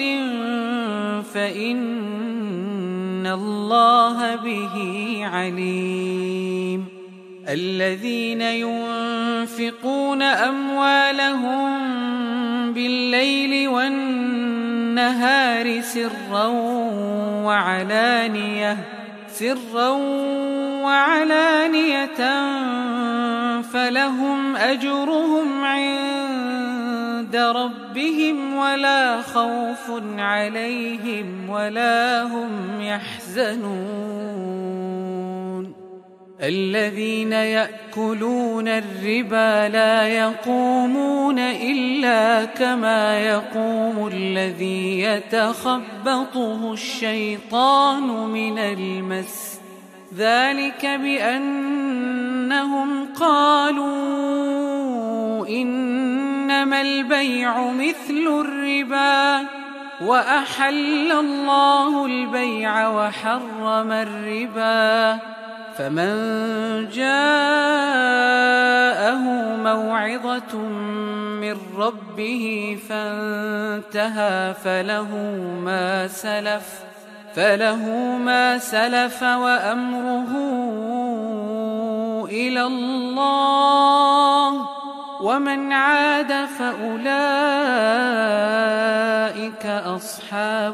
فإن الله به عليم. الذين ينفقون أموالهم بالليل والنهار سرا وعلانية سرا وعلانية فلهم أجرهم عند ربهم ولا خوف عليهم ولا هم يحزنون. الذين يأكلون الربا لا يقومون إلا كما يقوم الذي يتخبطه الشيطان من المس ذلك بأنهم قالوا إنما البيع مثل الربا وأحل الله البيع وحرم الربا. فمن جاءه موعظة من ربه فانتهى فله ما سلف فله ما سلف وأمره إلى الله ومن عاد فأولئك أصحاب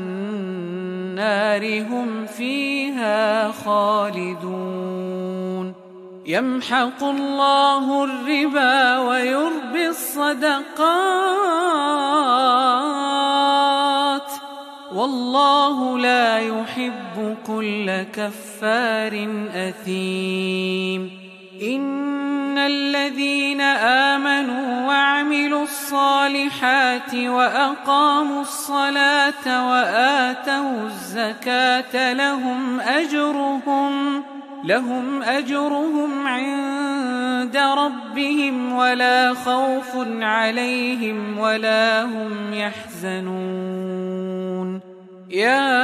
النار هم فيها خالدون. يمحق الله الربا ويربي الصدقات والله لا يحب كل كفار أثيم. إن الذين آمنوا وعملوا الصالحات وأقاموا الصلاة وآتوا الزكاة لهم أجرهم لهم أجرهم عند ربهم ولا خوف عليهم ولا هم يحزنون. يا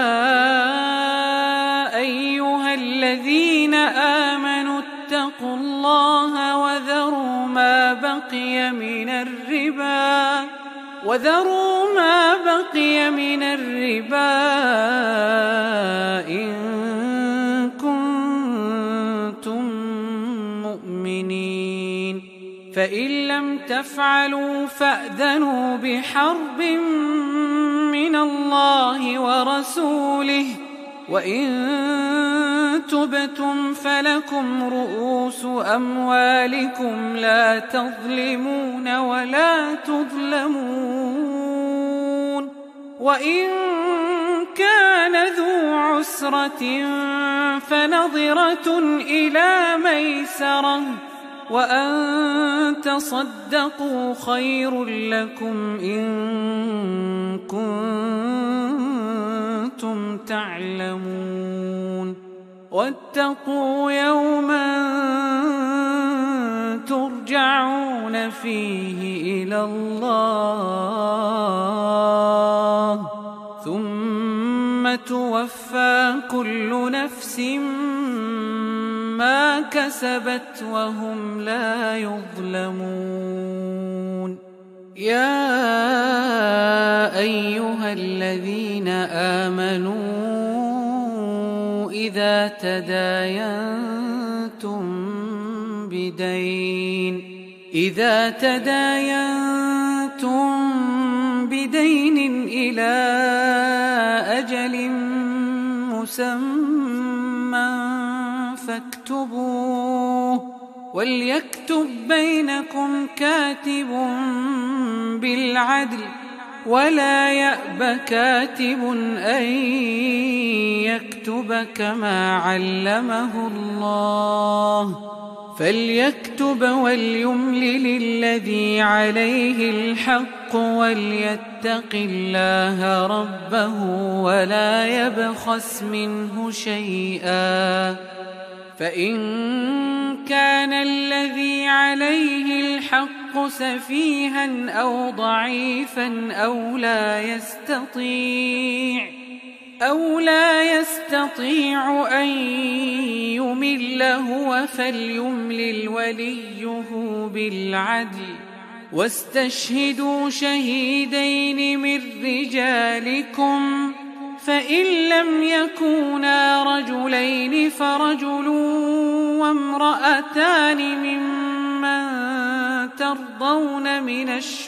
أيها الذين آمنوا اتقوا الله وذروا ما بقي من الربا وذروا ما بقي من الربا إن كنتم مؤمنين، فإن لم تفعلوا فأذنوا بحرب من الله ورسوله، وإن تبتم فلكم رؤوس أموالكم لا تظلمون ولا تظلمون. وإن كان ذو عسرة فنظرة إلى ميسرة، وأن تصدقوا خير لكم إن كنتم تعلمون. واتقوا يوما ترجعون فيه إلى الله ثم توفى كل نفس ما كسبت وهم لا يظلمون. يا أيها الذين آمنوا إذا تداينتم بدين إذا تداينتم بدين إلى أجل مسمى فاكتبوه، وليكتب بينكم كاتب بالعدل ولا يأب كاتب أن يكتب كما علمه الله، فليكتب وليملل الذي عليه الحق وليتق الله ربه ولا يبخس منه شيئا، فإن كان الذي عليه الحق سفيها أو ضعيفا أو لا يستطيع أو لا يستطيع أن يمل هو فليملل وليه بالعدل، واستشهدوا شهيدين من رجالكم، فإن لم يكونا رجلين فرجل وامرأتان ممن ترضون من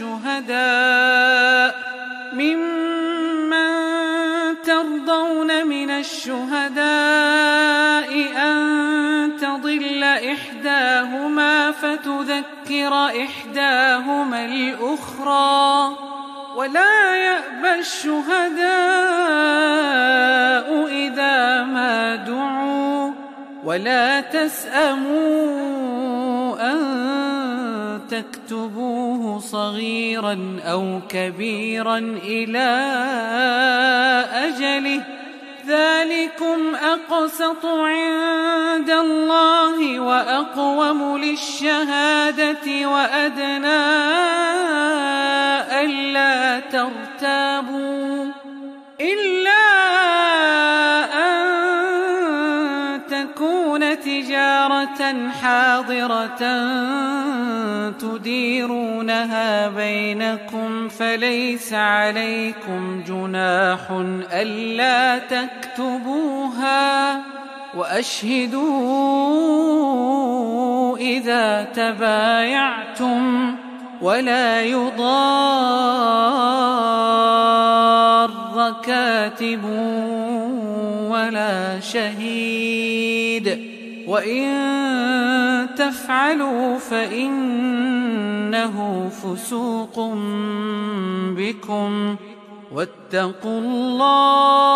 الشهداء ممن ترضون من الشهداء أن تضل إحداهما فتذكر إحداهما الأخرى، ولا يأبى الشهداء إذا ما دعوا، ولا تسأموا أن تكتبوه صغيرا أو كبيرا إلى أجله، ذلكم أقسط عند الله وأقوم للشهادة وأدنى ألا ترتابوا، إلا أن تكون تجارة حاضرة تديرونها بينكم فليس عليكم جناح ألا تكتبوها، وأشهدوا إذا تبايعتم، ولا يضار كاتب ولا شهيد، وإن تفعلوا فإنه فسوق بكم، واتقوا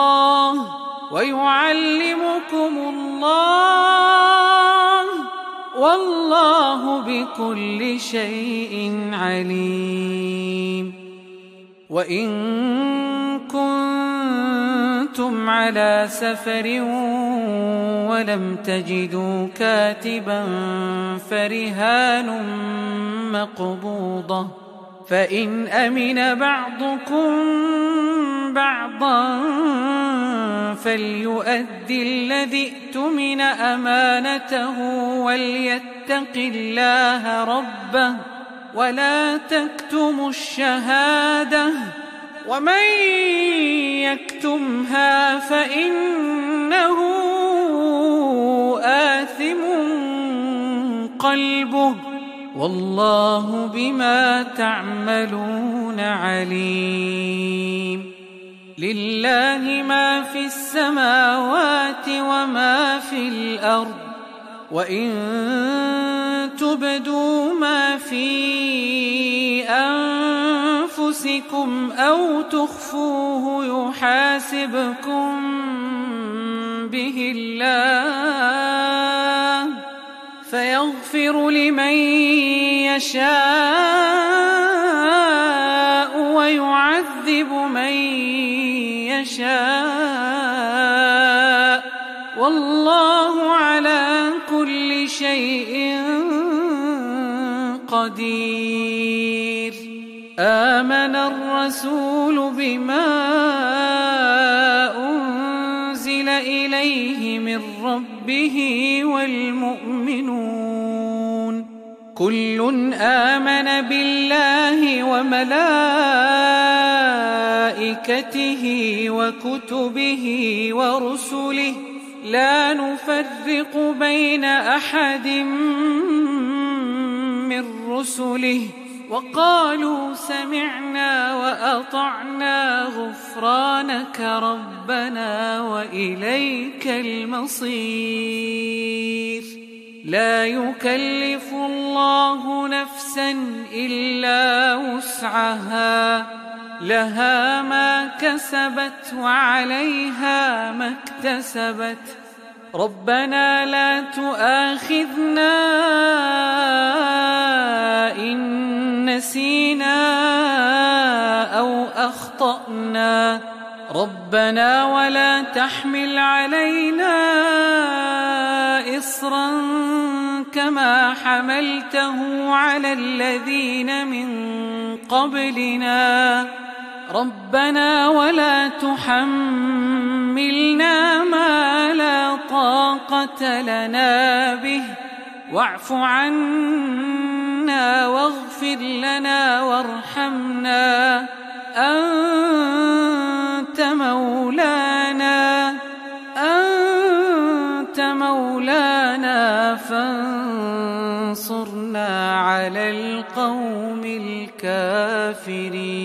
الله ويعلمكم الله والله بكل شيء عليم. وإن كنتم على سفر ولم تجدوا كاتبا فرهان مقبوضة، فإن أمن بعضكم بعضا فليؤدي الذي اؤتمن أمانته وليتق الله ربه ولا تكتموا الشهادة، ومن يكتمها فإنه آثم قلبه والله بما تعملون عليم. لله ما في السماوات وما في الأرض، وإن تبدوا ما في أنفسكم أو تخفوه يحاسبكم به الله فيغفر لمن يشاء ويعذب من يشاء والله على كل شيء قدير. آمن الرسول بما أنزل إليه من ربه والمؤمنون كل آمن بالله وملائكته وكتبه ورسله لا نفرق بين أحد من رسله وقالوا سمعنا وأطعنا غفرانك ربنا وإليك المصير. لا يكلف الله نفسا إلا وسعها لها ما كسبت وعليها ما اكتسبت ربنا لا تؤاخذنا إن نسينا أو أخطأنا ربنا ولا تحمل علينا إصرا كما حملته على الذين من قبلنا ربنا ولا تحملنا ما لا طاقة لنا به واعف عنا واغفر لنا وارحمنا أنت مولانا أنت مولانا فانصرنا على القوم الكافرين.